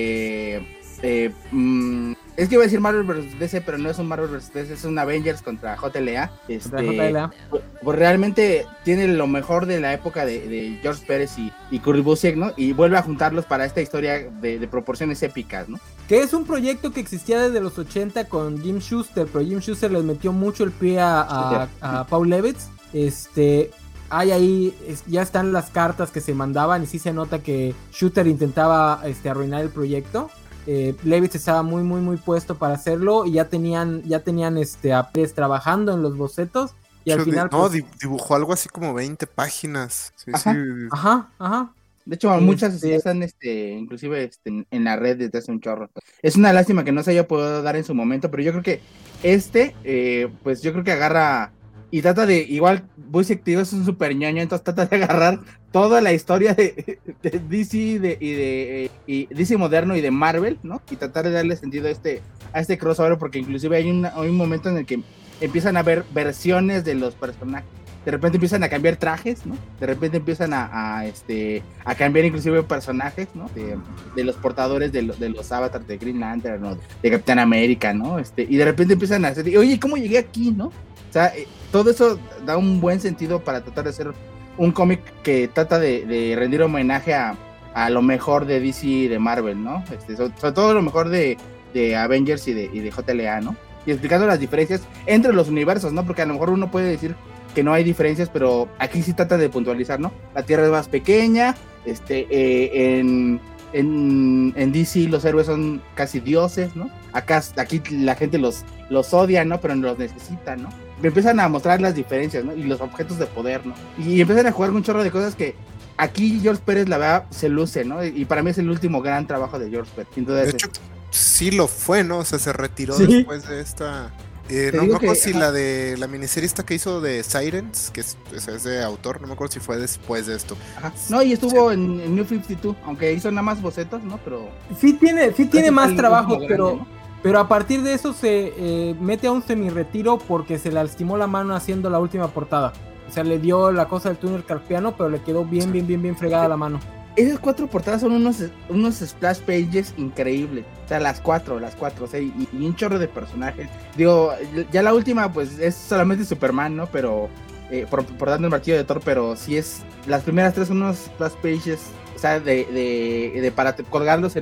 eh, eh, mm, es que iba a decir Marvel versus. D C, pero no es un Marvel versus. D C, es un Avengers contra J L A. Este, Contra J L A. Pues, pues realmente tiene lo mejor de la época de, de George Pérez y, y Kurt Busiek, ¿no? Y vuelve a juntarlos para esta historia de, de proporciones épicas, ¿no? Que es un proyecto que existía desde los ochenta con Jim Schuster, pero Jim Schuster les metió mucho el pie a, a, a Paul Levitz. Este, hay ahí, es- ya están las cartas que se mandaban y sí se nota que Schuster intentaba este, arruinar el proyecto. Eh, Levitz estaba muy muy muy puesto para hacerlo y ya tenían ya tenían este a Pérez trabajando en los bocetos y al Yo di- final no, pues, di- dibujó algo así como veinte páginas. Sí, Ajá. sí. ajá ajá De hecho, Este- muchas ya están este, inclusive este, en, en la red desde hace un chorro. Es una lástima que no se haya podido dar en su momento, pero yo creo que este, eh, pues yo creo que agarra y trata de, igual, Busiek tío es un super ñoño, entonces trata de agarrar toda la historia de, de D C de, y de eh, y D C moderno y de Marvel, ¿no? Y tratar de darle sentido a este, a este crossover, porque inclusive hay, una- hay un momento en el que empiezan a haber versiones de los personajes. De repente empiezan a cambiar trajes, ¿no? De repente empiezan a, a, este, a cambiar inclusive personajes, ¿no? De, de los portadores de, lo- de los avatars de Green Lantern, ¿no? De Capitán América, ¿no? Este, y de repente empiezan a hacer, oye, ¿cómo llegué aquí, no? O sea, eh, todo eso da un buen sentido para tratar de hacer un cómic que trata de, de rendir homenaje a, a lo mejor de D C y de Marvel, ¿no? Este, sobre, sobre todo lo mejor de, de Avengers y de, y de J L A, ¿no? Y explicando las diferencias entre los universos, ¿no? Porque a lo mejor uno puede decir que no hay diferencias, pero aquí sí trata de puntualizar, ¿no? La Tierra es más pequeña, este, eh, en, en, en D C los héroes son casi dioses, ¿no? Acá, aquí la gente los, los odia, ¿no? Pero los necesita, ¿no? Me empiezan a mostrar las diferencias, ¿no? Y los objetos de poder, ¿no? Y empiezan a jugar un chorro de cosas que aquí George Pérez, la verdad, se luce, ¿no? Y para mí es el último gran trabajo de George Pérez. Entonces, De hecho, sí lo fue, ¿no? O sea, se retiró Sí. después de esta. Eh, Te no me digo acuerdo que- si ajá. la de la miniserie esta que hizo de Sirens, que es, es- es de autor, no me acuerdo si fue después de esto. ajá. No, y estuvo en, en New cincuenta y dos, aunque hizo nada más bocetos, ¿no? Pero sí tiene sí tiene Casi más el trabajo, último pero grande, ¿no? pero a partir de eso se eh, mete a un semi-retiro porque se le lastimó la mano haciendo la última portada. O sea, le dio la cosa del túnel carpiano, pero le quedó bien, bien, bien, bien fregada la mano. Esas cuatro portadas son unos, unos splash pages increíbles. O sea, las cuatro, las cuatro. O sea, y, y un chorro de personajes. Digo, ya la última, pues es solamente Superman, ¿no? Pero, eh, por, por dando el martillo de Thor, pero sí es. Las primeras tres son unos splash pages. O sea, de, de, de para te- colgarlos en un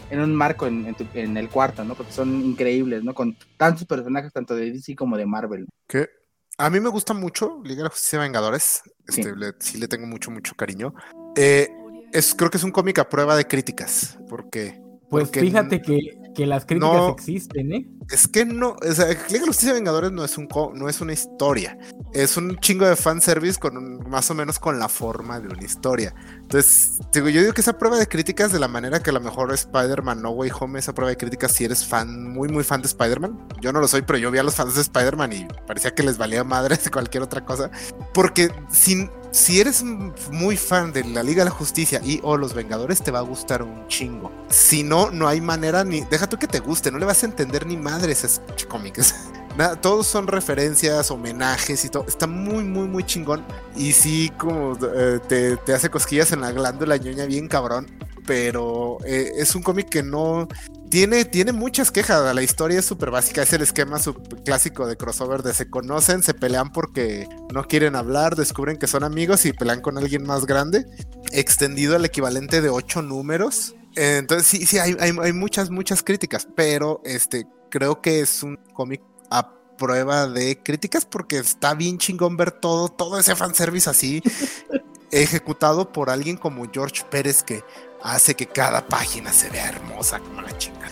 en un marco en, en, tu, en el cuarto, ¿no? Porque son increíbles, ¿no? Con tantos personajes, tanto de D C como de Marvel. ¿Qué? A mí me gusta mucho Liga de la Justicia de Vengadores. Este, Sí. le, sí le tengo mucho, mucho cariño. Eh, es, creo que es un cómic a prueba de críticas. Porque. Pues porque fíjate que, que las críticas no, existen, ¿eh? Es que no. O sea, Liga de la Justicia de Vengadores no es, un co no es una historia. Es un chingo de fanservice con un, más o menos con la forma de una historia. Entonces, digo, yo digo que esa prueba de críticas, de la manera que a lo mejor Spider-Man No Way Home, esa prueba de críticas, si eres fan, muy, muy fan de Spider-Man. Yo no lo soy, pero yo vi a los fans de Spider-Man y parecía que les valía madre de cualquier otra cosa. Porque sin, si eres muy fan de la Liga de la Justicia y o los Vengadores, te va a gustar un chingo. Si no, no hay manera ni. Deja tú que te guste, no le vas a entender ni madres a esos cómics. Nada, todos son referencias, homenajes y todo. Está muy, muy, muy chingón. Y sí, como eh, te, te hace cosquillas en la glándula ñoña bien cabrón. Pero eh, es un cómic que no... Tiene, tiene muchas quejas. La historia es súper básica. Es el esquema clásico de crossover de se conocen, se pelean porque no quieren hablar, descubren que son amigos y pelean con alguien más grande. Extendido al equivalente de ocho números. Eh, entonces sí, sí, hay, hay, hay muchas, muchas críticas. Pero este, creo que es un cómic a prueba de críticas porque está bien chingón ver todo, todo ese fanservice así ejecutado por alguien como George Pérez, que hace que cada página se vea hermosa como la chingada.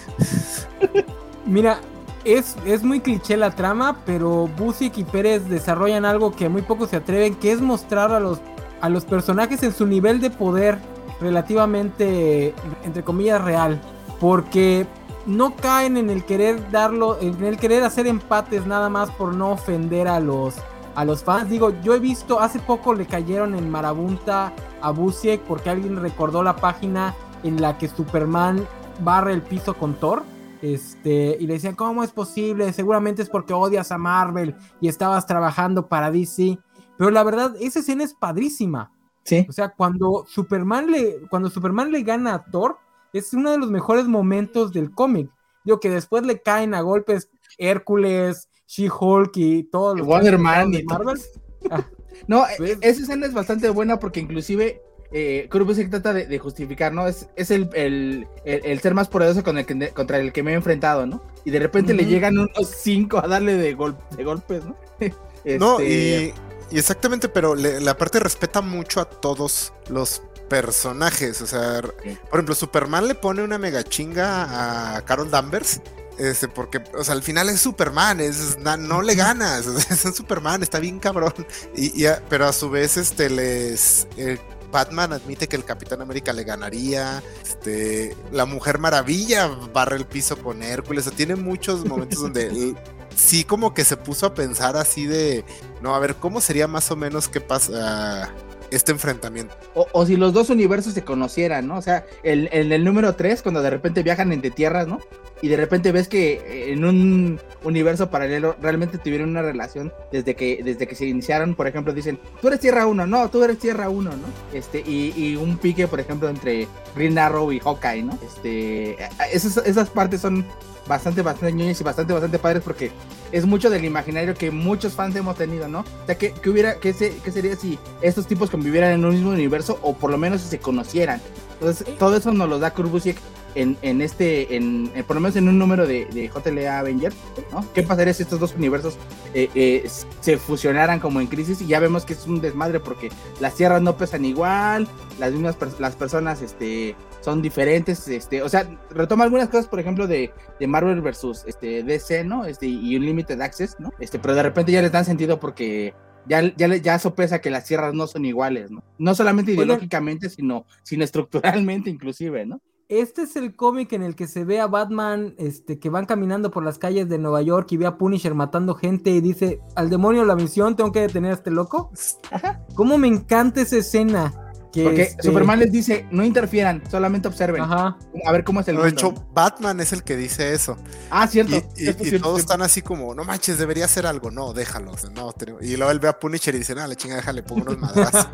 Mira, es, es muy cliché la trama, pero Busiek y Pérez desarrollan algo que muy pocos se atreven, que es mostrar a los, a los personajes en su nivel de poder relativamente, entre comillas, real, porque no caen en el querer darlo, en el querer hacer empates nada más por no ofender a los, a los fans. Digo, yo he visto, hace poco le cayeron en marabunta a Busiek porque alguien recordó la página en la que Superman barre el piso con Thor. Este, y le decían, ¿cómo es posible? Seguramente es porque odias a Marvel y estabas trabajando para D C. Pero la verdad, esa escena es padrísima. Sí. O sea, cuando Superman le, cuando Superman le gana a Thor, es uno de los mejores momentos del cómic. Digo que después le caen a golpes Hércules, She-Hulk y todos los Wonder Man y Marvel. Ah, no, pues, esa escena es bastante buena porque inclusive eh, Kurt Busiek trata de, de justificar, ¿no? Es, es el, el, el, el ser más poderoso con el que, contra el que me he enfrentado, ¿no? Y de repente uh-huh. le llegan unos cinco a darle de, gol, de golpes, ¿no? este... No, y, y exactamente, pero le, la parte respeta mucho a todos los personajes, o sea, sí. Por ejemplo, Superman le pone una mega chinga a Carol Danvers, este, porque, o sea, al final es Superman, es, no, no le ganas, es un Superman, está bien cabrón, y, y a, pero a su vez, este, les, eh, Batman admite que el Capitán América le ganaría, este, la Mujer Maravilla barre el piso con Hércules, o sea, tiene muchos momentos donde el, sí como que se puso a pensar así de, no, a ver, ¿cómo sería más o menos qué pasa este enfrentamiento? O, o si los dos universos se conocieran, ¿no? O sea, el, el, el número tres, cuando de repente viajan entre tierras, ¿no? Y de repente ves que en un universo paralelo realmente tuvieron una relación desde que, desde que se iniciaron. Por ejemplo, dicen, tú eres Tierra uno, no, tú eres Tierra uno, ¿no? Este, y, y un pique, por ejemplo, entre Green Arrow y Hawkeye, ¿no? Este, esas, esas partes son bastante, bastante ñoñas y bastante, bastante padres porque es mucho del imaginario que muchos fans hemos tenido, ¿no? O sea, ¿qué, qué, hubiera, qué, se, qué sería si estos tipos convivieran en un mismo universo o por lo menos si se conocieran? Entonces, todo eso nos lo da Kurt Busiek en, en este, en, en, por lo menos en un número de, de J L A Avenger, ¿no? ¿Qué pasaría si estos dos universos eh, eh, se fusionaran como en Crisis? Y ya vemos que es un desmadre porque las tierras no pesan igual, las mismas per- las personas este, son diferentes, este, o sea, retoma algunas cosas, por ejemplo, de, de Marvel versus este, D C, ¿no? Este, y Unlimited Access, ¿no? Este, pero de repente ya les dan sentido porque ya, ya, ya sopesa que las tierras no son iguales, ¿no? No solamente ideológicamente, sino, sino estructuralmente inclusive, ¿no? Este es el cómic en el que se ve a Batman este, que van caminando por las calles de Nueva York y ve a Punisher matando gente y dice, al demonio la misión, tengo que detener a este loco. Ajá. ¿Cómo me encanta esa escena? Que Porque este... Superman les dice, no interfieran, solamente observen. Ajá. A ver cómo es el mundo. De hecho, ¿no? Batman es el que dice eso. Ah, cierto. Y, y, cierto, y cierto, todos cierto. están así como, no manches, debería hacer algo. No, déjalo. No, y luego él ve a Punisher y dice, no, la chinga, déjale, pongo unos madrazos.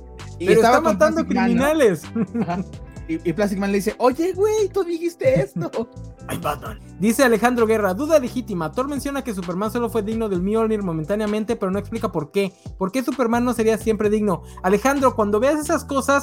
y Pero estaba está matando criminales. Man, ¿no? Y, y Plastic Man le dice, oye, güey, tú dijiste esto. Ay, Batman. Dice Alejandro Guerra, duda legítima. Thor menciona que Superman solo fue digno del Mjolnir momentáneamente, pero no explica por qué. ¿Por qué Superman no sería siempre digno? Alejandro, cuando veas esas cosas,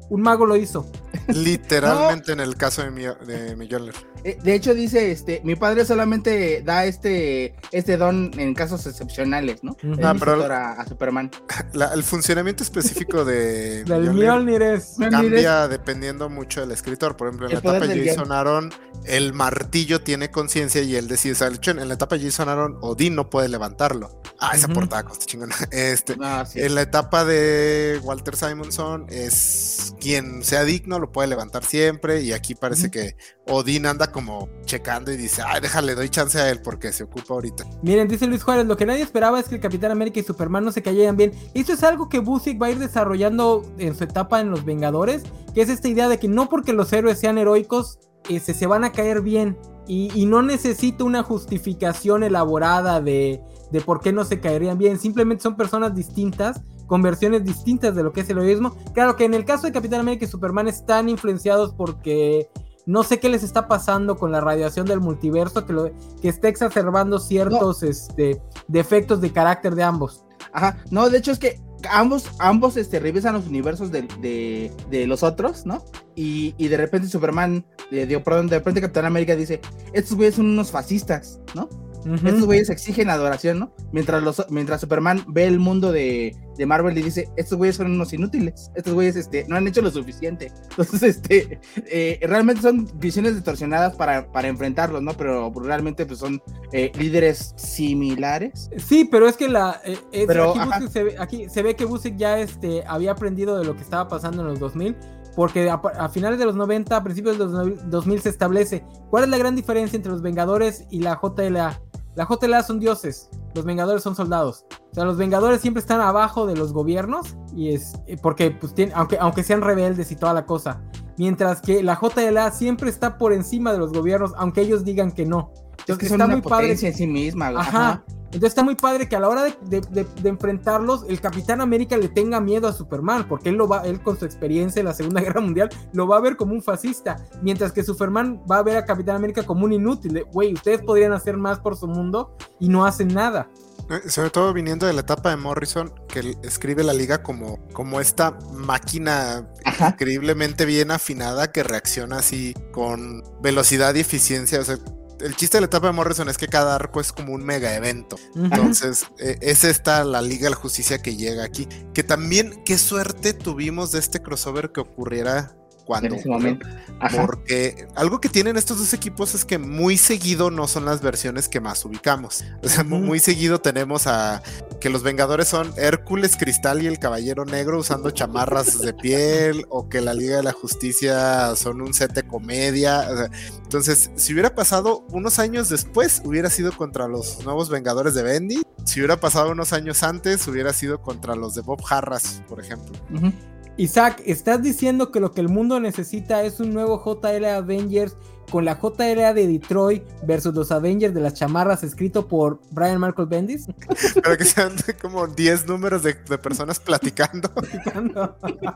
un mago lo hizo. Literalmente no. En el caso de, mi, de Mjolnir. De hecho dice, este, mi padre solamente da este, este don en casos excepcionales, ¿no? Uh-huh. Ah, pero a, a Superman. La, el funcionamiento específico de Mjolnir, Mjolnir es cambia dependiendo mucho del escritor. Por ejemplo, en el la etapa de Jason Aaron, el martillo tiene conciencia y él decide, o sea, en la etapa de Jason Aaron, Odín no puede levantarlo. Ah, esa uh-huh. portada costa chingona. Este, ah, sí. En la etapa de Walter Simonson es quien sea digno lo puede levantar siempre, y aquí parece uh-huh. que Odín anda como checando y dice, ay, déjale, doy chance a él porque se ocupa ahorita. Miren, dice Luis Juárez, lo que nadie esperaba es que el Capitán América y Superman no se cayeran bien. Esto es algo que Busiek va a ir desarrollando en su etapa en Los Vengadores, que es esta idea de que no porque los héroes sean heroicos eh, se, se van a caer bien, y, y no necesita una justificación elaborada de, de por qué no se caerían bien, simplemente son personas distintas con versiones distintas de lo que es el heroísmo. Claro que en el caso de Capitán América y Superman están influenciados porque no sé qué les está pasando con la radiación del multiverso, que, lo, que está exacerbando ciertos no. este, defectos de carácter de ambos. Ajá, no, de hecho es que ambos, ambos este, revisan los universos de, de, de los otros, ¿no? Y, y de repente Superman, eh, de, perdón, de repente Capitán América dice, estos güeyes son unos fascistas, ¿no? Uh-huh. Estos güeyes exigen adoración, ¿no? Mientras, los, mientras Superman ve el mundo de, de Marvel y dice, estos güeyes son unos inútiles, estos güeyes este, no han hecho lo suficiente. Entonces, este, eh, realmente son visiones distorsionadas para, para enfrentarlos, ¿no? Pero realmente pues, son eh, líderes similares. Sí, pero es que la eh, es, pero, aquí, se ve, aquí se ve que Busiek ya este, había aprendido de lo que estaba pasando en los dos mil, porque a, a finales de los noventa, a principios de los dos mil se establece cuál es la gran diferencia entre los Vengadores y la J L A. La J L A son dioses, los Vengadores son soldados. O sea, los Vengadores siempre están abajo de los gobiernos, y es porque pues tienen, aunque, aunque sean rebeldes y toda la cosa, mientras que la J L A siempre está por encima de los gobiernos, aunque ellos digan que no. Entonces, es que está son muy una potencia padre en sí misma. Ajá. Ajá. Entonces está muy padre que a la hora de, de, de, de enfrentarlos, el Capitán América le tenga miedo a Superman, porque él lo va, él con su experiencia en la Segunda Guerra Mundial lo va a ver como un fascista, mientras que Superman va a ver a Capitán América como un inútil. Güey, ustedes podrían hacer más por su mundo y no hacen nada. Sobre todo viniendo de la etapa de Morrison, que escribe la liga como, como esta máquina Ajá. increíblemente bien afinada que reacciona así con velocidad y eficiencia. O sea, el chiste de la etapa de Morrison es que cada arco es como un mega evento. Uh-huh. Entonces, eh, es esta la Liga de la Justicia que llega aquí. Que también, qué suerte tuvimos de este crossover que ocurriera cuando. En ese momento. Ajá. Porque algo que tienen estos dos equipos es que muy seguido no son las versiones que más ubicamos. O sea, uh-huh. muy seguido tenemos a que los Vengadores son Hércules, Cristal y el Caballero Negro usando chamarras de piel, o que la Liga de la Justicia son un set de comedia. O sea, entonces, si hubiera pasado unos años después, hubiera sido contra los nuevos Vengadores de Bendy. Si hubiera pasado unos años antes, hubiera sido contra los de Bob Harras, por ejemplo. Uh-huh. Isaac, ¿estás diciendo que lo que el mundo necesita es un nuevo J L A Avengers con la J L A de Detroit versus los Avengers de las chamarras escrito por Brian Michael Bendis? Pero que sean como diez números de, de personas platicando. platicando.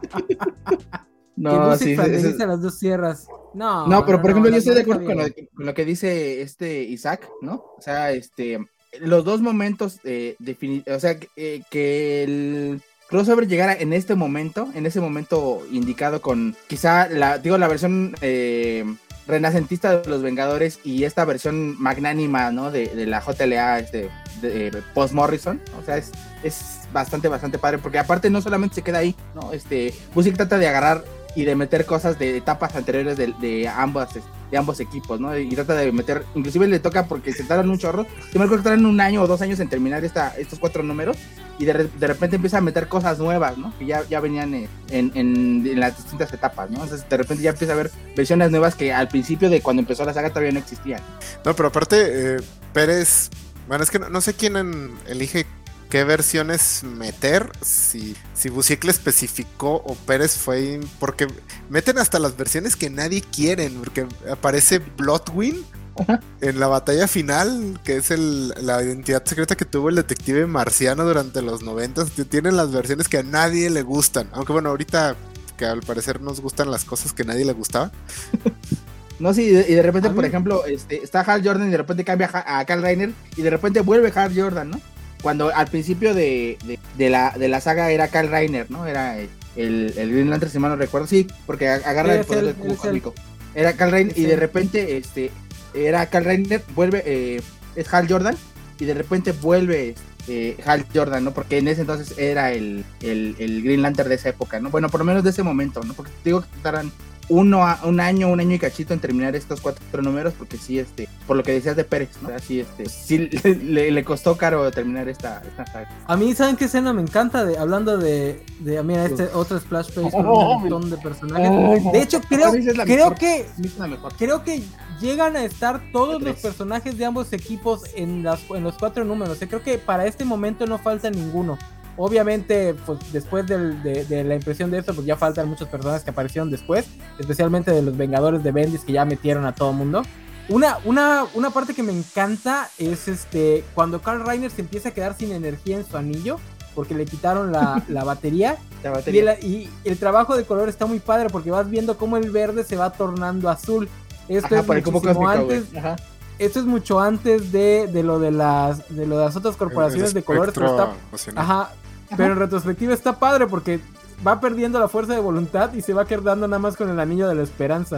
No, sí, sí, sí. Las dos sierras. No, no, pero por no, ejemplo, no, yo estoy de acuerdo con lo, con lo que dice este Isaac, ¿no? O sea, este, los dos momentos, eh, defini- o sea, eh, que el crossover llegara en este momento, en ese momento indicado con quizá la, digo, la versión eh, renacentista de los Vengadores y esta versión magnánima, ¿no? De, de la J L A, este, de, de post Morrison, o sea, es, es bastante, bastante padre, porque aparte no solamente se queda ahí, ¿no? Este, Busiek trata de agarrar y de meter cosas de etapas anteriores de, de ambos de ambos equipos, ¿no? Y trata de meter, inclusive le toca porque se tardan un chorro, yo me acuerdo que tardan un año o dos años en terminar esta, estos cuatro números, y de, de repente empieza a meter cosas nuevas, ¿no? Que ya, ya venían en, en, en las distintas etapas, ¿no? Entonces de repente ya empieza a haber versiones nuevas que al principio de cuando empezó la saga todavía no existían. No, pero aparte, eh, Pérez, bueno, es que no, no sé quién en, elige qué versiones meter, si, si Busiek le especificó o Pérez fue, porque meten hasta las versiones que nadie quiere, porque aparece Bloodwing uh-huh. en la batalla final, que es el, la identidad secreta que tuvo el detective marciano durante los noventas. Tienen las versiones que a nadie le gustan, aunque bueno, ahorita que al parecer nos gustan las cosas que a nadie le gustaba. No, sí, y de, y de repente, por ejemplo, este, está Hal Jordan y de repente cambia a, a Kyle Rayner y de repente vuelve Hal Jordan, ¿no? Cuando al principio de, de, de, la, de la saga era Kyle Rayner, ¿no? Era, el, el Green Lantern, si mal no recuerdo, sí, porque agarra Sí, el poder el, del cubo el, cósmico. Era Kyle Rayner, y de repente, este, era Kyle Rayner, vuelve, eh, es Hal Jordan, y de repente vuelve eh, Hal Jordan, ¿no? Porque en ese entonces era el, el, el Green Lantern de esa época, ¿no? Bueno, por lo menos de ese momento, ¿no? Porque te digo que tardan uno a, un año, un año y cachito en terminar estos cuatro números, porque sí, este, por lo que decías de Pérez, ¿no? Así, este, sí le, le, le costó caro terminar esta, esta saga. A mí, ¿saben qué escena me encanta? De, hablando de, de, mira, este otro splash page con un montón de personajes. De hecho, creo, creo que, creo que llegan a estar todos los personajes de ambos equipos en, las, en los cuatro números. Yo creo que para este momento no falta ninguno. Obviamente, pues después del, de, de la impresión de esto, pues ya faltan muchos personajes que aparecieron después, especialmente de los Vengadores de Bendis, que ya metieron a todo mundo. Una, una, una parte que me encanta es este cuando Kyle Rayner se empieza a quedar sin energía en su anillo, porque le quitaron la, la batería, la batería. Y, el, y el trabajo de color está muy padre, porque vas viendo cómo el verde se va tornando azul. Esto Ajá, es por el cubo cósmico, antes, Ajá. Esto es mucho antes de, de lo de las de lo de las otras corporaciones de colores, pero está, ajá, ajá, pero en retrospectiva está padre porque va perdiendo la fuerza de voluntad y se va quedando nada más con el anillo de la esperanza.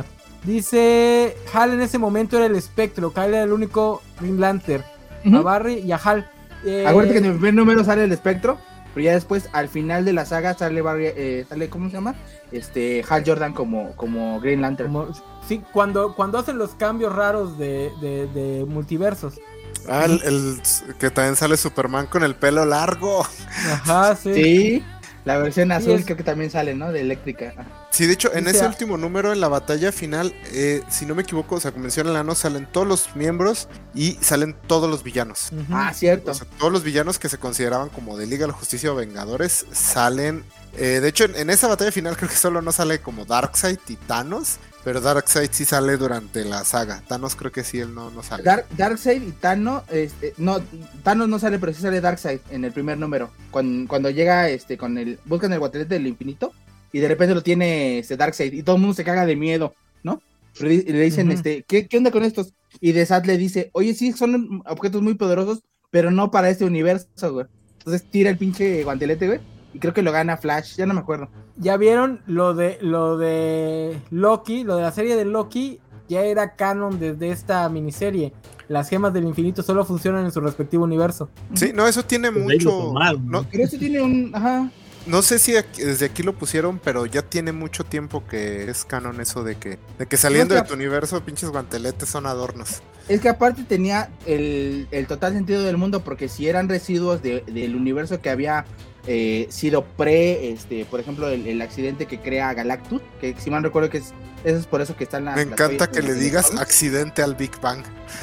Dice Hal en ese momento era el espectro, Kyle era el único Green Lantern, uh-huh. A Barry y a Hal. Eh... Acuérdate que en el primer número sale el espectro, pero ya después al final de la saga sale Barry, eh, sale ¿cómo se llama? Este Hal Jordan como, como Green Lantern. Como, sí, cuando, cuando hacen los cambios raros de, de, de multiversos. Ah, el, el que también sale Superman con el pelo largo. Ajá, sí. Sí, la versión azul sí, es... creo que también sale, ¿no? De eléctrica. Sí, de hecho, en o sea, ese último número, en la batalla final, eh, si no me equivoco, o sea, como menciona Lano, salen todos los miembros y salen todos los villanos. Uh-huh. Ah, cierto. O sea, todos los villanos que se consideraban como de Liga de la Justicia o Vengadores salen. Eh, de hecho, en, en esa batalla final creo que solo no sale como Darkseid y Thanos, pero Darkseid sí sale durante la saga. Thanos creo que sí, él no, no sale. Dark, Darkseid y Thanos, este, no, Thanos no sale, pero sí sale Darkseid en el primer número. Cuando, cuando llega, este, con el, buscan el guantelete del infinito y de repente lo tiene este Darkseid y todo el mundo se caga de miedo, ¿no? Pero le, le dicen, uh-huh. este, ¿qué, ¿qué onda con estos? Y Desat le dice, oye, sí, son objetos muy poderosos, pero no para este universo, güey. Entonces tira el pinche guantelete, güey. Y creo que lo gana Flash, ya no me acuerdo. Ya vieron lo de lo de Loki, lo de la serie de Loki, ya era canon desde esta miniserie. Las gemas del infinito solo funcionan en su respectivo universo. Sí, no, eso tiene pues mucho. No, pero eso tiene un. Ajá. No sé si aquí, desde aquí lo pusieron, pero ya tiene mucho tiempo que es canon eso de que, de que saliendo no, de tu universo, pinches guanteletes son adornos. Es que aparte tenía el, el total sentido del mundo, porque si eran residuos de, del universo que había eh, sido pre, este, por ejemplo, el, el accidente que crea Galactus, que si mal recuerdo que es, eso es por eso que están las... Me encanta las que le digas de accidente al Big Bang.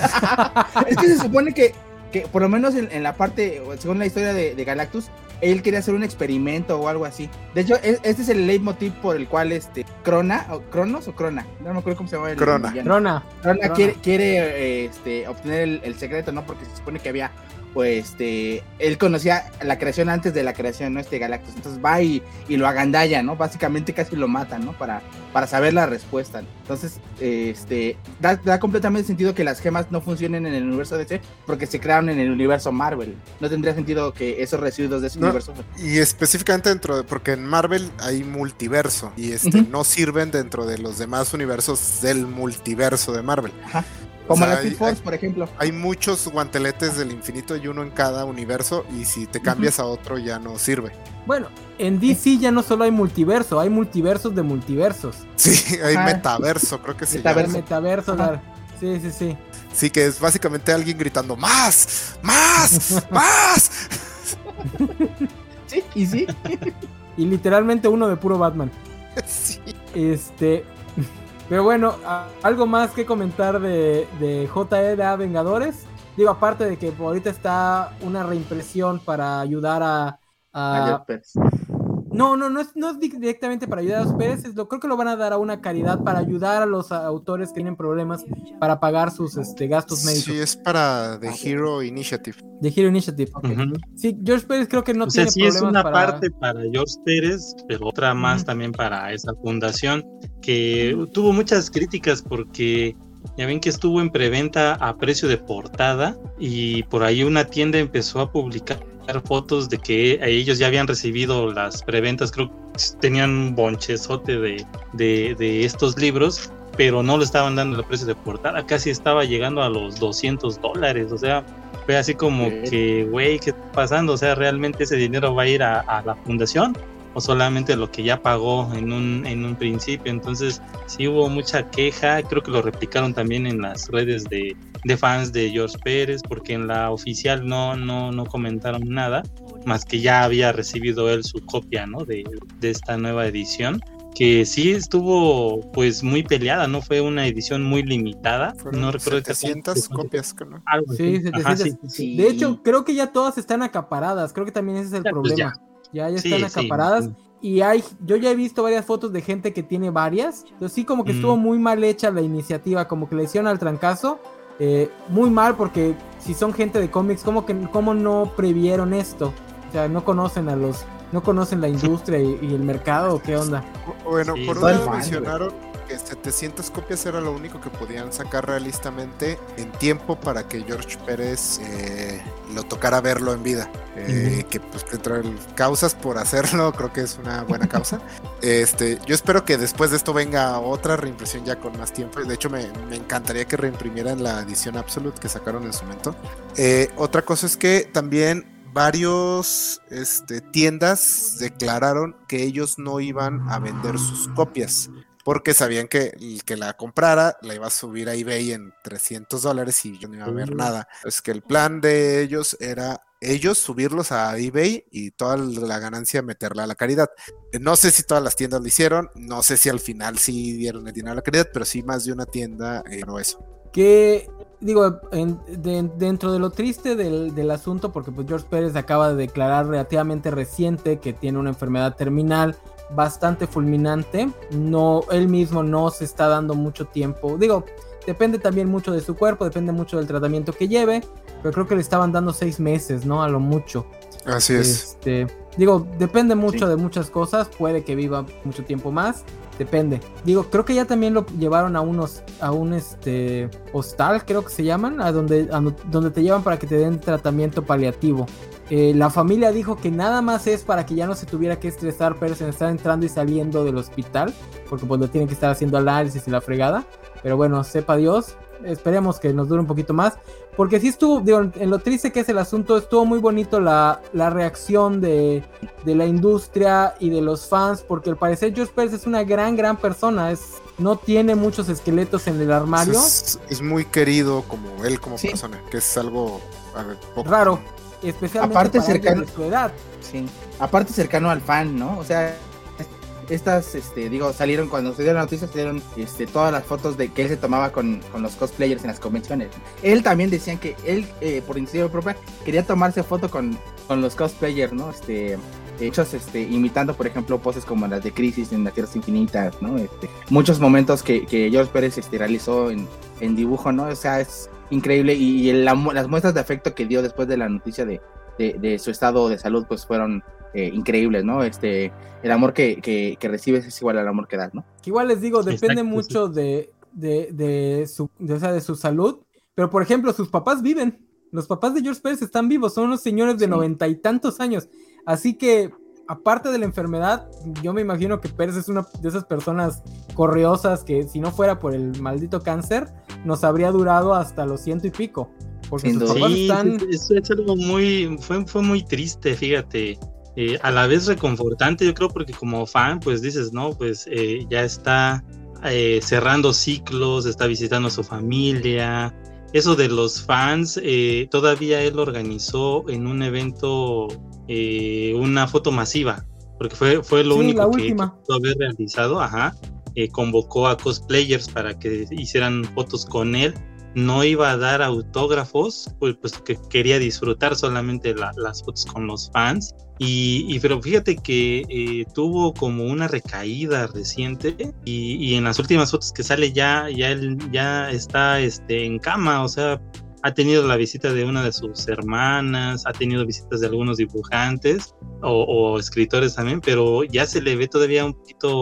Es que se supone que, que por lo menos en, en la parte, según la historia de, de Galactus, él quería hacer un experimento o algo así. De hecho, es, este es el leitmotiv por el cual este Crona, o Cronos o Crona, no me acuerdo cómo se llama el Crona. villano. Crona. Crona, Crona quiere, quiere este, obtener el, el secreto, ¿no? Porque se supone que había, pues, este, él conocía la creación antes de la creación, ¿no? Este Galactus. Entonces va y, y lo agandalla, ¿no? Básicamente casi lo matan, ¿no? Para, para saber la respuesta. Entonces, este, da, da completamente sentido que las gemas no funcionen en el universo D C porque se crearon en el universo Marvel. No tendría sentido que esos residuos de ese no, universo... Y específicamente dentro de... Porque en Marvel hay multiverso y este uh-huh. no sirven dentro de los demás universos del multiverso de Marvel. Ajá. Como o sea, la Speed Force, por ejemplo. Hay muchos guanteletes del infinito y uno en cada universo, y si te cambias uh-huh. a otro ya no sirve. Bueno, en D C ya no solo hay multiverso, hay multiversos de multiversos. Sí, hay ah, metaverso, creo que sí. Metaverso, metaverso, uh-huh. sí, sí, sí. Sí, que es básicamente alguien gritando ¡más! ¡más! ¡más! Sí, y sí. Y literalmente uno de puro Batman. Sí. Este... Pero bueno, algo más que comentar de, de J L A Vengadores. Digo, aparte de que ahorita está una reimpresión para ayudar a... a... No, no, no es, no es directamente para ayudar a los Pérez, es lo, creo que lo van a dar a una caridad para ayudar a los autores que tienen problemas para pagar sus este, gastos médicos. Sí, es para The Hero Initiative. The Hero Initiative, okay. Uh-huh. Sí, George Pérez creo que no o tiene sea, sí problemas es una para... parte para George Pérez, pero otra más uh-huh. también para esa fundación, que uh-huh. tuvo muchas críticas porque... Ya ven que estuvo en preventa a precio de portada y por ahí una tienda empezó a publicar fotos de que ellos ya habían recibido las preventas, creo que tenían un bonchezote de, de, de estos libros, pero no le estaban dando el precio de portada, casi estaba llegando a los doscientos dólares, o sea, fue así como ¿Qué? que, güey, ¿qué está pasando? O sea, ¿realmente ese dinero va a ir a, a la fundación? ¿O solamente lo que ya pagó en un, en un principio? Entonces, sí hubo mucha queja, creo que lo replicaron también en las redes de, de fans de George Pérez, porque en la oficial no, no, no comentaron nada, más que ya había recibido él su copia, ¿no? de, de esta nueva edición, que sí estuvo pues muy peleada, no fue una edición muy limitada. Fueron no recuerdo setecientas copias, ¿no? Algo sí, así. setecientas. Ajá, sí, sí. De hecho, creo que ya todas están acaparadas, creo que también ese es el ya, problema. Pues ya. Ya, ya sí, están acaparadas. Sí. Y hay, yo ya he visto varias fotos de gente que tiene varias. Entonces sí, como que mm. estuvo muy mal hecha la iniciativa, como que le hicieron al trancazo. Eh, muy mal, porque si son gente de cómics, ¿cómo, que, ¿cómo no previeron esto? O sea, no conocen a los... ¿No conocen la industria y, y el mercado? ¿Qué onda? Bueno, sí, por un lado mencionaron que setecientas copias era lo único que podían sacar realistamente en tiempo para que George Pérez eh, lo tocara verlo en vida. Eh, uh-huh. Que pues dentro de causas por hacerlo, creo que es una buena causa. este, yo espero que después de esto venga otra reimpresión ya con más tiempo. De hecho, me, me encantaría que reimprimieran la edición Absolute que sacaron en su momento. Eh, otra cosa es que también varios este, tiendas declararon que ellos no iban a vender sus copias porque sabían que el que la comprara la iba a subir a eBay en trescientos dólares y yo no iba a ver nada. Es que el plan de ellos era ellos subirlos a eBay y toda la ganancia meterla a la caridad. No sé si todas las tiendas lo hicieron, no sé si al final sí dieron el dinero a la caridad, pero sí más de una tienda eh, no eso. Que digo, en, de, dentro de lo triste del, del asunto, porque pues George Pérez acaba de declarar relativamente reciente que tiene una enfermedad terminal bastante fulminante, no, él mismo no se está dando mucho tiempo, digo, depende también mucho de su cuerpo, depende mucho del tratamiento que lleve, pero creo que le estaban dando seis meses, ¿no? A lo mucho. Así es. Este, digo, depende mucho sí. de muchas cosas, puede que viva mucho tiempo más, depende. Digo, creo que ya también lo llevaron a unos, a un este hostal, creo que se llaman, a donde, a donde te llevan para que te den tratamiento paliativo. Eh, la familia dijo que nada más es para que ya no se tuviera que estresar, pero se estar entrando y saliendo del hospital, porque pues le tienen que estar haciendo análisis y la fregada. Pero bueno, sepa Dios, esperemos que nos dure un poquito más, porque sí estuvo, digo, en lo triste que es el asunto, estuvo muy bonito la, la reacción de, de la industria y de los fans, porque al parecer George Pérez es una gran, gran persona, es, no tiene muchos esqueletos en el armario. Es, es muy querido como él como sí. persona, que es algo a ver, poco raro, especialmente aparte para cercano, de su edad. Sí. Aparte cercano al fan, ¿no? O sea, estas, este, digo, salieron cuando se dio la noticia, salieron este, todas las fotos de que él se tomaba con, con los cosplayers en las convenciones. Él también decían que él, eh, por iniciativa propia, quería tomarse foto con, con los cosplayers, ¿no? Este, hechos, este, imitando, por ejemplo, poses como las de Crisis en las Tierras Infinitas, ¿no? Este, muchos momentos que, que George Pérez este, realizó en, en dibujo, ¿no? O sea, es increíble y, y el, la, las muestras de afecto que dio después de la noticia de, de, de su estado de salud, pues fueron Eh, increíbles, ¿no? Este, el amor que, que, que recibes es igual al amor que das, ¿no? Igual les digo, depende Exacto, mucho sí. de, de, de, su, de, o sea, de su salud, pero por ejemplo, sus papás viven, los papás de George Pérez están vivos, son unos señores de noventa sí. y tantos años, así que, aparte de la enfermedad, yo me imagino que Pérez es una de esas personas correosas que si no fuera por el maldito cáncer, nos habría durado hasta los ciento y pico, porque Sin sus papás sí, están... eso es algo muy, fue, fue muy triste, fíjate. Eh, a la vez reconfortante, yo creo, porque como fan, pues dices, no, pues eh, ya está eh, cerrando ciclos, está visitando a su familia. Eso de los fans, eh, todavía él organizó en un evento eh, una foto masiva, porque fue, fue lo sí, único que, que pudo haber realizado, ajá. Eh, convocó a cosplayers para que hicieran fotos con él. No iba a dar autógrafos, pues, pues que quería disfrutar solamente la, las fotos con los fans. Y, y pero fíjate que eh, tuvo como una recaída reciente y, y en las últimas fotos que sale ya, ya él ya está este, en cama, o sea, ha tenido la visita de una de sus hermanas, ha tenido visitas de algunos dibujantes o, o escritores también, pero ya se le ve todavía un poquito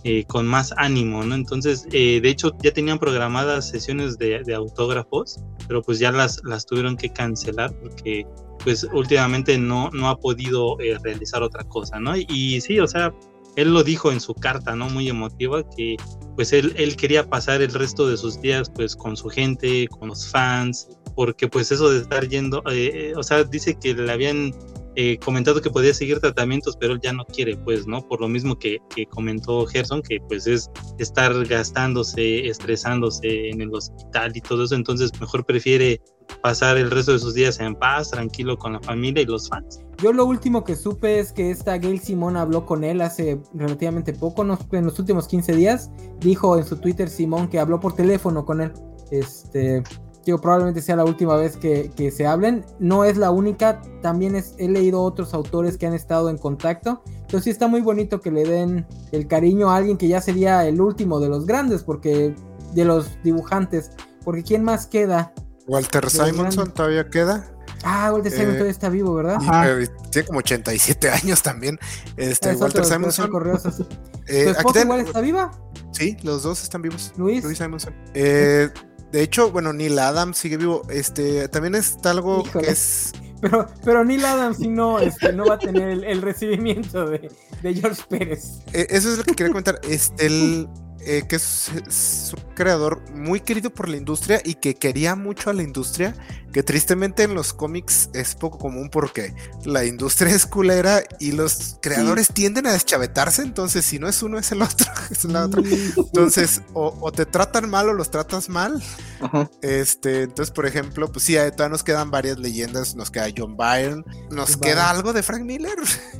eh, con más ánimo, ¿no? Entonces, eh, de hecho, ya tenían programadas sesiones de, de autógrafos, pero pues ya las, las tuvieron que cancelar porque pues últimamente no, no ha podido eh, realizar otra cosa, ¿no? Y, y sí, o sea, él lo dijo en su carta, ¿no? Muy emotiva, que pues él, él quería pasar el resto de sus días pues con su gente, con los fans, porque pues eso de estar yendo, eh, o sea, dice que le habían eh, comentado que podía seguir tratamientos, pero él ya no quiere, pues, ¿no? Por lo mismo que, que comentó Gerson, que pues es estar gastándose, estresándose en el hospital y todo eso, entonces mejor prefiere pasar el resto de sus días en paz, tranquilo con la familia y los fans. Yo lo último que supe es que esta Gail Simón habló con él hace relativamente poco, no, en los últimos quince días, dijo en su Twitter Simón que habló por teléfono con él, este, digo, probablemente sea la última vez que, que se hablen, no es la única, también es, he leído otros autores que han estado en contacto, entonces sí está muy bonito que le den el cariño a alguien que ya sería el último de los grandes, porque de los dibujantes, porque ¿quién más queda? Walter Simonson todavía queda. Ah, Walter Simonson eh, todavía está vivo, ¿verdad? Y, tiene como ochenta y siete años también. Este, es Walter otro, Simonson. Eh, ¿Tu esposa ten... igual está viva? Sí, los dos están vivos. Luis. Luis Simonson. Eh, de hecho, bueno, Neil Adams sigue vivo. Este, también está algo Híjole. que es. Pero, pero Neil Adams sí no, este, no va a tener el, el recibimiento de, de George Pérez. Eh, eso es lo que quería comentar. Este, el. Eh, que es, es un creador muy querido por la industria y que quería mucho a la industria, que tristemente en los cómics es poco común porque la industria es culera y los creadores sí. tienden a deschavetarse, entonces si no es uno es el otro, es la otra. Entonces o, o te tratan mal o los tratas mal. Ajá. Este, entonces por ejemplo, pues sí, todavía nos quedan varias leyendas, nos queda John Byrne, nos Bye. queda algo de Frank Miller.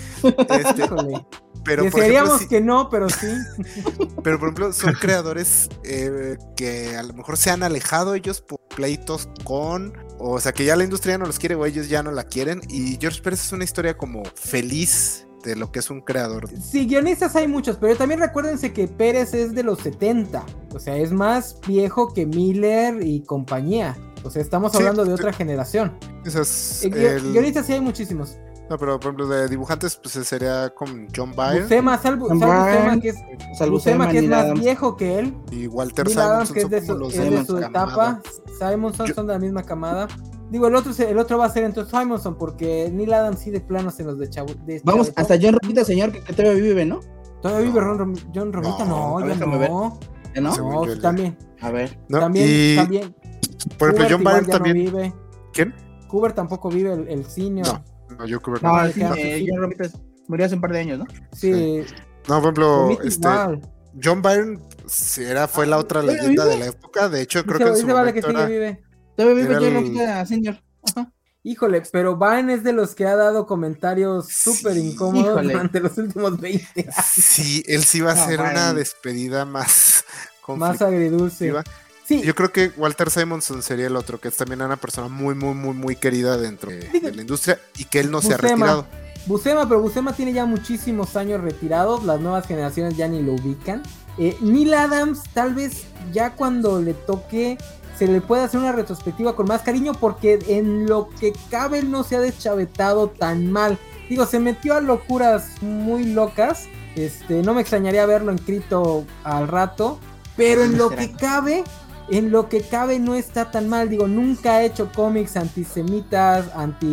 Este, pero desearíamos ejemplo, sí, que no, pero sí. Pero por ejemplo son creadores eh, que a lo mejor se han alejado ellos por pleitos con, o sea que ya la industria no los quiere o ellos ya no la quieren, y George Pérez es una historia como feliz de lo que es un creador. Sí, guionistas hay muchos, pero también recuérdense que Pérez es de los setenta, o sea es más viejo que Miller y compañía, o sea estamos hablando sí, de otra sí. generación. Esas, eh, el... Guionistas sí hay muchísimos. No, pero por ejemplo de dibujantes pues sería con John Byrne. Buscema, salvo Buscema que es, Buscema, que es más Adams. viejo que él. Y Walter Neil Simonson Adams, que es de su, es de su etapa. Simonson Yo... son de la misma camada. Digo, el otro el otro va a ser entonces Simonson, porque Neil Adams sí de planos en los de chavo. De Vamos, chavo, hasta John Romita, señor, que, que todavía vive, ¿no? Todavía no. vive Ron, John Romita, no, no ya no. ¿Ya no? No, no también. A ver. No, también, y... también. Por ejemplo, John Byrne también. No vive. ¿Quién? Cooper tampoco vive, el, el senior. No. No, yo creo que no. No, sí, eh, John Romita murió hace un par de años, ¿no? Sí. sí. No, por ejemplo, este, John Byrne era, fue la otra leyenda de la época. De hecho, creo dice, que en su dice vale momento que era, vive. Todavía vive John Romita, señor. Ajá. Híjole, pero Byrne es de los que ha dado comentarios súper sí, incómodos híjole. durante los últimos veinte años. Sí, él sí va a hacer no, una despedida más más agridulce. Sí. Yo creo que Walter Simonson sería el otro, que es también una persona muy, muy, muy, muy querida dentro de, de la industria y que él no Buscema. se ha retirado. Buscema, pero Buscema tiene ya muchísimos años retirados, las nuevas generaciones ya ni lo ubican. Eh, Neil Adams, tal vez ya cuando le toque, se le puede hacer una retrospectiva con más cariño, porque en lo que cabe él no se ha deschavetado tan mal. Digo, se metió a locuras muy locas, este, no me extrañaría verlo en Crito al rato, pero en lo que cabe... En lo que cabe no está tan mal, digo, nunca ha hecho cómics antisemitas,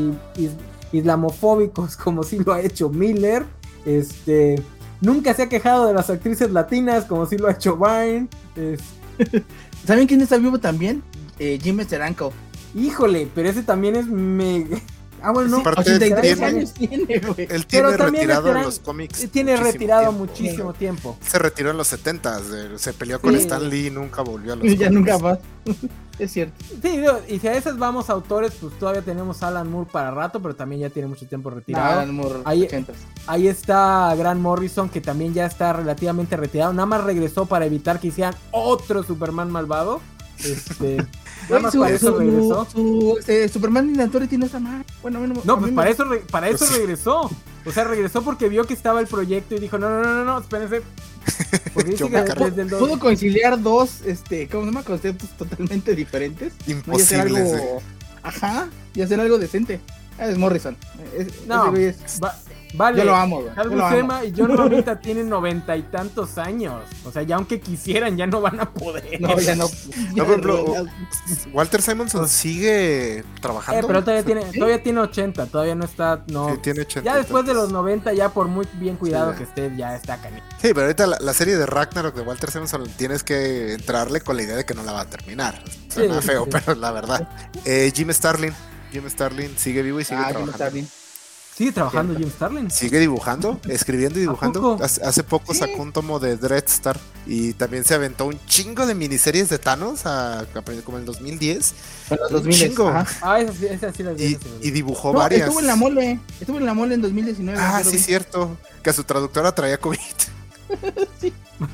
anti-islamofóbicos como sí lo ha hecho Miller, este, nunca se ha quejado de las actrices latinas como sí lo ha hecho Byrne. Es... ¿Saben quién está vivo también? Eh, Jim Steranko. Híjole, pero ese también es mega... Ah, bueno, no, ochenta y tres tiene, años tiene, güey. Él tiene retirado en los cómics. Tiene retirado tiempo. muchísimo tiempo. Se retiró en los setentas, se peleó con sí. Stan Lee y nunca volvió a los Ya cómics. nunca más. Es cierto. Sí, y si a esas vamos autores, pues todavía tenemos a Alan Moore para rato, pero también ya tiene mucho tiempo retirado. No, Alan Moore, ahí, ahí está Grant Morrison, que también ya está relativamente retirado. Nada más regresó para evitar que hicieran otro Superman malvado. Este... Nada más su, para eso su, regresó. Su, eh, Superman y Authority no está mal. Bueno, bueno, no, pues para eso, re, para eso regresó. O sea, regresó porque vio que estaba el proyecto y dijo, no, no, no, no, no espérense. Porque dice que desde el dos... Pudo conciliar dos, este, ¿cómo se llama? Conceptos totalmente diferentes. Imposibles. ¿No? Y algo... Ajá, y hacer algo decente. Es Morrison. Es, no, es... Va... Vale, yo lo amo, güey. Hal Buscema y John Romita tienen noventa y tantos años. O sea, ya aunque quisieran, ya no van a poder. No, ya no. No, por ejemplo, Walter Simonson sigue trabajando. Eh, pero todavía tiene, ¿sí? todavía tiene ochenta, todavía no está, no. Sí, tiene ochenta. Ya después de los noventa, ya por muy bien cuidado sí, que esté, ya está canijo. Sí, pero ahorita la, la serie de Ragnarok de Walter Simonson tienes que entrarle con la idea de que no la va a terminar. Suena sí, feo, sí. pero la verdad. Eh, Jim Starlin, Jim Starlin sigue vivo y sigue ah, trabajando. Sigue trabajando Jim Starlin. Sigue dibujando, escribiendo y dibujando. Poco? Hace, hace poco ¿Sí? sacó un tomo de Dreadstar y también se aventó un chingo de miniseries de Thanos a, como en el dos mil diez. Bueno, un dos mil chingo. Ah, esa sí, esa sí las vi. Y, y dibujó no, varias. Estuvo en la mole, estuvo en la mole en dos mil diecinueve. Ah, sí, vi. cierto. Que a su traductora traía COVID. Sí.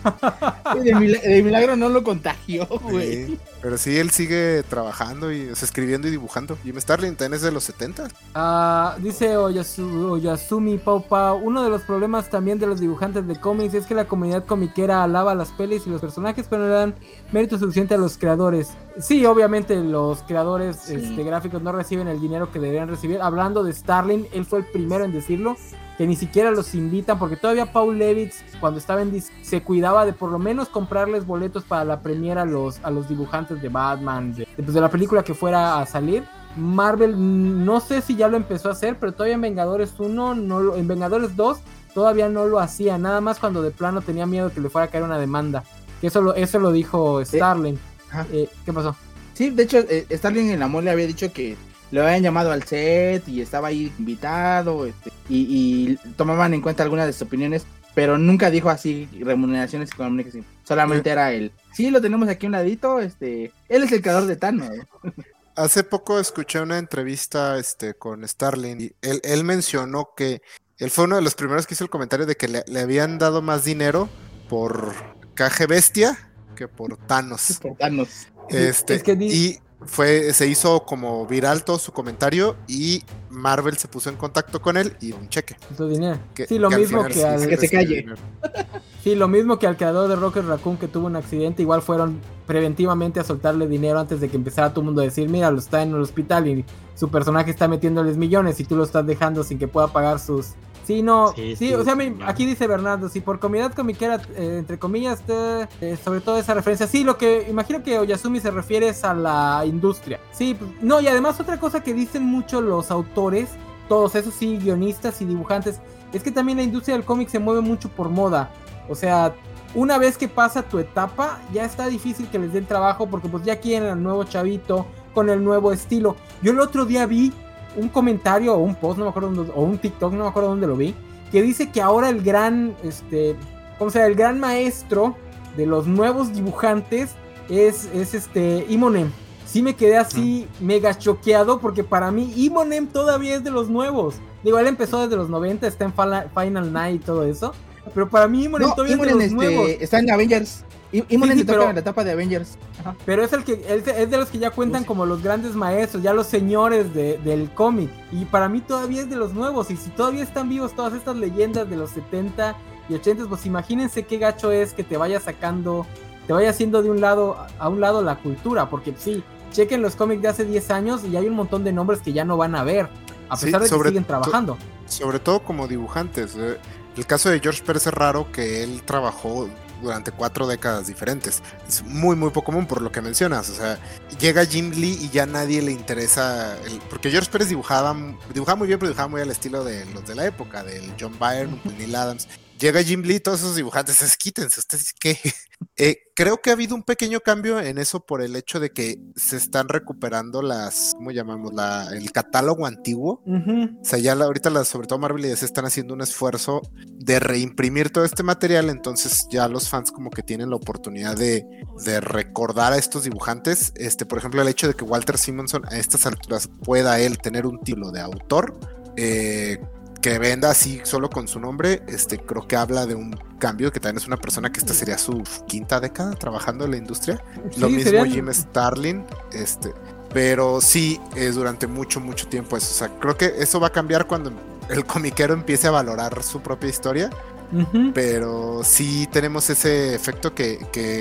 De, milagro, de milagro no lo contagió, güey. Sí, pero sí, él sigue trabajando y o sea, escribiendo y dibujando. Jim Starlin también es de los setenta. Uh, dice Oyasu, Oyasumi Paupa, uno de los problemas también de los dibujantes de cómics es que la comunidad comiquera alaba las pelis y los personajes, pero no le dan mérito suficiente a los creadores. Sí, obviamente los creadores sí. este, gráficos no reciben el dinero que deberían recibir. Hablando de Starlin, él fue el primero en decirlo, que ni siquiera los invitan, porque todavía Paul Levitz, cuando estaba en Disney, se cuidaba de por lo menos comprarles boletos para la premiere a los, a los dibujantes de Batman, de, pues de la película que fuera a salir. Marvel, no sé si ya lo empezó a hacer, pero todavía en Vengadores uno, no lo, en Vengadores dos, todavía no lo hacía, nada más cuando de plano tenía miedo que le fuera a caer una demanda, que eso lo, eso lo dijo Starlin. Eh, eh, ¿Qué pasó? Sí, de hecho, eh, Starlin en la mole había dicho que le habían llamado al set y estaba ahí invitado este, y, y tomaban en cuenta algunas de sus opiniones, pero nunca dijo así remuneraciones económicas, solamente era el, sí, lo tenemos aquí a un ladito, este, él es el creador de Thanos. Hace poco escuché una entrevista este, con Starlin y él, él mencionó que él fue uno de los primeros que hizo el comentario de que le, le habían dado más dinero por K G Bestia que por Thanos. Por Thanos. Este, es que di- y fue, se hizo como viral todo su comentario y Marvel se puso en contacto con él y un cheque. Su dinero. Que, sí, lo que mismo al que al... Que se calle. Sí, lo mismo que al creador de Rocket Raccoon que tuvo un accidente, igual fueron preventivamente a soltarle dinero antes de que empezara todo el mundo a decir, mira, lo está en el hospital y su personaje está metiéndoles millones y tú lo estás dejando sin que pueda pagar sus... Sí, no, sí, sí, sí o sea, me, aquí dice Bernardo, si por comunidad comiquera, eh, entre comillas, eh, eh, sobre todo esa referencia, sí, lo que imagino que Oyasumi se refiere es a la industria, sí, pues, no, y además otra cosa que dicen mucho los autores, todos esos sí, guionistas y dibujantes, es que también la industria del cómic se mueve mucho por moda, o sea, una vez que pasa tu etapa, ya está difícil que les den trabajo, porque pues ya quieren al nuevo chavito, con el nuevo estilo. Yo el otro día vi un comentario o un post, no me acuerdo dónde, o un TikTok, no me acuerdo dónde lo vi, que dice que ahora el gran, este, ¿cómo se llama? El gran maestro de los nuevos dibujantes es, es este, Imonem. Sí me quedé así mm. mega choqueado, porque para mí Imonem todavía es de los nuevos. Digo, él empezó desde los noventa, está en Final Night y todo eso, pero para mí Imonem no, todavía Imonem es de los este, nuevos. Está en Avengers. Imonem sí, sí, te toca en la etapa de Avengers. Ajá. Pero es el que es, es de los que ya cuentan sí. como los grandes maestros, ya los señores de, del cómic. Y para mí todavía es de los nuevos. Y si todavía están vivos todas estas leyendas de los setenta y ochenta, pues imagínense qué gacho es que te vaya sacando, te vaya haciendo de un lado a un lado la cultura. Porque sí, chequen los cómics de hace diez años y hay un montón de nombres que ya no van a ver, a pesar sí, de que siguen trabajando. Sobre todo como dibujantes. Eh, el caso de George Pérez es raro, que él trabajó durante cuatro décadas diferentes. Es muy muy poco común por lo que mencionas. O sea, llega Jim Lee y ya nadie le interesa el, porque George Pérez dibujaba dibujaba muy bien, pero dibujaba muy al estilo de los de la época, del John Byrne, Neil Adams. Llega Jim Lee, todos esos dibujantes, es, quítense, ustedes qué. Eh, creo que ha habido un pequeño cambio en eso por el hecho de que se están recuperando las, ¿cómo llamamos? La, el catálogo antiguo. Uh-huh. O sea, ya la, ahorita las, sobre todo Marvel y D C están haciendo un esfuerzo de reimprimir todo este material, entonces ya los fans como que tienen la oportunidad de, de recordar a estos dibujantes. Este, por ejemplo, el hecho de que Walter Simonson a estas alturas pueda él tener un título de autor, eh, que venda así solo con su nombre, este, creo que habla de un cambio, que también es una persona que esta sería su quinta década trabajando en la industria. Sí, lo mismo serían... Jim Starlin, este, pero sí, es durante mucho, mucho tiempo eso. O sea, creo que eso va a cambiar cuando el comiquero empiece a valorar su propia historia, uh-huh. pero sí tenemos ese efecto que, que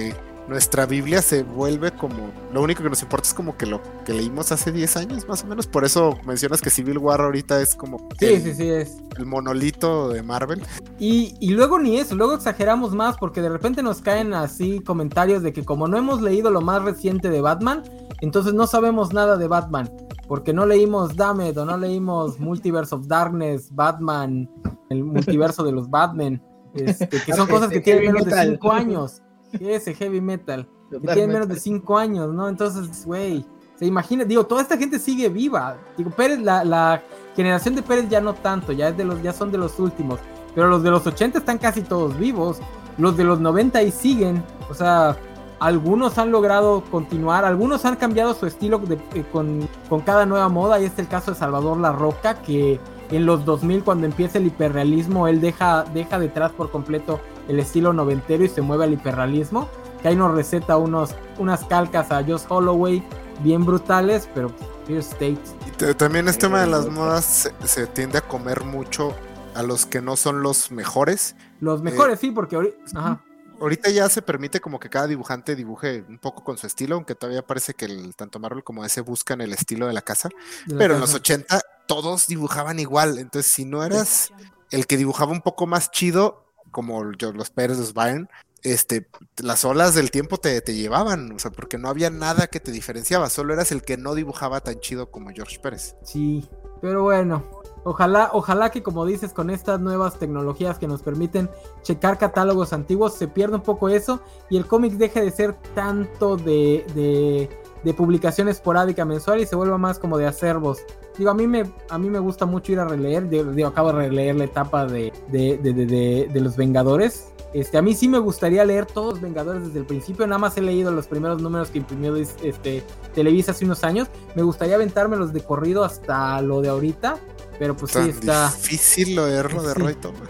nuestra Biblia se vuelve como, lo único que nos importa es como que lo que leímos hace diez años más o menos, por eso mencionas que Civil War ahorita es como sí, el, sí, sí, es el monolito de Marvel. Y, y luego ni eso, luego exageramos más porque de repente nos caen así comentarios de que como no hemos leído lo más reciente de Batman, entonces no sabemos nada de Batman, porque no leímos Damned o no leímos Multiverse of Darkness, Batman, el multiverso de los Batman, este, que son cosas que tienen menos de cinco años. Ese heavy metal, que tienen menos de cinco años, ¿no? Entonces, güey, se imagina, digo, toda esta gente sigue viva. Digo, Pérez, la, la generación de Pérez ya no tanto, ya es de los, ya son de los últimos, pero los de los ochenta están casi todos vivos, los de los noventa ahí siguen, o sea, algunos han logrado continuar, algunos han cambiado su estilo de, eh, con, con cada nueva moda, y este es el caso de Salvador La Roca, que en los dos mil, cuando empieza el hiperrealismo, él deja, deja detrás por completo el estilo noventero y se mueve al hiperrealismo, que ahí nos receta unos, unas calcas a Josh Holloway bien brutales, pero Fear State. Y te, también este tema de las modas se, se tiende a comer mucho a los que no son los mejores. Los mejores, eh, sí, porque ahorita... Ajá. Ahorita ya se permite como que cada dibujante dibuje un poco con su estilo, aunque todavía parece que el, tanto Marvel como ese buscan el estilo de la casa, de la pero casa. En los ochenta todos dibujaban igual, entonces si no eras el que dibujaba un poco más chido, como yo, los Pérez, los Byrne, este, las olas del tiempo te, te llevaban, o sea, porque no había nada que te diferenciaba, solo eras el que no dibujaba tan chido como George Pérez. Sí, pero bueno... Ojalá, ojalá que, como dices, con estas nuevas tecnologías que nos permiten checar catálogos antiguos, se pierda un poco eso y el cómic deje de ser tanto de, de, de publicación esporádica mensual y se vuelva más como de acervos. Digo, a mí me, a mí me gusta mucho ir a releer, digo, acabo de releer la etapa de, de, de, de, de, de los Vengadores. Este, a mí sí me gustaría leer todos los Vengadores desde el principio, nada más he leído los primeros números que imprimió este, Televisa hace unos años. Me gustaría aventármelos de corrido hasta lo de ahorita. Pero pues Tan sí está difícil leerlo de sí. Roy Thomas.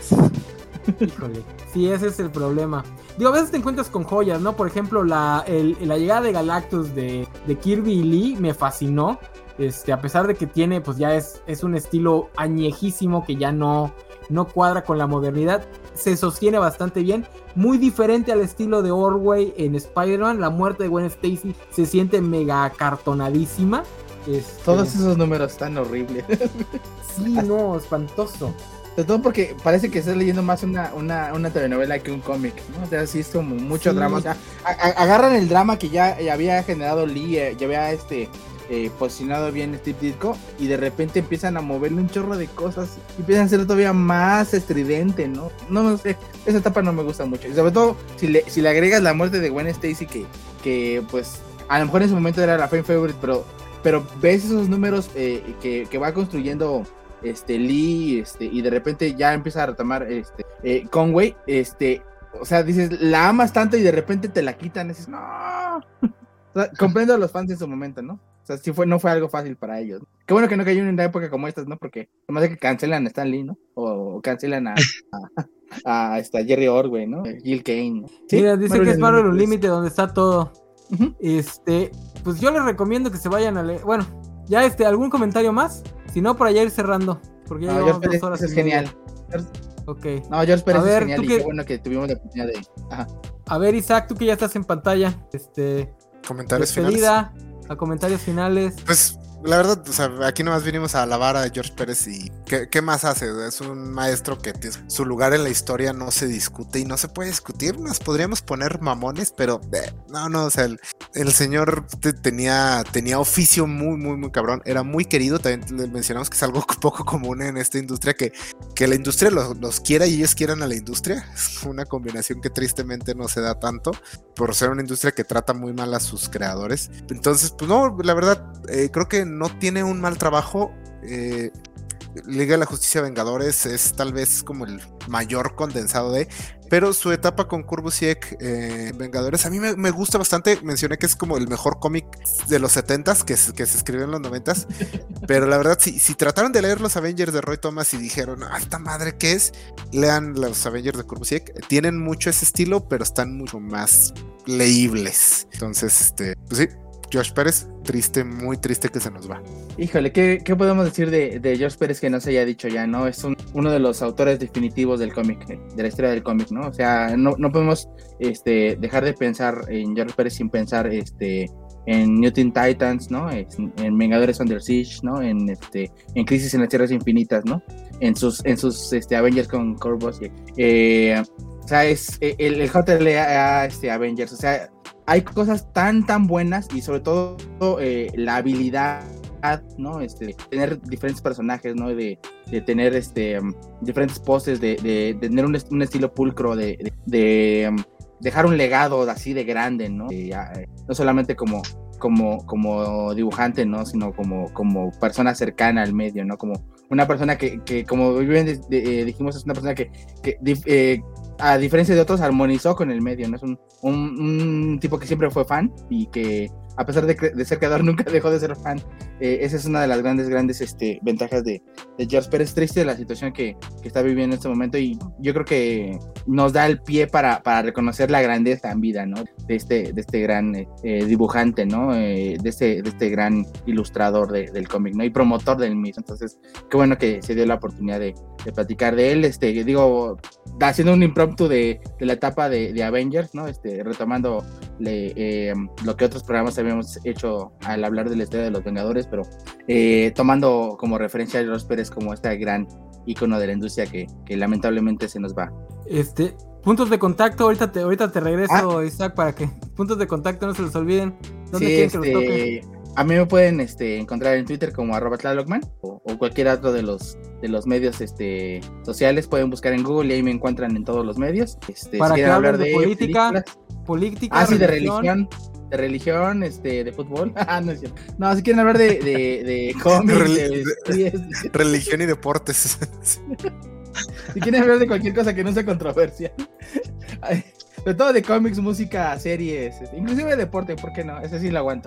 Híjole, sí, ese es el problema. Digo, a veces te encuentras con joyas, ¿no? Por ejemplo, la, el, la llegada de Galactus de, de Kirby y Lee me fascinó. Este, a pesar de que tiene, pues ya es, es un estilo añejísimo que ya no, no cuadra con la modernidad. Se sostiene bastante bien. Muy diferente al estilo de Ordway en Spider-Man. La muerte de Gwen Stacy se siente mega cartonadísima. Este... Todos esos números están horribles. Sí, no, espantoso. Sobre todo porque parece que estás leyendo más una, una, una telenovela que un cómic, ¿no? O sea, sí es como mucho sí. drama. O sea, a, a, agarran el drama que ya, ya había generado Lee, eh, ya había este eh, posicionado bien Steve Ditko, y de repente empiezan a moverle un chorro de cosas y empiezan a ser todavía más estridente, ¿no? No, no sé, esa etapa no me gusta mucho. Y sobre todo si le, si le agregas la muerte de Gwen Stacy, que, que pues a lo mejor en ese momento era la fan favorite, pero pero ves esos números eh, que, que va construyendo este Lee, este, y de repente ya empieza a retomar este eh, Conway, este, o sea, dices, la amas tanto y de repente te la quitan, dices, no. O sea, comprendo a los fans en su momento, ¿no? O sea, sí fue, no fue algo fácil para ellos. Qué bueno que no cayó en una época como estas, ¿no? Porque además de que cancelan a Stan Lee, ¿no? O, o cancelan a, a, a esta Jerry Ordway, ¿no? Gil Kane, ¿no? ¿Sí? Mira, dice Marvel que es Marvel Unlimited donde está todo. Uh-huh. Este, pues yo les recomiendo que se vayan a leer. Bueno, ya este, ¿algún comentario más? Si no, por allá ir cerrando. Porque ya no, llevamos George dos horas. Es genial. Ok. No, George Pérez a ver, es genial y que... qué bueno que tuvimos la oportunidad de. Ajá. A ver, Isaac, tú que ya estás en pantalla. Este. Comentarios despedida, finales. A comentarios finales. Pues la verdad, o sea, aquí nomás vinimos a alabar a George Pérez y ¿qué, qué más hace? Es un maestro que su lugar en la historia no se discute y no se puede discutir. Nos podríamos poner mamones, pero eh, no, no, o sea, el, el señor te, tenía, tenía oficio muy, muy, muy cabrón. Era muy querido, también le mencionamos que es algo poco común en esta industria, que, que la industria los, los quiera y ellos quieran a la industria. Es una combinación que tristemente no se da tanto, por ser una industria que trata muy mal a sus creadores. Entonces, pues no, la verdad, eh, creo que no tiene un mal trabajo. eh, Liga de la Justicia Vengadores es tal vez como el mayor condensado de, pero su etapa con Kurt Busiek eh, Vengadores a mí me, me gusta bastante. Mencioné que es como el mejor cómic de los setentas que, que se escribió en los noventas, pero la verdad si, si trataron de leer los Avengers de Roy Thomas y dijeron, ah, esta madre ¿qué es? Lean los Avengers de Kurt Busiek. Tienen mucho ese estilo, pero están mucho más leíbles. Entonces, este, pues sí, Josh Pérez, triste, muy triste que se nos va. Híjole, ¿qué, qué podemos decir de, de Josh Pérez que no se haya dicho ya, no? Es un, uno de los autores definitivos del cómic, de la historia del cómic, ¿no? O sea, no, no podemos este, dejar de pensar en Josh Pérez sin pensar este, en New Teen Titans, ¿no? En, en Vengadores Under Siege, ¿no? En, este, en Crisis en las Tierras Infinitas, ¿no? En sus, en sus este, Avengers con Corvus. Eh, o sea, es el, el J L A este, Avengers, o sea, hay cosas tan, tan buenas y sobre todo eh, la habilidad, ¿no? Este, tener diferentes personajes, ¿no? De, de tener este, um, diferentes poses, de, de, de tener un, un estilo pulcro, de, de, de um, dejar un legado así de grande, ¿no? De, uh, no solamente como, como, como dibujante, ¿no? Sino como, como persona cercana al medio, ¿no? Como una persona que, que como bien de, de, eh, dijimos, es una persona que, que eh, a diferencia de otros, armonizó con el medio, ¿no? Es un, un, un tipo que siempre fue fan y que, a pesar de, de ser creador, nunca dejó de ser fan. Eh, esa es una de las grandes, grandes este, ventajas de, de George Pérez. Triste de la situación que, que está viviendo en este momento y yo creo que nos da el pie para, para reconocer la grandeza en vida, ¿no? De este, de este gran eh, dibujante, ¿no? Eh, de, este, de este gran ilustrador de, del cómic, ¿no? Y promotor del mismo. Entonces, qué bueno que se dio la oportunidad de, de platicar de él. Este, digo, haciendo un impromptu de, de la etapa de, de Avengers, ¿no? Este, retomando le, eh, lo que otros programas habíamos hecho al hablar de la historia de los Vengadores, pero eh, tomando como referencia a Josh Pérez como este gran ícono de la industria que, que lamentablemente se nos va. Este, puntos de contacto, ahorita te, ahorita te regreso, ah. Isaac, para que puntos de contacto no se los olviden. ¿Dónde sí, quieren este, que los toque? A mí me pueden este, encontrar en Twitter como arroba tlalocman o, o cualquier otro de los de los medios este, sociales. Pueden buscar en Google y ahí me encuentran en todos los medios. Este, para si que hablar de, de política, películas. política, ah, sí, de religión. religión. De religión, este, de fútbol. Ah, no es cierto. No, si quieren hablar de, de, de cómics, Rel- de, de, de, religión y deportes. Si quieren hablar de cualquier cosa que no sea controversia. De todo, de cómics, música, series, inclusive de deporte, ¿por qué no? Ese sí lo aguanto.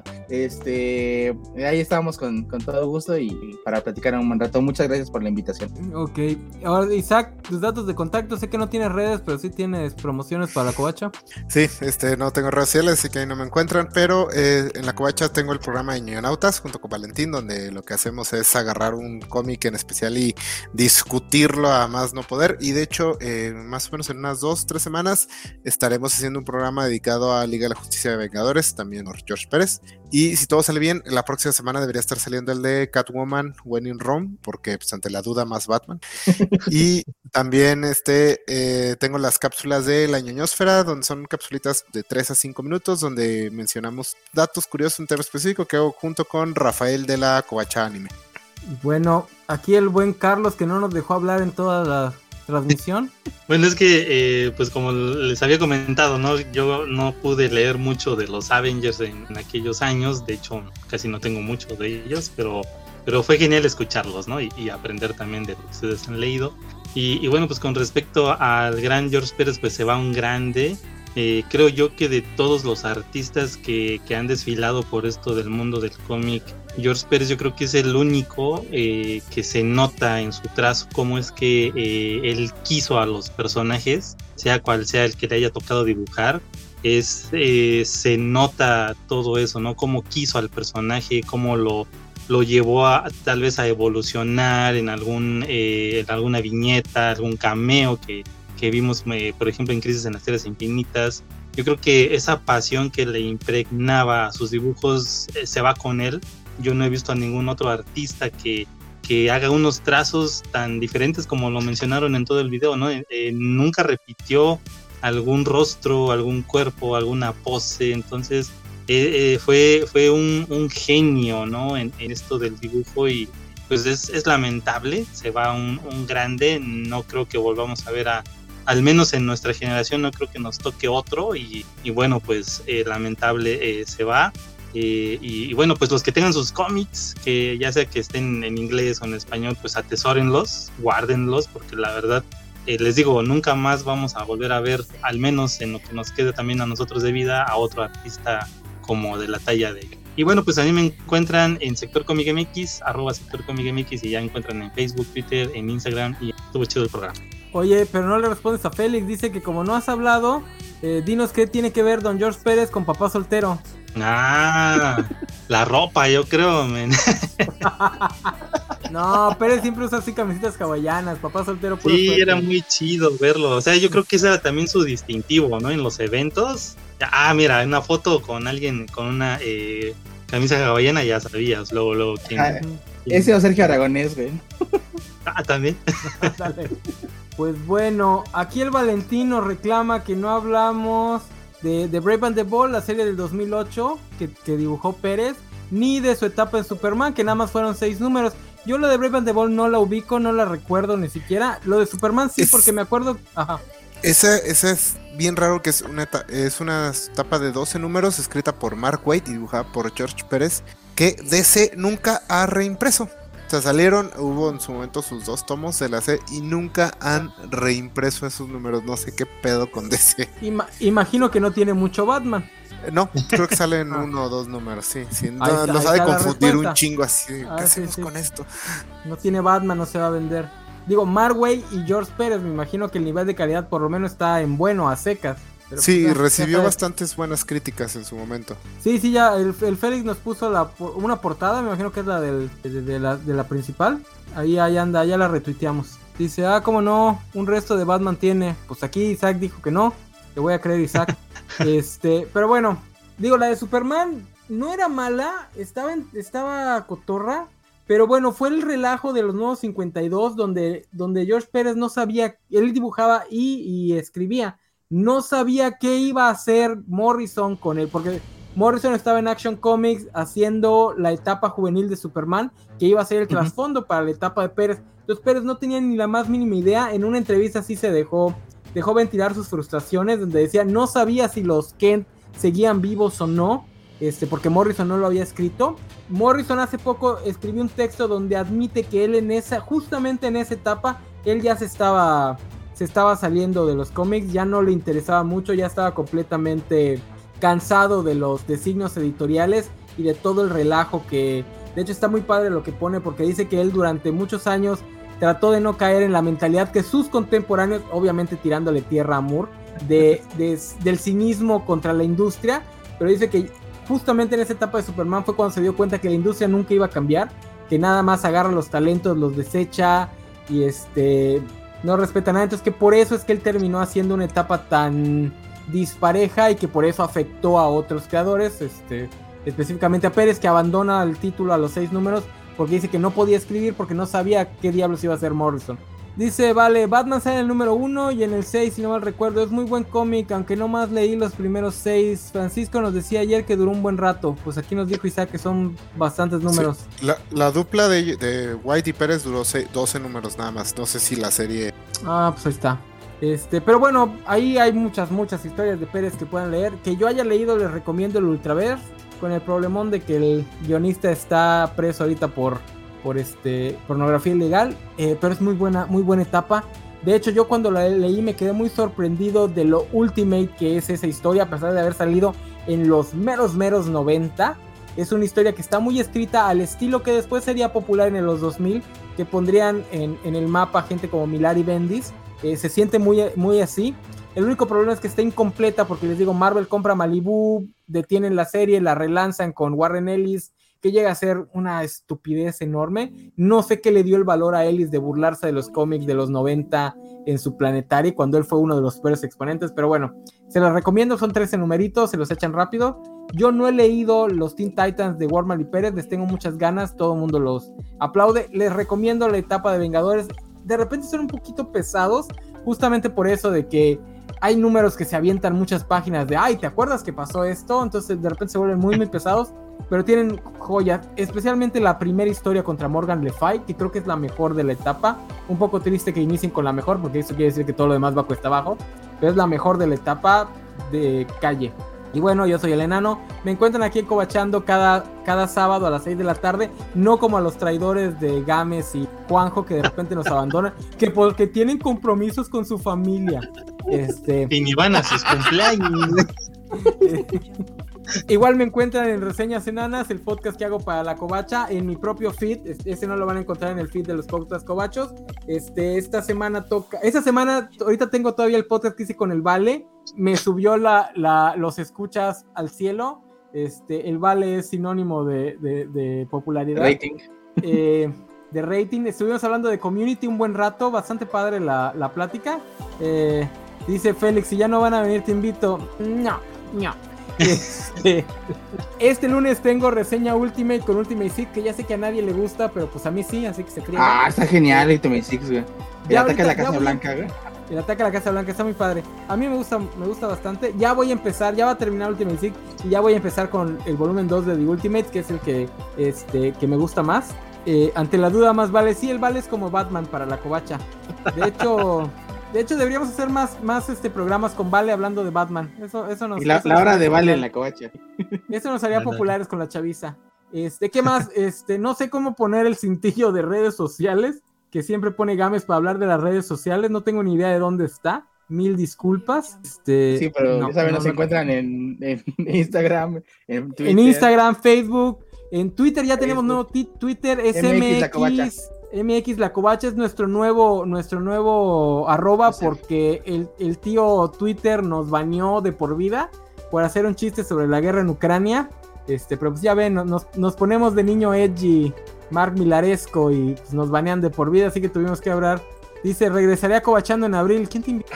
Este, ahí estábamos con, con todo gusto y, y para platicar un buen rato. Muchas gracias por la invitación. Ok, ahora Isaac, tus datos de contacto, sé que no tienes redes, pero sí tienes promociones para la Covacha. Sí, este, no tengo redes sociales, así que ahí no me encuentran, pero eh, en la Covacha tengo el programa de Ñoñonautas junto con Valentín, donde lo que hacemos es agarrar un cómic en especial y discutirlo a más no poder, y de hecho, eh, más o menos en unas dos, tres semanas, está estaremos haciendo un programa dedicado a Liga de la Justicia de Vengadores, también por George Pérez. Y si todo sale bien, la próxima semana debería estar saliendo el de Catwoman When in Rome, porque pues, ante la duda más Batman. Y también este, eh, tengo las cápsulas de la ñoñosfera, donde son capsulitas de tres a cinco minutos, donde mencionamos datos curiosos, un tema específico que hago junto con Rafael de la Covacha Anime. Bueno, aquí el buen Carlos, que no nos dejó hablar en toda la transmisión. Bueno, es que, eh, pues como les había comentado, ¿no? Yo no pude leer mucho de los Avengers en, en aquellos años, de hecho casi no tengo mucho de ellos, pero, pero fue genial escucharlos, ¿no? Y, y aprender también de lo que ustedes han leído. Y, y bueno, pues con respecto al gran George Pérez, pues se va un grande. Eh, creo yo que de todos los artistas que, que han desfilado por esto del mundo del cómic, George Pérez yo creo que es el único eh, que se nota en su trazo cómo es que eh, él quiso a los personajes, sea cual sea el que le haya tocado dibujar. Es, eh, se nota todo eso, ¿no? Cómo quiso al personaje, cómo lo, lo llevó a, tal vez a evolucionar en, algún, eh, en alguna viñeta, algún cameo que que vimos, eh, por ejemplo, en Crisis en las Tierras Infinitas. Yo creo que esa pasión que le impregnaba a sus dibujos eh, se va con él. Yo no he visto a ningún otro artista que, que haga unos trazos tan diferentes como lo mencionaron en todo el video, ¿no? Eh, eh, nunca repitió algún rostro, algún cuerpo, alguna pose. Entonces eh, eh, fue, fue un, un genio, ¿no? En, en esto del dibujo y pues es, es lamentable. Se va un, un grande. No creo que volvamos a ver a al menos en nuestra generación no creo que nos toque otro y, y bueno, pues eh, lamentable eh, se va. Eh, y, y bueno, pues los que tengan sus cómics, que ya sea que estén en inglés o en español, pues atesórenlos, guárdenlos, porque la verdad, eh, les digo, nunca más vamos a volver a ver, al menos en lo que nos quede también a nosotros de vida, a otro artista como de la talla de él. Y bueno, pues a mí me encuentran en Sector Comic M X, arroba Sector Comic M X, y ya encuentran en Facebook, Twitter, en Instagram, y estuvo chido el programa. Oye, pero no le respondes a Félix, dice que como no has hablado, eh, dinos qué tiene que ver don George Pérez con Papá Soltero. Ah, la ropa, yo creo, men. No, Pérez siempre usa así camisetas hawaianas, papá soltero puro Sí, suéter. era muy chido verlo. O sea, yo creo que ese era también su distintivo, ¿no? En los eventos. Ah, mira, una foto con alguien con una eh, camisa hawaiana, ya sabías, luego, luego quién. Ah, ese o Sergio Aragonés, güey. Ah, también. Dale. Pues bueno, aquí el Valentino reclama que no hablamos de, de Brave and the Bold, la serie del dos mil ocho que, que dibujó Pérez, ni de su etapa en Superman, que nada más fueron seis números. Yo lo de Brave and the Bold no la ubico, no la recuerdo ni siquiera. Lo de Superman sí, Es- porque me acuerdo... Ajá. Esa, esa es bien raro, que es una, eta- es una etapa de doce números escrita por Mark Waid y dibujada por George Pérez, que D C nunca ha reimpreso. O sea, salieron, hubo en su momento sus dos tomos de la serie y nunca han reimpreso esos números. No sé qué pedo con D C. Ima- imagino que no tiene mucho Batman. Eh, No, creo que salen uno o dos números, sí. sí. No, Ahí está- los ahí ha de está la confundir un respuesta. chingo así. ¿Qué Ah, sí, hacemos sí. con esto? No tiene Batman, no se va a vender. Digo, Marway y George Pérez, me imagino que el nivel de calidad por lo menos está en bueno, a secas. Pero Sí, pues, ya- recibió ya sabes. bastantes buenas críticas en su momento. Sí, sí, ya el, el Félix nos puso la, por- una portada, me imagino que es la del, de, de la, de la principal. Ahí, ahí anda, ya la retuiteamos. Dice, ah, cómo no, un resto de Batman tiene. Pues aquí Isaac dijo que no, le voy a creer Isaac. este, pero bueno, digo, la de Superman no era mala, estaba, en- estaba cotorra. Pero bueno, fue el relajo de los nuevos cincuenta y dos donde, donde George Pérez no sabía, él dibujaba y, y escribía, no sabía qué iba a hacer Morrison con él, porque Morrison estaba en Action Comics haciendo la etapa juvenil de Superman, que iba a ser el trasfondo uh-huh. para la etapa de Pérez. Entonces Pérez no tenía ni la más mínima idea, en una entrevista sí se dejó, dejó ventilar sus frustraciones, donde decía, no sabía si los Kent seguían vivos o no, Este, porque Morrison no lo había escrito. Morrison hace poco escribió un texto donde admite que él en esa, justamente en esa etapa, él ya se estaba, se estaba saliendo de los cómics, ya no le interesaba mucho, ya estaba completamente cansado de los designios editoriales y de todo el relajo que, de hecho está muy padre lo que pone, porque dice que él durante muchos años trató de no caer en la mentalidad que sus contemporáneos, obviamente tirándole tierra a Moore, de, de, del cinismo contra la industria, pero dice que justamente en esa etapa de Superman fue cuando se dio cuenta que la industria nunca iba a cambiar, que nada más agarra los talentos, los desecha y este no respeta nada. Entonces que por eso es que él terminó haciendo una etapa tan dispareja y que por eso afectó a otros creadores, este, específicamente a Pérez, que abandona el título a los seis números porque dice que no podía escribir porque no sabía qué diablos iba a hacer Morrison. Dice, vale, Batman sale en el número uno y en el seis, si no mal recuerdo, es muy buen cómic, aunque no más leí los primeros seis. Francisco nos decía ayer que duró un buen rato, pues aquí nos dijo Isaac que son bastantes números. Sí, la, la dupla de, de White y Pérez duró seis, doce números nada más, no sé si la serie... Ah, pues ahí está. Este, pero bueno, ahí hay muchas, muchas historias de Pérez que pueden leer. Que yo haya leído, les recomiendo el Ultraverse, con el problemón de que el guionista está preso ahorita por... por este pornografía ilegal, eh, pero es muy buena, muy buena etapa. De hecho, yo cuando la leí me quedé muy sorprendido de lo ultimate que es esa historia, a pesar de haber salido en los meros meros noventa. Es una historia que está muy escrita al estilo que después sería popular en los dos mil, que pondrían en, en el mapa gente como Millar y Bendis. Eh, se siente muy, muy así. El único problema es que está incompleta, porque les digo, Marvel compra Malibu, detienen la serie, la relanzan con Warren Ellis, que llega a ser una estupidez enorme. No sé qué le dio el valor a Ellis de burlarse de los cómics de los noventa en su Planetary, cuando él fue uno de los peores exponentes, pero bueno, se los recomiendo, son trece numeritos, se los echan rápido. Yo no he leído los Teen Titans de Workman y Pérez, les tengo muchas ganas, todo el mundo los aplaude. Les recomiendo la etapa de Vengadores, de repente son un poquito pesados, justamente por eso de que hay números que se avientan muchas páginas de, ay, ¿te acuerdas que pasó esto? Entonces de repente se vuelven muy, muy pesados, pero tienen joyas, especialmente la primera historia contra Morgan Le Fay, que creo que es la mejor de la etapa. Un poco triste que inicien con la mejor, porque eso quiere decir que todo lo demás va cuesta abajo, pero es la mejor de la etapa de calle. Y bueno, yo soy el Enano, me encuentran aquí Cobachando cada, cada sábado a las seis de la tarde, no como a los traidores de Gámez y Juanjo que de repente nos abandonan, que porque tienen compromisos con su familia. Este... Y ni van a sus cumpleaños. Igual me encuentran en Reseñas Enanas, el podcast que hago para la Covacha, en mi propio feed. Ese no lo van a encontrar en el feed de los podcasts Covachos. Este, esta semana toca, esta semana, ahorita tengo todavía el podcast que hice con el Vale, me subió la, la, los escuchas al cielo. Este, el Vale es sinónimo de, de, de popularidad. Rating. Eh, de rating. Estuvimos hablando de Community un buen rato, bastante padre la, la plática. Eh, dice Félix, si ya no van a venir te invito. No, no. Este, este lunes tengo reseña Ultimate con Ultimate Six, que ya sé que a nadie le gusta, pero pues a mí sí, así que se cría. Ah, está genial Ultimate Six, güey. El Ya ataque a la ahorita- Casa ya voy- Blanca, güey. El ataque a la Casa Blanca está muy padre. A mí me gusta, me gusta bastante. Ya voy a empezar, ya va a terminar Ultimate Six y ya voy a empezar con el volumen dos de The Ultimate, que es el que, este, que me gusta más. Eh, ante la duda más vale, sí, el Vale es como Batman para la covacha. De hecho, de hecho deberíamos hacer más, más este programas con Vale hablando de Batman. Eso, eso nos. Y la, eso la nos hora haría de Vale popular. en la covacha. Eso nos haría Ándale. populares con la chaviza. Este, ¿qué más? Este, no sé cómo poner el cintillo de redes sociales, que siempre pone Games para hablar de las redes sociales. No tengo ni idea de dónde está. Mil disculpas. Este, Sí, pero no, ya saben, no, nos no. encuentran en, en Instagram, en Twitter. En Instagram, Facebook, en Twitter ya tenemos Facebook. nuevo ti- Twitter, es M X La Covacha. M X, M X La Covacha es nuestro nuevo, nuestro nuevo arroba, Sí. porque el, el tío Twitter nos baneó de por vida por hacer un chiste sobre la guerra en Ucrania. Este, pero pues ya ven, nos, nos ponemos de niño edgy, Mark Milaresco, y pues nos banean de por vida, así que tuvimos que hablar. Dice, regresaré a Covachando en abril. ¿Quién te invita?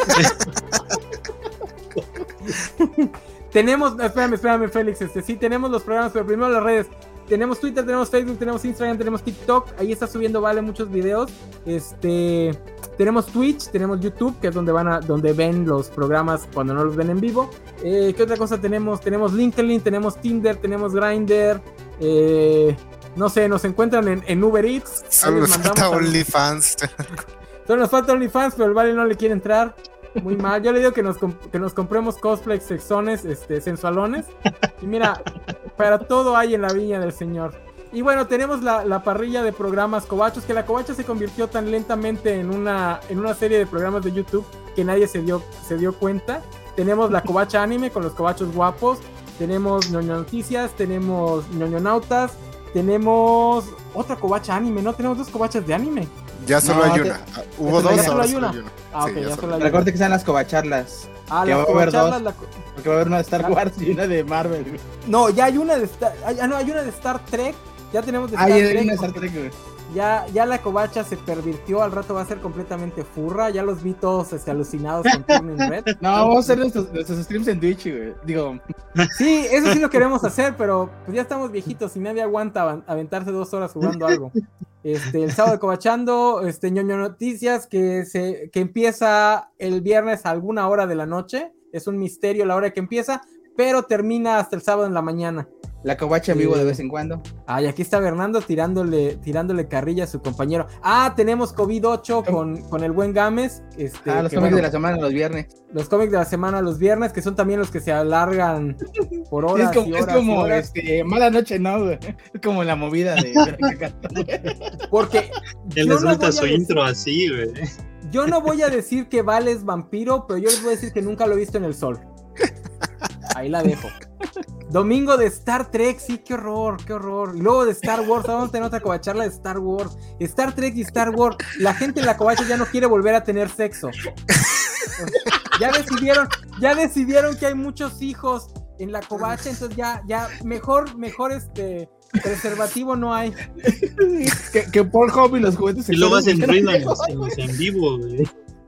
Tenemos, espérame, espérame, Félix, este, sí, tenemos los programas, pero primero las redes. Tenemos Twitter, tenemos Facebook, tenemos Instagram, tenemos TikTok. Ahí está subiendo Vale muchos videos. Este, tenemos Twitch, tenemos YouTube, que es donde van a, donde ven los programas cuando no los ven en vivo. Eh, ¿Qué otra cosa tenemos? Tenemos LinkedIn, tenemos Tinder, tenemos Grindr. Eh, no sé, nos encuentran en, en Uber Eats. Ahí Solo les nos mandamos falta algún- OnlyFans. Solo nos falta OnlyFans, pero el Vale no le quiere entrar. Muy mal. Yo le digo que nos, comp- que nos compremos cosplays sexones, este, sensualones. Y mira, para todo hay en la viña del señor. Y bueno, tenemos la, la parrilla de programas covachos, que la covacha se convirtió tan lentamente en una, en una serie de programas de YouTube que nadie se dio, se dio cuenta. Tenemos la covacha anime con los covachos guapos. Tenemos ñoño noticias, tenemos ñoñonautas. Tenemos otra covacha anime, ¿no? Tenemos dos covachas de anime. Ya solo No, hay te- una. Ah, Hubo ya dos, solo ahora hay solo una. hay una. Ah, Sí, ok, ya ya solo solo hay Recuerda que sean las covacharlas. Ah, que las va a haber covacharlas, dos. la co- Porque va a haber una de Star Ah. Wars y una de Marvel, güey. No, ya hay una de Star, hay- ah, no, hay una de Star Trek. Ya tenemos de Ah, Star ya hay Trek. una de Star porque Trek, güey. Ya, ya la covacha se pervirtió. Al rato va a ser completamente furra. Ya los vi todos este, alucinados con Turning Red. No, vamos a hacer nuestros, nuestros streams en Twitch, güey. Digo, Sí, eso sí lo queremos hacer, pero pues ya estamos viejitos y nadie aguanta avan- aventarse dos horas jugando algo. Este, el sábado de Covachando, este, ñoño noticias que se, que empieza el viernes a alguna hora de la noche. Es un misterio la hora que empieza, pero termina hasta el sábado en la mañana. la covacha en vivo Sí. de vez en cuando. Ah, y aquí está Bernardo tirándole, tirándole carrilla a su compañero. Ah, tenemos COVID ocho con, con el buen Gámez. Este, Ah, los que, cómics bueno, de la semana los viernes. los cómics de la semana los viernes, que son también los que se alargan por Sí, horas es como, y es horas y como horas. este, mala noche, ¿no, güey? Es como la movida de... Porque Él yo les no suelta voy su a decir- intro así, güey. yo no voy a decir que Vale es vampiro, pero yo les voy a decir que nunca lo he visto en el sol. Ahí la dejo. Domingo de Star Trek, sí, qué horror, qué horror. Y luego de Star Wars, vamos a tener otra covacharla de Star Wars. Star Trek y Star Wars. La gente en la covacha ya no quiere volver a tener sexo. Ya decidieron, ya decidieron que hay muchos hijos en la covacha, entonces ya, ya, mejor, mejor este preservativo no hay. que, que Pornhub y los juguetes Y luego hacen sexuales- ruido en los, en los en vivo, güey.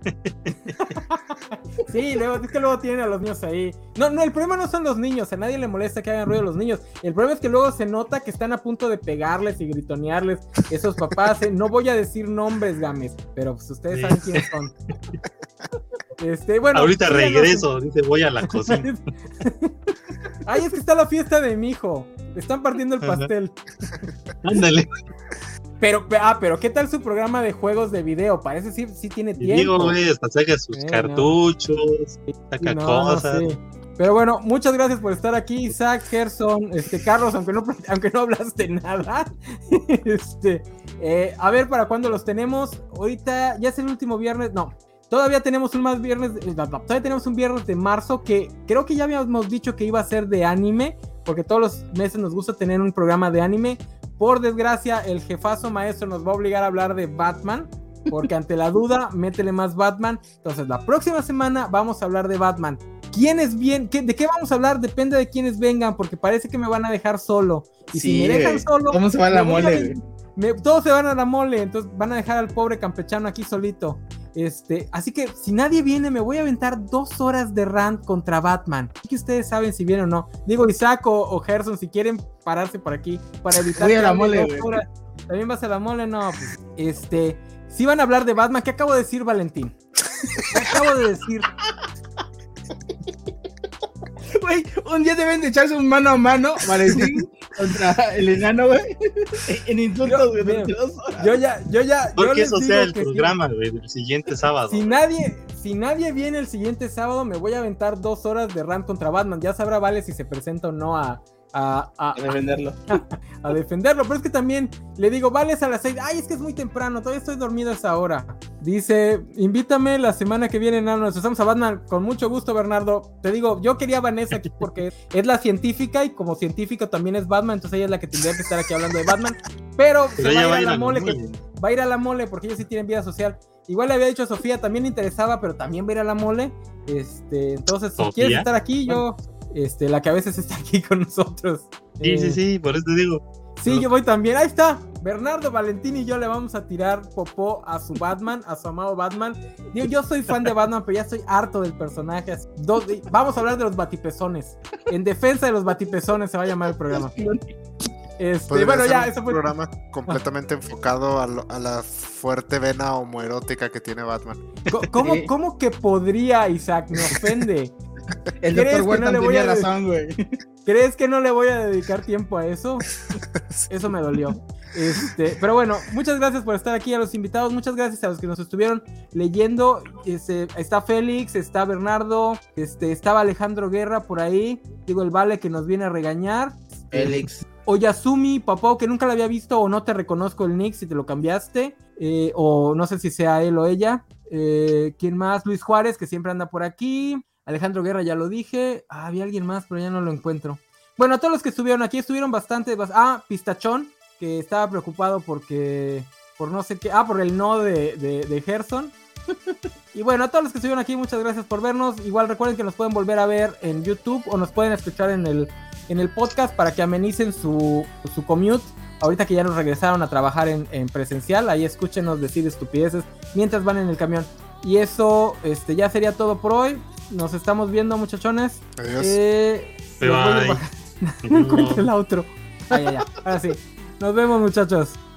Sí, luego, es que luego tienen a los niños ahí. No, no, el problema no son los niños, a nadie le molesta que hagan ruido los niños. El problema es que luego se nota que están a punto de pegarles y gritonearles esos papás. eh. No voy a decir nombres, Games, pero pues ustedes Sí. saben quiénes son. Este, bueno, Ahorita síganos en- regreso, dice, voy a la cocina. Ay, es que está la fiesta de mi hijo. Le están partiendo el Ajá. pastel. Ándale. Pero, pe- ah, pero ¿qué tal su programa de juegos de video? Parece sí, sí tiene Y tiempo. digo, güey, hasta saca sus Eh, no. cartuchos, saca No, no cosas. sé. Pero bueno, muchas gracias por estar aquí, Isaac, Gerson, este, Carlos, aunque no, aunque no hablaste nada. este, eh, a ver para cuándo los tenemos. Ahorita ya es el último viernes, no. Todavía tenemos un más viernes, eh, todavía tenemos un viernes de marzo que creo que ya habíamos dicho que iba a ser de anime, porque todos los meses nos gusta tener un programa de anime. Por desgracia, el jefazo maestro nos va a obligar a hablar de Batman. porque ante la duda, métele más Batman. Entonces, la próxima semana vamos a hablar de Batman. ¿Quiénes bien? ¿Qué, ¿De qué vamos a hablar? Depende de quiénes vengan, porque parece que me van a dejar solo. Y sí, si me dejan solo... ¿Cómo se va la mole? Me, todos se van a la mole, entonces van a dejar al pobre campechano aquí solito. Este, así que si nadie viene, me voy a aventar dos horas de rant contra Batman. Así que ustedes saben si vienen o no. Digo, Isaac o, o Gerson, si quieren pararse por aquí para evitar voy a la mole, horas. ¿También vas a la mole? No, pues, este, si van a hablar de Batman, ¿qué acabo de decir, Valentín? ¿Qué acabo de decir? Güey, un día deben de echarse un mano a mano, Valentín, contra el enano, güey, en insultos, güey, durante dos horas. Yo ya, yo ya, porque yo eso sea el programa, güey, si, del siguiente sábado. Si nadie, si nadie viene el siguiente sábado, me voy a aventar dos horas de rant contra Batman. Ya sabrá Vale si se presenta o no a... A, a, a defenderlo. A, a defenderlo, pero es que también le digo, Vale, es a las seis. Ay, es que es muy temprano, todavía estoy dormido a esa hora. Dice, invítame la semana que viene, no, nos usamos a Batman. Con mucho gusto, Bernardo. Te digo, yo quería a Vanessa aquí porque es la científica y como científica también es Batman, entonces ella es la que tendría que estar aquí hablando de Batman. Pero, pero se va a ir a la mole, que, va a ir a la mole porque ellos sí tienen vida social. Igual le había dicho a Sofía, también le interesaba, pero también va a ir a la mole. Este, entonces, si ¿Sofía? Quieres estar aquí, yo... Este, la que a veces está aquí con nosotros. Sí, eh, sí, sí, por eso te digo. Sí, pero... yo voy también. Ahí está. Bernardo, Valentín y yo le vamos a tirar popó a su Batman, a su amado Batman. Yo, yo soy fan de Batman, pero ya estoy harto del personaje. Dos, vamos a hablar de los batipezones. En defensa de los batipezones se va a llamar el programa. Este, bueno, ya, eso un fue un programa completamente enfocado a, lo, a la fuerte vena homoerótica que tiene Batman. ¿Cómo, cómo que podría, Isaac? Me ofende. El doctor Huerta no tenía razón, güey. ¿Crees que no le voy a dedicar tiempo a eso? Eso me dolió. Este, pero bueno, muchas gracias por estar aquí, a los invitados. Muchas gracias a los que nos estuvieron leyendo. Este, está Félix, está Bernardo, este, estaba Alejandro Guerra por ahí. Digo, el Vale que nos viene a regañar. Félix. Oyasumi, Papau, que nunca lo había visto o no te reconozco el nick si te lo cambiaste. Eh, o no sé si sea él o ella. Eh, ¿Quién más? Luis Juárez, que siempre anda por aquí. Alejandro Guerra, ya lo dije. Ah, había alguien más, pero ya no lo encuentro. Bueno, todos los que estuvieron aquí estuvieron bastante. Ah, Pistachón, que estaba preocupado porque. Por no sé qué. Ah, por el no de, de, de Gerson. Y bueno, a todos los que estuvieron aquí, muchas gracias por vernos. Igual recuerden que nos pueden volver a ver en YouTube o nos pueden escuchar en el, en el podcast para que amenicen su, su commute. Ahorita que ya nos regresaron a trabajar en, en presencial, ahí escúchenos decir estupideces mientras van en el camión. Y eso este, ya sería todo por hoy. Nos estamos viendo, muchachones. Adiós. Eh, Bye bye. No encuentro el outro. Ah, ya, ya. Ahora sí. Nos vemos, muchachos.